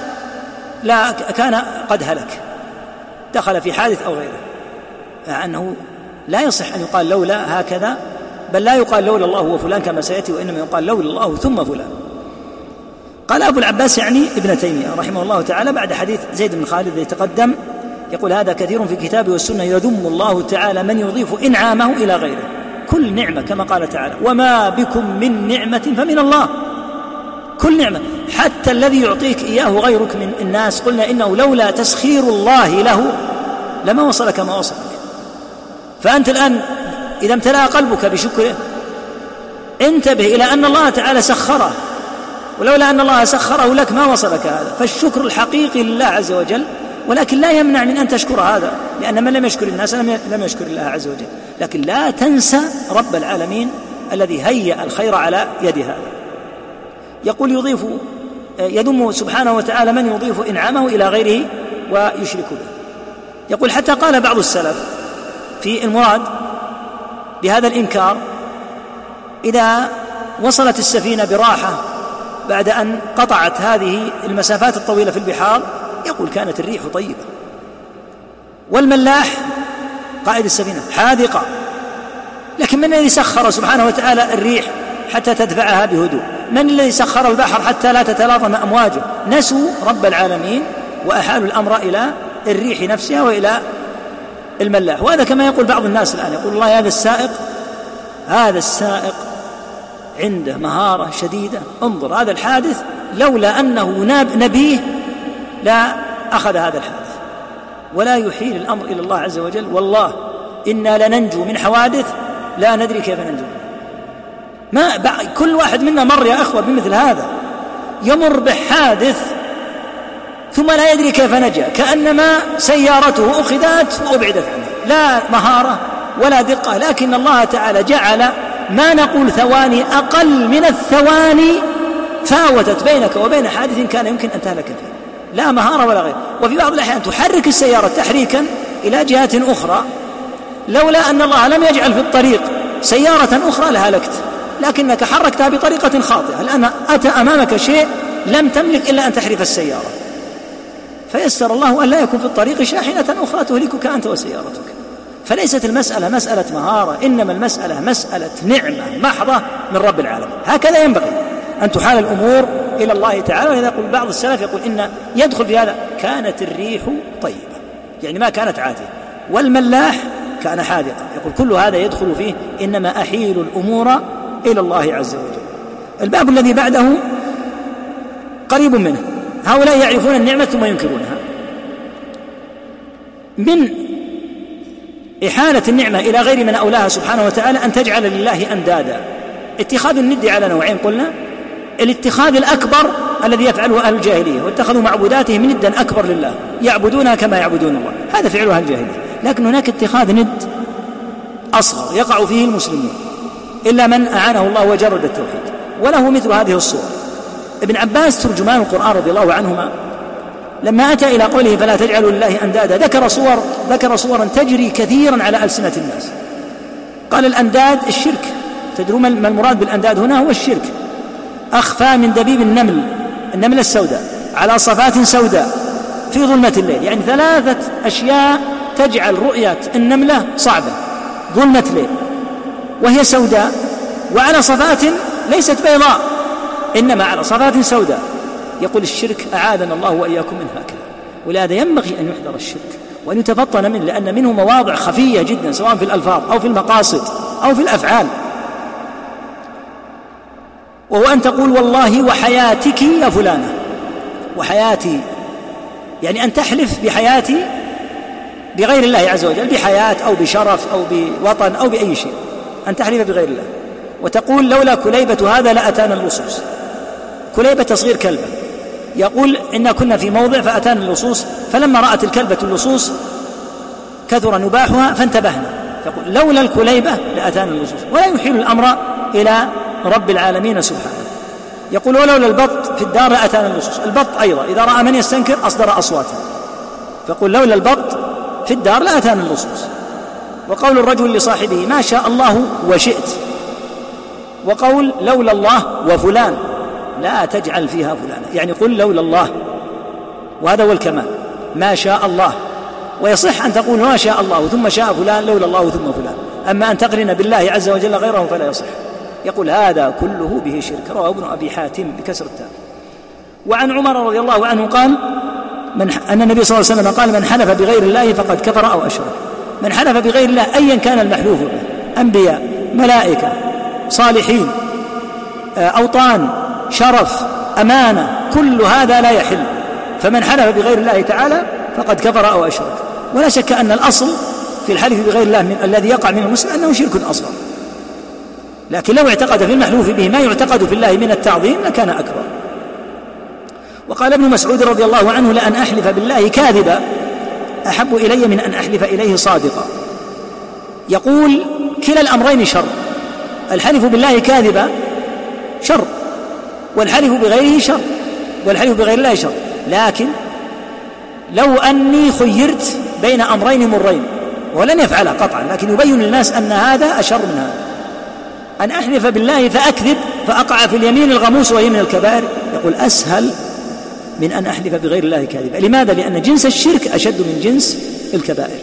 لا كان قد هلك، دخل في حادث أو غيره، مع أنه لا يصح أن يقال لولا هكذا، بل لا يقال لولا الله وفلان كما سيأتي، وإنما يقال لولا الله ثم فلان. قال أبو العباس يعني ابن تيمية رحمه الله تعالى بعد حديث زيد بن خالد الذي تقدم، يقول هذا كثير في الكتاب والسنة يذم الله تعالى من يضيف إنعامه إلى غيره، كل نعمة كما قال تعالى وما بكم من نعمة فمن الله، كل نعمة حتى الذي يعطيك إياه غيرك من الناس، قلنا إنه لولا تسخير الله له لما وصلك ما وصلك. فأنت الآن إذا امتلأ قلبك بشكره انتبه إلى أن الله تعالى سخره، ولولا أن الله سخره لك ما وصلك هذا. فالشكر الحقيقي لله عز وجل، ولكن لا يمنع من أن تشكر هذا، لأن من لم يشكر الناس لم يشكر الله عز وجل. لكن لا تنسى رب العالمين الذي هيأ الخير على يد هذا. يقول يضيف يذم سبحانه وتعالى من يضيف إنعامه إلى غيره ويشرك به. يقول حتى قال بعض السلف في المراد بهذا الإنكار إذا وصلت السفينة براحة بعد أن قطعت هذه المسافات الطويلة في البحار، يقول كانت الريح طيبة، والملاح قائد السفينة حاذقة، لكن من الذي سخر سبحانه وتعالى الريح حتى تدفعها بهدوء؟ من الذي سخر البحر حتى لا تتلاطم أمواجه؟ نسوا رب العالمين وأحالوا الأمر إلى الريح نفسها وإلى الملاح. وهذا كما يقول بعض الناس الآن، يقول الله هذا السائق هذا السائق عنده مهارة شديدة، انظر هذا الحادث لولا أنه نبيه لا أخذ هذا الحادث، ولا يحيل الأمر إلى الله عز وجل. والله إنا لننجو من حوادث لا ندري كيف ننجو. ما كل واحد منا مر يا أخوة بمثل هذا، يمر بحادث ثم لا يدري كيف نجا، كأنما سيارته أخذت وأبعدت عنه، لا مهارة ولا دقة، لكن الله تعالى جعل ما نقول ثواني أقل من الثواني فاوتت بينك وبين حادث كان يمكن أن تهلك فيه، لا مهارة ولا غير. وفي بعض الأحيان تحرك السيارة تحريكا إلى جهة أخرى، لولا أن الله لم يجعل في الطريق سيارة أخرى لهلكت، لكنك حركتها بطريقة خاطئة، لأن أتى أمامك شيء لم تملك إلا أن تحرف السيارة، فيسر الله أن لا يكون في الطريق شاحنة أخرى تهلكك أنت وسيارتك. فليست المسألة مسألة مهارة، إنما المسألة مسألة نعمة محضة من رب العالمين. هكذا ينبغي أن تحال الأمور إلى الله تعالى. ولذا يقول بعض السلف يقول إن يدخل في هذا كانت الريح طيبة، يعني ما كانت عاتية، والملاح كان حاذقا، يقول كل هذا يدخل فيه إنما أحيل الأمور إلى الله عز وجل. الباب الذي بعده قريب منه، هؤلاء يعرفون النعمة ثم ينكرونها. من إحالة النعمة إلى غير من أولاها سبحانه وتعالى أن تجعل لله أندادا. اتخاذ الند على نوعين قلنا، الاتخاذ الأكبر الذي يفعله أهل الجاهلية، واتخذوا معبوداتهم ندا أكبر لله يعبدونها كما يعبدون الله، هذا فعل أهل الجاهلية. لكن هناك اتخاذ ند أصغر يقع فيه المسلمون إلا من أعانه الله وجرد التوحيد، وله مثل هذه الصور. ابن عباس ترجمان القرآن رضي الله عنهما لما أتى إلى قوله فلا تجعلوا لله أندادا ذكر صور ذكر صورا تجري كثيرا على ألسنة الناس. قال الأنداد الشرك، تدرون ما المراد بالأنداد هنا؟ هو الشرك. أخفى من دبيب النمل، النملة السوداء، على صفات سوداء في ظلمة الليل، يعني ثلاثة أشياء تجعل رؤية النملة صعبة. ظلمة ليل وهي سوداء، وعلى صفات ليست بيضاء إنما على صفات سوداء. يقول الشرك أعاذنا الله وإياكم من هكذا. ولهذا ينبغي أن يحذر الشرك وأن يتفطن منه، لأن منه مواضع خفية جدا سواء في الألفاظ أو في المقاصد أو في الأفعال. وهو أن تقول والله وحياتك يا فلانة، وحياتي يعني أن تحلف بحياتي بغير الله عز وجل، بحياة أو بشرف أو بوطن أو بأي شيء، أن تحلف بغير الله. وتقول لولا كليبة هذا لأتانا اللصوص. كليبة تصغير كلبة، يقول إنا كنا في موضع فأتانا اللصوص، فلما رأت الكلبة اللصوص كثر نباحها فانتبهنا، يقول لولا الكليبة لأتانا اللصوص. ولا يحيل الأمر إلى رب العالمين سبحانه. يقول ولولا البط في الدار لأتانا اللصوص. البط أيضا إذا رأى من يستنكر أصدر أصواته، فيقول لولا البط في الدار لأتانا اللصوص. وقول الرجل لصاحبه ما شاء الله وشئت، وقول لولا الله وفلان، لا تجعل فيها فلان، يعني قل لولا الله، وهذا هو الكمال، ما شاء الله. ويصح أن تقول ما شاء الله ثم شاء فلان لولا الله ثم فلان، أما أن تقرن بالله عز وجل غيره فلا يصح. يقول هذا كله به شرك. رواه ابن أبي حاتم بكسر التاء. وعن عمر رضي الله عنه قال من أن النبي صلى الله عليه وسلم قال من حلف بغير الله فقد كفر أو أشرك. من حلف بغير الله أيا كان المحلوف به، أنبياء، ملائكة، صالحين، أوطان، شرف، أمانة، كل هذا لا يحل. فمن حلف بغير الله تعالى فقد كفر أو أشرك. ولا شك أن الأصل في الحلف بغير الله من الذي يقع من المسلم أنه شرك أصغر، لكن لو اعتقد في المحلوف به ما يعتقد في الله من التعظيم لكان أكبر. وقال ابن مسعود رضي الله عنه لأن أحلف بالله كاذبا أحب إلي من أن أحلف إليه صادقا. يقول كلا الأمرين شر، الحلف بالله كاذبا شر، والحلف بغيره شر، والحلف بغير الله شر. لكن لو أني خيرت بين أمرين مرين، ولن يفعلها قطعا، لكن يبين للناس أن هذا أشر من هذا، أن أحلف بالله فأكذب فأقع في اليمين الغموس وهي من الكبائر، يقول أسهل من أن أحلف بغير الله كاذبا. لماذا؟ لأن جنس الشرك أشد من جنس الكبائر.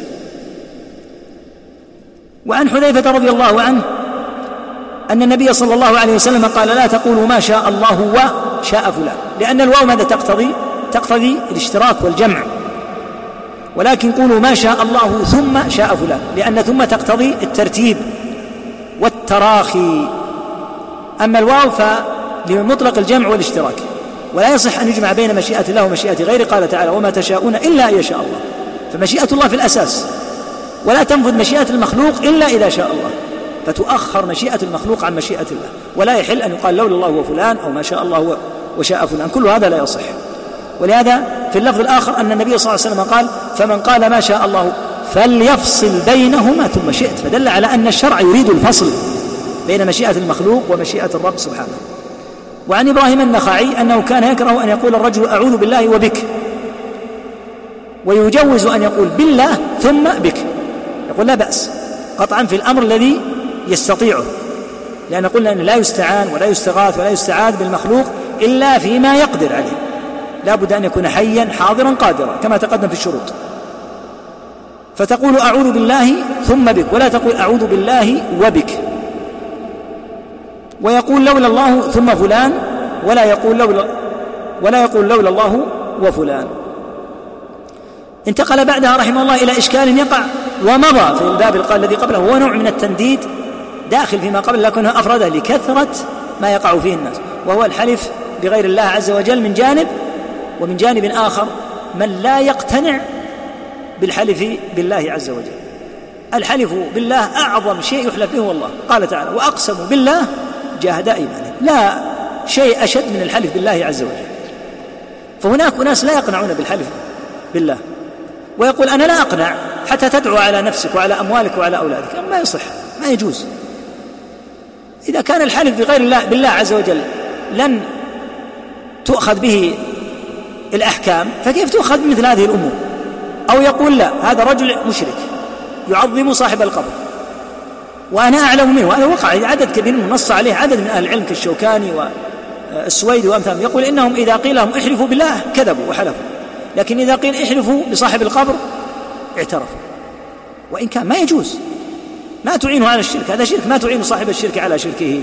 وعن حذيفة رضي الله عنه أن النبي صلى الله عليه وسلم قال لا تقولوا ما شاء الله وشاء فلان، لأن الواو ماذا تقتضي؟ تقتضي الاشتراك والجمع، ولكن قولوا ما شاء الله ثم شاء فلان، لأن ثم تقتضي الترتيب والتراخي. أما الواو فلمطلق الجمع والاشتراك، ولا يصح أن يجمع بين مشيئة الله ومشيئة غيره. قال تعالى وما تشاءون إلا أن يشاء الله، فمشيئة الله في الأساس، ولا تنفذ مشيئة المخلوق إلا إذا شاء الله، فتؤخر مشيئة المخلوق عن مشيئة الله. ولا يحل أن يقال لولا الله وفلان أو ما شاء الله وشاء فلان، كل هذا لا يصح. ولهذا في اللفظ الآخر أن النبي صلى الله عليه وسلم قال فمن قال ما شاء الله فليفصل بينهما ثم شئت، فدل على أن الشرع يريد الفصل بين مشيئة المخلوق ومشيئة الرب سبحانه. وعن إبراهيم النخعي أنه كان يكره أن يقول الرجل أعوذ بالله وبك، ويجوز أن يقول بالله ثم بك، يقول لا بأس قطعا في الأمر الذي يستطيعه، لأن قلنا أن لا يستعان ولا يستغاث ولا يستعاذ بالمخلوق إلا فيما يقدر عليه، لا بد أن يكون حيا حاضرا قادرا كما تقدم في الشروط. فتقول أعوذ بالله ثم بك، ولا تقول أعوذ بالله وبك. ويقول لولا الله ثم فلان، ولا يقول لولا ولا يقول لولا الله وفلان. انتقل بعدها رحمه الله إلى إشكال يقع ومضى في الباب الذي قبله، هو نوع من التنديد داخل فيما قبل لكنه أفرده لكثرة ما يقع فيه الناس، وهو الحلف بغير الله عز وجل من جانب، ومن جانب آخر من لا يقتنع بالحلف بالله عز وجل. الحلف بالله أعظم شيء يحلف به والله، قال تعالى وأقسموا بالله جاهد أيمانهم، لا شيء أشد من الحلف بالله عز وجل. فهناك ناس لا يقنعون بالحلف بالله، ويقول أنا لا أقنع حتى تدعو على نفسك وعلى أموالك وعلى أولادك، ما يصح، ما يجوز. إذا كان الحلف بغير الله بالله عز وجل لن تؤخذ به الأحكام، فكيف تؤخذ مثل هذه الأمور؟ أو يقول لا هذا رجل مشرك يعظم صاحب القبر وأنا أعلم منه، هذا وقع عدد كبير نص عليه عدد من أهل العلم كالشوكاني والسويدي وأمثالهم، يقول إنهم إذا قيل لهم احلفوا بالله كذبوا وحلفوا، لكن إذا قيل احلفوا بصاحب القبر اعترفوا، وإن كان ما يجوز، ما تعينه على الشرك، هذا شرك، ما تعين صاحب الشرك على شركه.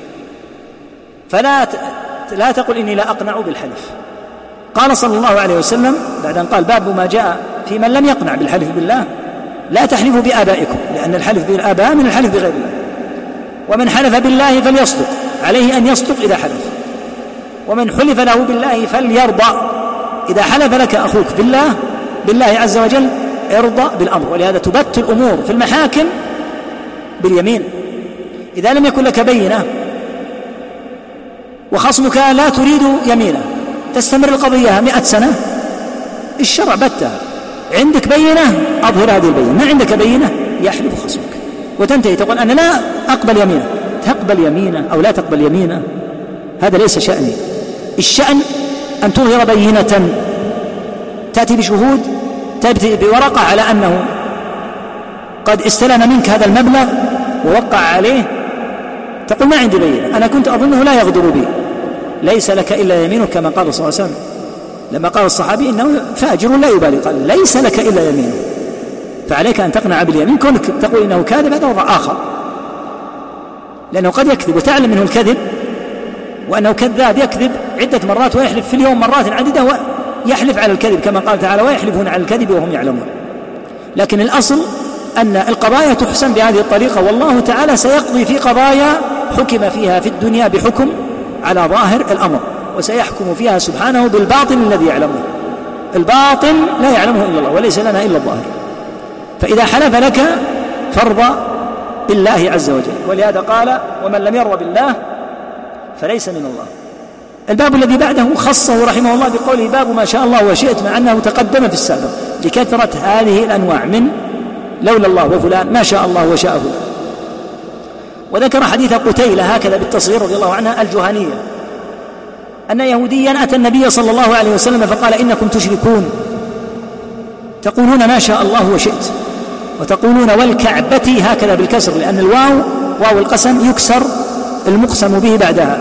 فلا لا تقل إني لا أقنع بالحلف. قال صلى الله عليه وسلم بعد أن قال باب ما جاء في من لم يقنع بالحلف بالله لا تحلفوا بآبائكم، لأن الحلف بالآباء من الحلف بغير الله. ومن حلف بالله فليصدق، عليه أن يصدق إذا حلف. ومن حلف له بالله فليرضى، إذا حلف لك أخوك بالله بالله عز وجل ارضى بالأمر. ولهذا تبت الأمور في المحاكم باليمين. إذا لم يكن لك بينة وخصمك لا تريد يمينه، تستمر القضية مئة سنة، الشرع بتها، عندك بينة أظهر هذه البينة، ما عندك بينة يحلف خصمك وتنتهي تقول أنا لا أقبل يمينه. تقبل يمينه أو لا تقبل يمينه هذا ليس شأني، الشأن أن تظهر بينة، تأتي بشهود، تأتي بورقة على أنه قد استلم منك هذا المبلغ ووقع عليه، تقول ما عندي بينة، أنا كنت أظنه لا يغدر بي. ليس لك إلا يمينك كما قال صلى الله عليه وسلم لما قال الصحابي إنه فاجر لا يبالي، قال ليس لك إلا يمينك، فعليك أن تقنع باليمين. كونك تقول إنه كاذب هذا وضع آخر، لأنه قد يكذب وتعلم منه الكذب وأنه كذاب، يكذب عدة مرات ويحلف في اليوم مرات عديدة ويحلف على الكذب كما قال تعالى ويحلفون على الكذب وهم يعلمون. لكن الأصل أن القضايا تحسم بهذه الطريقة، والله تعالى سيقضي في قضايا حكم فيها في الدنيا بحكم على ظاهر الأمر، وسيحكم فيها سبحانه بالباطن الذي يعلمه. الباطن لا يعلمه إلا الله وليس لنا إلا الظاهر، فإذا حلف لك فارض بالله عز وجل. ولهذا قال ومن لم يرضى بالله فليس من الله. الباب الذي بعده خصه رحمه الله بقوله باب ما شاء الله وشئت، مع أنه تقدم في السابق لكثرة هذه الأنواع من لولا الله وفلان ما شاء الله وشاء فلان. وذكر حديث قتيلة هكذا بالتصغير رضي الله عنها الجهنية أن يهوديا أتى النبي صلى الله عليه وسلم فقال إنكم تشركون تقولون ما شاء الله وشئت وتقولون والكعبة هكذا بالكسر، لأن الواو واو القسم يكسر المقسم به بعدها.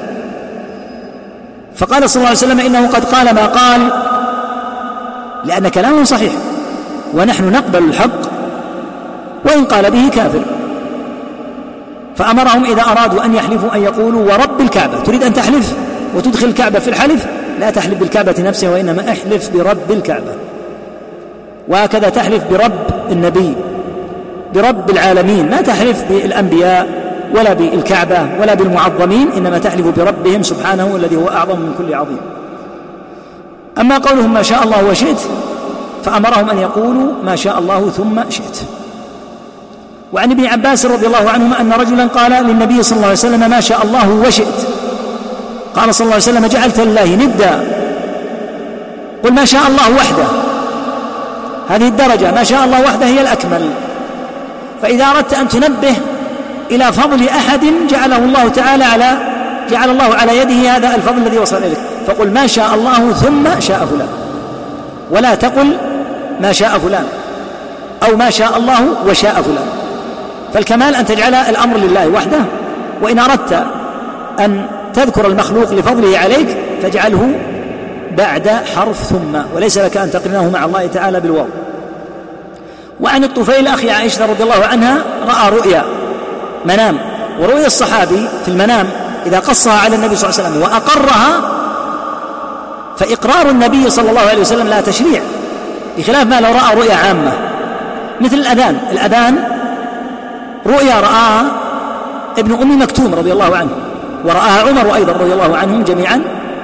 فقال صلى الله عليه وسلم إنه قد قال ما قال، لأن كلامه صحيح ونحن نقبل الحق وإن قال به كافر. فأمرهم إذا أرادوا أن يحلفوا أن يقولوا ورب الكعبة. تريد أن تحلف وتدخل الكعبة في الحلف، لا تحلف بالكعبة نفسها وإنما احلف برب الكعبة. وهكذا تحلف برب النبي برب العالمين، ما تحلف بالأنبياء ولا بالكعبة ولا بالمعظمين، إنما تحلف بربهم سبحانه الذي هو أعظم من كل عظيم. أما قولهم ما شاء الله وشئت فأمرهم أن يقولوا ما شاء الله ثم شئت. وعن ابن عباس رضي الله عنهما أن رجلا قال للنبي صلى الله عليه وسلم ما شاء الله وشئت، قال صلى الله عليه وسلم جعلت لله ندا، قل ما شاء الله وحده. هذه الدرجة ما شاء الله وحده هي الأكمل. فإذا أردت أن تنبه إلى فضل أحد جعله الله تعالى على جعل الله على يده هذا الفضل الذي وصل إليك، فقل ما شاء الله ثم شاء فلان، ولا تقل ما شاء فلان أو ما شاء الله وشاء فلان. فالكمال أن تجعل الأمر لله وحده، وإن أردت أن تذكر المخلوق لفضله عليك فاجعله بعد حرف ثم، وليس لك أن تقرنه مع الله تعالى بالواو. وعن الطفيل أخي عائشة رضي الله عنها رأى رؤيا منام، ورؤيا الصحابي في المنام إذا قصها على النبي صلى الله عليه وسلم وأقرها فإقرار النبي صلى الله عليه وسلم لا تشريع، بخلاف ما لو رأى رؤيا عامة مثل الأذان. الأذان رؤيا رآها ابن أم مكتوم رضي الله عنه، ورآها عمر أيضا رضي الله عنهم جميعا،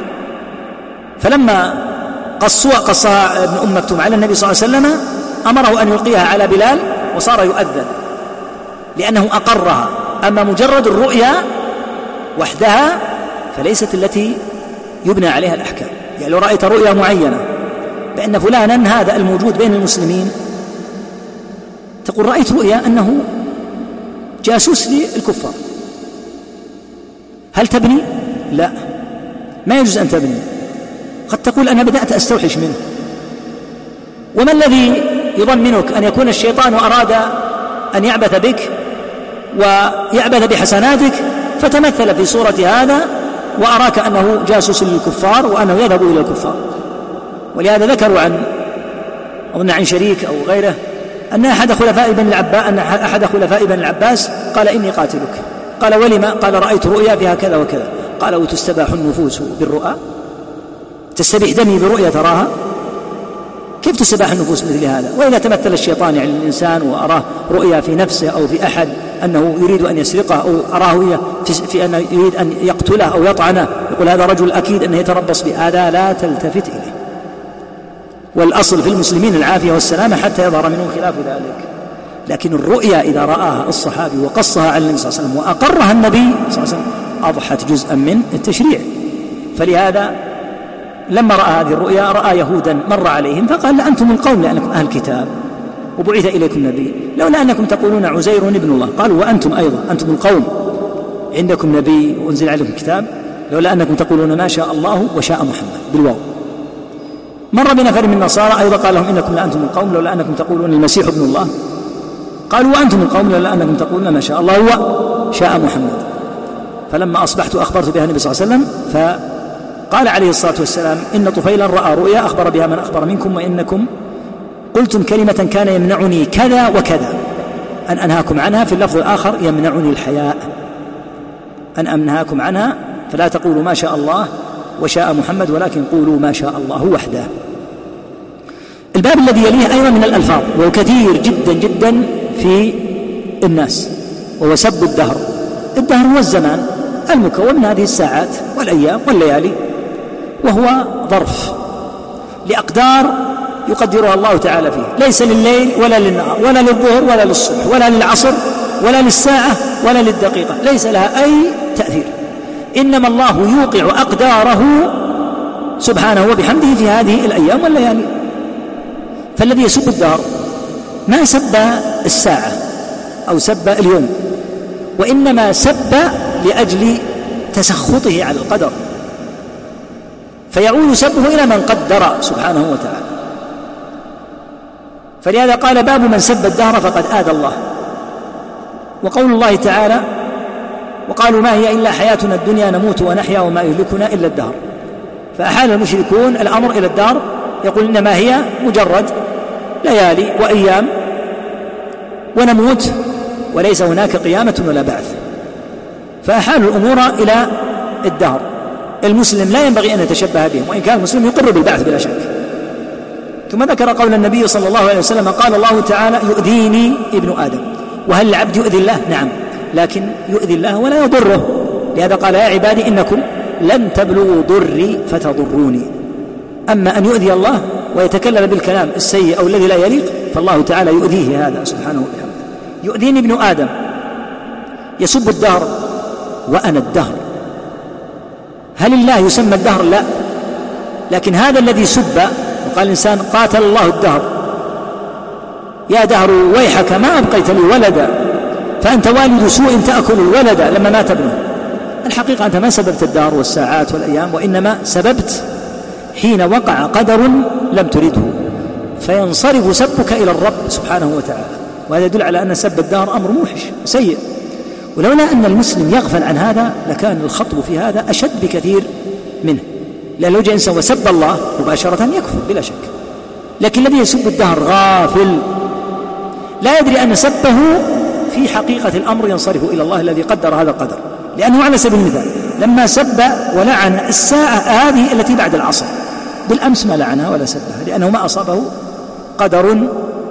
فلما قصوا قصها ابن أم مكتوم على النبي صلى الله عليه وسلم أمره أن يلقيها على بلال وصار يؤذن لأنه أقرها. أما مجرد الرؤيا وحدها فليست التي يبنى عليها الأحكام. يعني لو رأيت رؤيا معينة بأن فلانا هذا الموجود بين المسلمين، تقول رأيت رؤيا أنه جاسوس للكفار، هل تبني؟ لا، ما يجوز أن تبني. قد تقول أنا بدأت أستوحش منه. وما الذي يضمنك أن يكون الشيطان أراد أن يعبث بك ويعبث بحسناتك فتمثل في صورة هذا وأراك أنه جاسوس للكفار وأنه يذهب إلى الكفار. ولهذا ذكروا عن أظن عن شريك أو غيره أن أحد خلفاء بن العباس أن أحد خلفاء بن العباس قال إني قاتلك. قال ولما؟ قال رأيت رؤيا فيها كذا وكذا. قال وتستباح النفوس بالرؤى؟ تستبيح دمي برؤيا تراها؟ كيف تستباح النفوس مثل هذا؟ وإذا تمثل الشيطان يعني الإنسان وأراه رؤيا في نفسه أو في أحد أنه يريد أن يسرقه أو أراه في, في أنه يريد أن يقتله أو يطعنه، يقول هذا رجل أكيد أنه يتربص بهذا، لا تلتفت إليه. والأصل في المسلمين العافية والسلامة حتى يظهر منهم خلاف ذلك. لكن الرؤيا إذا رآها الصحابي وقصها على النبي صلى الله عليه وسلم وأقرها النبي صلى الله عليه وسلم أضحت جزءا من التشريع. فلهذا لما رأى هذه الرؤيا رأى يهودا مر عليهم فقال لأنتم القوم لأنكم أهل كتاب وبعث إليكم نبي، لولا أنكم تقولون عزير ابن الله. قالوا وأنتم أيضا أنتم القوم عندكم نبي وأنزل عليكم كتاب، لولا أنكم تقولون ما شاء الله وشاء محمد بالواو. مر بنفر من النصارى أيضا قال لهم إنكم لأنتم القوم لولا أنكم تقولون المسيح ابن الله. قالوا وأنتم القوم لولا أنكم تقولون ما شاء الله هو شاء محمد. فلما أصبحت أخبرت بها النبي صلى الله عليه وسلم، فقال عليه الصلاة والسلام إن طفيلا رأى رؤيا أخبر بها من أخبر منكم، وإنكم قلتم كلمة كان يمنعني كذا وكذا أن أنهاكم عنها، في اللفظ الآخر يمنعني الحياء، أن أنهاكم عنها فلا تقولوا ما شاء الله وشاء محمد ولكن قولوا ما شاء الله وحده. الباب الذي يليه أيضا من الألفاظ وهو كثير جدا جدا في الناس، وهو سب الدهر. الدهر هو الزمان المكون من هذه الساعات والأيام والليالي، وهو ظرف لأقدار يقدرها الله تعالى فيه، ليس لليل ولا للنهار ولا للظهر ولا للصبح ولا للعصر ولا للساعة ولا للدقيقة، ليس لها أي تأثير، إنما الله يوقع أقداره سبحانه وبحمده في هذه الأيام والليالي. فالذي يسب الدهر ما سب الساعة أو سب اليوم، وإنما سب لأجل تسخطه على القدر، فيعود سبه إلى من قدر سبحانه وتعالى. فلهذا قال باب من سب الدهر فقد آذى الله. وقول الله تعالى وقالوا ما هي إلا حياتنا الدنيا نموت ونحيا وما يهلكنا إلا الدهر، فأحال المشركون الأمر إلى الدهر، يقول إنما هي مجرد ليالي وأيام ونموت وليس هناك قيامة ولا بعث، فأحالوا الأمور إلى الدهر. المسلم لا ينبغي أن يتشبه بهم، وإن كان المسلم يقر بالبعث بلا شك. ثم ذكر قول النبي صلى الله عليه وسلم قال الله تعالى يؤذيني ابن آدم. وهل العبد يؤذي الله؟ نعم، لكن يؤذي الله ولا يضره، لهذا قال يا عبادي إنكم لن تبلغوا ضري فتضروني. أما أن يؤذي الله ويتكلم بالكلام السيء أو الذي لا يليق فالله تعالى يؤذيه هذا سبحانه وبحمده. يؤذيني ابن آدم، يسب الدهر وأنا الدهر. هل الله يسمى الدهر؟ لا، لكن هذا الذي سب، وقال الإنسان قاتل الله الدهر، يا دهر ويحك ما أبقيت لي ولدا فأنت والد سوء تأكل الولد لما مات ابنه. الحقيقة أنت ما سببت الدهر والساعات والأيام، وإنما سببت حين وقع قدر لم تريده، فينصرف سبك إلى الرب سبحانه وتعالى. وهذا يدل على أن سب الدهر أمر موحش سيء، ولولا أن المسلم يغفل عن هذا لكان الخطب في هذا أشد بكثير منه، لأن لو جاء إنسان وسب الله مباشرة يكفر بلا شك، لكن الذي يسب الدهر غافل لا يدري أن سبه في حقيقة الأمر ينصرف إلى الله الذي قدر هذا القدر. لأنه على سبيل المثال لما سب ولعن الساعة هذه التي بعد العصر، بالأمس ما لعنها ولا سبها، لأنه ما أصابه قدر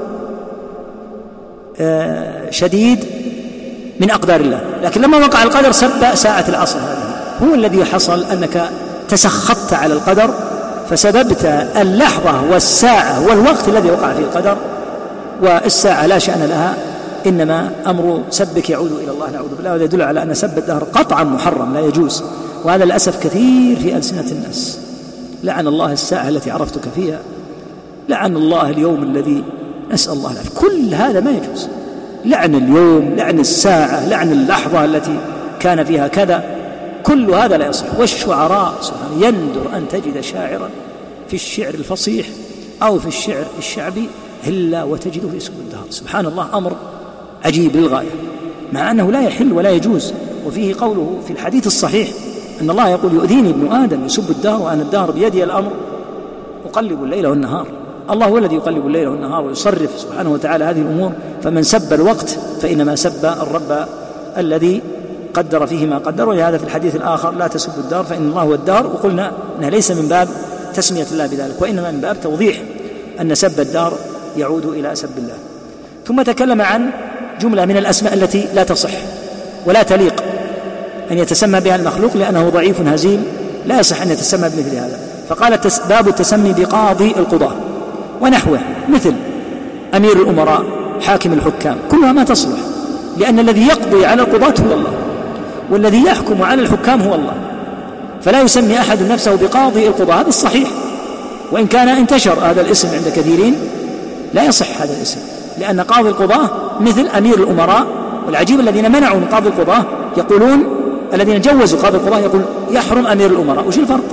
شديد من أقدار الله، لكن لما وقع القدر سب ساعة العصر هذه. هو الذي حصل أنك تسخطت على القدر فسببت اللحظة والساعة والوقت الذي وقع فيه القدر، والساعة لا شأن لها، إنما أمر سبك يعود إلى الله نعوذ بالله. وهذا يدل على أن سب الدهر قطعا محرم لا يجوز، وهذا للأسف كثير في ألسنة الناس. لعن الله الساعة التي عرفتك فيها، لعن الله اليوم الذي نسأل الله العافية، كل هذا ما يجوز. لعن اليوم، لعن الساعة، لعن اللحظة التي كان فيها كذا، كل هذا لا يصح. والشعراء سبحانه يندر أن تجد شاعرا في الشعر الفصيح أو في الشعر الشعبي إلا وتجده في سب الدهر. سبحان الله، أمر عجيب للغاية، مع أنه لا يحل ولا يجوز. وفيه قوله في الحديث الصحيح أن الله يقول يؤذيني ابن آدم يسب الدهر وأنا الدهر بيدي الأمر أقلب الليل والنهار. الله هو الذي يقلب الليل والنهار ويصرف سبحانه وتعالى هذه الأمور. فمن سب الوقت فإنما سب الرب الذي قدر فيه ما قدر. ولهذا في الحديث الآخر لا تسب الدهر فإن الله هو الدهر. وقلنا أنها ليس من باب تسمية الله بذلك، وإنما من باب توضيح أن سب الدهر يعود إلى سب الله. ثم تكلم عن جملة من الأسماء التي لا تصح ولا تليق أن يتسمى بها المخلوق، لأنه ضعيف هزيل لا يصح أن يتسمى بمثل هذا. فقال باب التسمي بقاضي القضاة ونحوه، مثل أمير الأمراء، حاكم الحكام، كلها ما تصلح، لأن الذي يقضي على القضاة هو الله، والذي يحكم على الحكام هو الله، فلا يسمي أحد نفسه بقاضي القضاة. هذا الصحيح، وإن كان انتشر هذا الاسم عند كثيرين لا يصح هذا الاسم، لأن قاضي القضاة مثل أمير الأمراء. والعجيب الذين منعوا من قاضي القضاة يقولون، الذين جوزوا قاضي القضاة يقول يحرم أمير الأمراء. وش الفرق؟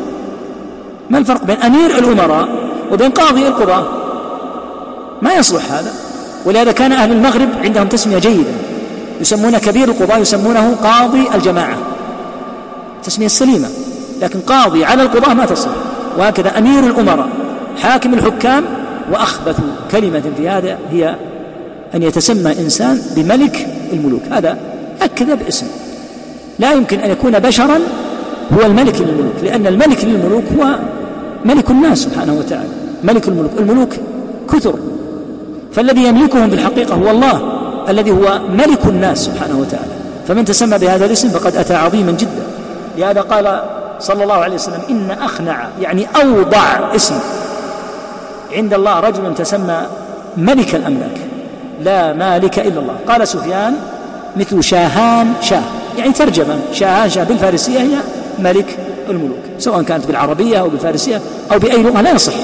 ما الفرق بين أمير الأمراء وبين قاضي القضاة؟ ما يصلح هذا. ولهذا كان أهل المغرب عندهم تسمية جيدة، يسمون كبير القضاة يسمونه قاضي الجماعة، تسمية سليمة، لكن قاضي على القضاة ما تصح. وهكذا أمير الأمراء، حاكم الحكام. وأخبث كلمة في هذا هي أن يتسمى إنسان بملك الملوك، هذا أكذب اسم. لا يمكن أن يكون بشرا هو الملك للملوك، لأن الملك للملوك هو ملك الناس سبحانه وتعالى. ملك الملوك، الملوك كثر، فالذي يملكهم بالحقيقة هو الله الذي هو ملك الناس سبحانه وتعالى. فمن تسمى بهذا الاسم فقد أتى عظيما جدا. لهذا قال صلى الله عليه وسلم: إن أخنع يعني أوضع اسم عند الله رجل تسمى ملك الأملاك، لا مالك إلا الله. قال سفيان: مثل شاهان شاه، يعني ترجمة شاهان شاه بالفارسية هي ملك الملوك، سواء كانت بالعربية أو بالفارسية أو بأي لغة لا يصح.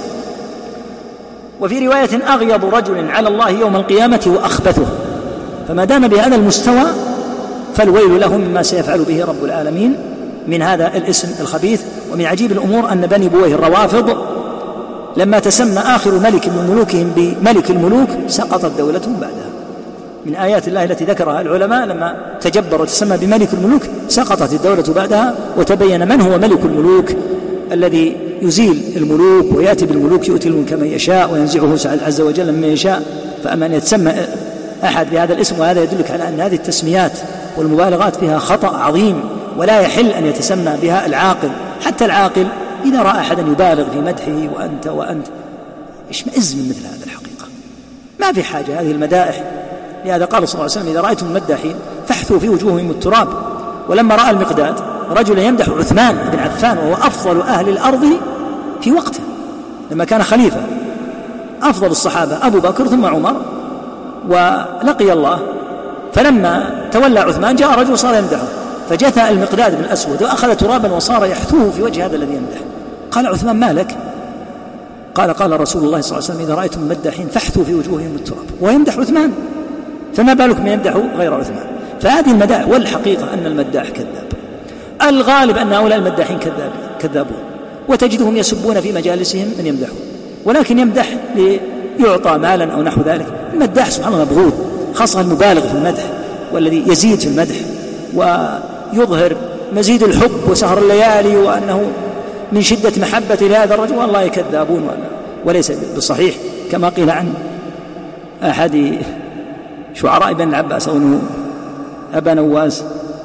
وفي رواية: أغيض رجل على الله يوم القيامة وأخبثه. فما دام بهذا المستوى فالويل له مما سيفعل به رب العالمين من هذا الاسم الخبيث. ومن عجيب الأمور أن بني بويه الروافض لما تسمى آخر ملك من ملوكهم بملك الملوك سقطت دولتهم بعدها. من آيات الله التي ذكرها العلماء لما تجبر وتسمى بملك الملوك سقطت الدولة بعدها، وتبين من هو ملك الملوك الذي يزيل الملوك ويأتي بالملوك، يؤتي الملك من يشاء وينزعه عز وجل من يشاء. فأما أن يتسمى أحد بهذا الاسم، وهذا يدلك على أن هذه التسميات والمبالغات فيها خطأ عظيم، ولا يحل أن يتسمى بها العاقل. حتى العاقل إذا رأى أحدا يبالغ في مدحه وأنت وأنت اشمئز من مثل هذا الحقيقة، ما في حاجة هذه المدائح. لهذا قال صلى الله عليه وسلم: إذا رأيتم المداحين فاحثوا في وجوههم التراب. ولما رأى المقداد رجلا يمدح عثمان بن عفان وهو أفضل أهل الأرض في وقته لما كان خليفة، أفضل الصحابة أبو بكر ثم عمر، ولقي الله، فلما تولى عثمان جاء رجل صار يمدحه، فجثى المقداد بن الأسود وأخذ ترابا وصار يحثوه في وجه هذا الذي يمدح. قال عثمان: ما لك؟ قال: قال رسول الله صلى الله عليه وسلم: إذا رأيتم المداحين فاحثوا في وجوههم التراب. ويمدح عثمان، فما بالكم يمدح غير عثمان؟ فهذه المداح، والحقيقة أن المداح كذاب. الغالب أن هؤلاء المداحين كذاب كذابون، وتجدهم يسبون في مجالسهم من يمدحون، ولكن يمدح ليعطى مالا أو نحو ذلك. المداح سبحان الله مبغوض، خاصة المبالغ في المدح والذي يزيد في المدح ويظهر مزيد الحب وسهر الليالي وأنه من شدة محبة لهذا الرجل، والله كذابون وليس بالصحيح. كما قيل عن أحد شعراء بن العباس أظنه أبا نواس،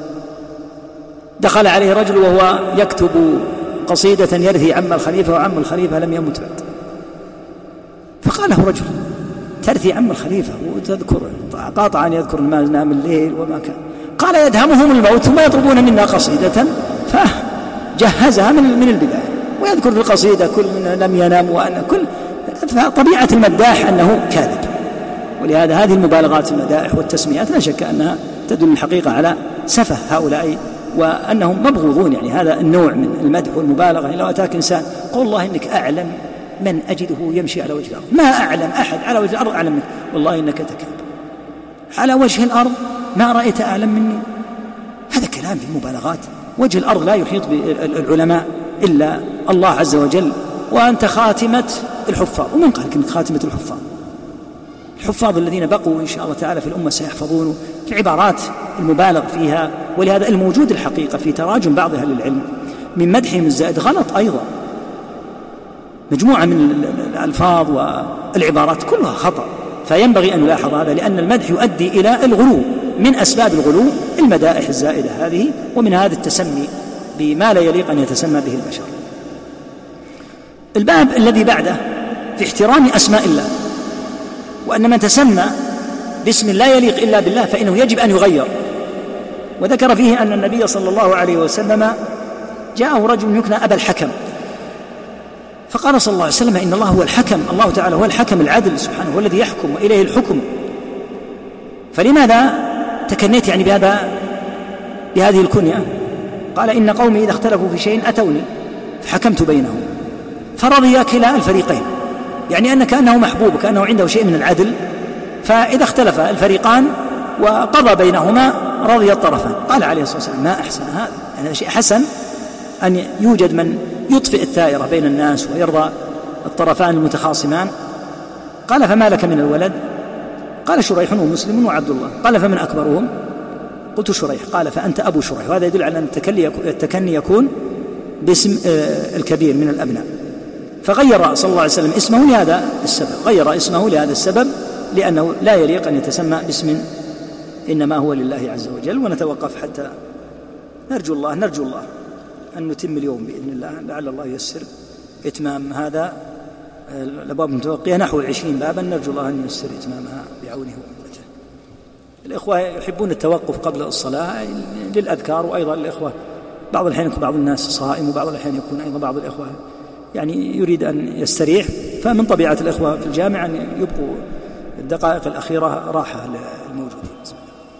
دخل عليه رجل وهو يكتب قصيدة يرثي عم الخليفة وعم الخليفة لم يمت بعد، فقال له رجل: ترثي عم الخليفة وتذكر قاطعا يذكر ما نام الليل وما كان. قال: يدهمهم الموت ثم يطلبون منا قصيدة فجهزها من من البداية، ويذكر في القصيدة كل من لم ينام وأن كل. طبيعة المداح أنه كاذب، ولهذا هذه المبالغات المدائح والتسميات لا شك أنها تدل الحقيقة على سفه هؤلاء وأنهم مبغوضون. يعني هذا النوع من المدح والمبالغة، لو أتاك إنسان قل الله إنك أعلم من أجده يمشي على وجه الأرض، ما أعلم أحد على وجه الأرض أعلم منك، والله إنك تكذب، على وجه الأرض ما رأيت أعلم مني. هذا كلام في المبالغات. وجه الأرض لا يحيط بالعلماء إلا الله عز وجل، وأنت خاتمة الحفاظ. ومن قال كلمة خاتمة الحفاظ؟ الحفاظ الذين بقوا إن شاء الله تعالى في الأمة سيحفظون. العبارات المبالغ فيها، ولهذا الموجود الحقيقة في تراجم بعض أهل العلم من مدحهم الزائد غلط أيضا. مجموعة من الألفاظ والعبارات كلها خطأ، فينبغي أن نلاحظ هذا، لأن المدح يؤدي إلى الغلو. من أسباب الغلو المدائح الزائدة هذه، ومن هذا التسمي بما لا يليق أن يتسمى به البشر. الباب الذي بعده في احترام أسماء الله، وأن من تسمى باسم لا يليق إلا بالله فإنه يجب أن يغير. وذكر فيه أن النبي صلى الله عليه وسلم جاءه رجل يكنى أبا الحكم، فقال صلى الله عليه وسلم: إن الله هو الحكم، الله تعالى هو الحكم العدل سبحانه، هو الذي يحكم وإليه الحكم، فلماذا تكنيت يعني بهذا بهذه الكنية؟ قال: إن قومي إذا اختلفوا في شيء أتوني فحكمت بينهم فرضي كلا الفريقين، يعني أن كأنه محبوب، كأنه عنده شيء من العدل، فإذا اختلف الفريقان وقضى بينهما رضي الطرفان. قال عليه الصلاة والسلام: ما أحسن هذا، يعني شيء حسن أن يوجد من يطفئ الثائرة بين الناس ويرضى الطرفان المتخاصمان. قال: فما لك من الولد؟ قال شريح ومسلم وعبد الله. قال فمن أكبرهم؟ قلت شريح. قال فأنت أبو شريح. وهذا يدل على أن التكني يكون باسم الكبير من الأبناء. فغير صلى الله عليه وسلم اسمه لهذا السبب، غير اسمه لهذا السبب، لأنه لا يليق أن يتسمى باسم إنما هو لله عز وجل. ونتوقف حتى نرجو الله نرجو الله أن نتم اليوم بإذن الله، لعل الله ييسر إتمام هذا الأبواب المتبقية نحو عشرين بابا، نرجو الله أن ييسر إتمامها بعونه وقدرته. الإخوة يحبون التوقف قبل الصلاة للأذكار، وأيضا الإخوة بعض الأحيان يكون بعض الناس صائم، وبعض الأحيان يكون أيضا بعض الإخوة يعني يريد أن يستريح، فمن طبيعة الإخوة في الجامعة أن يبقوا الدقائق الأخيرة راحة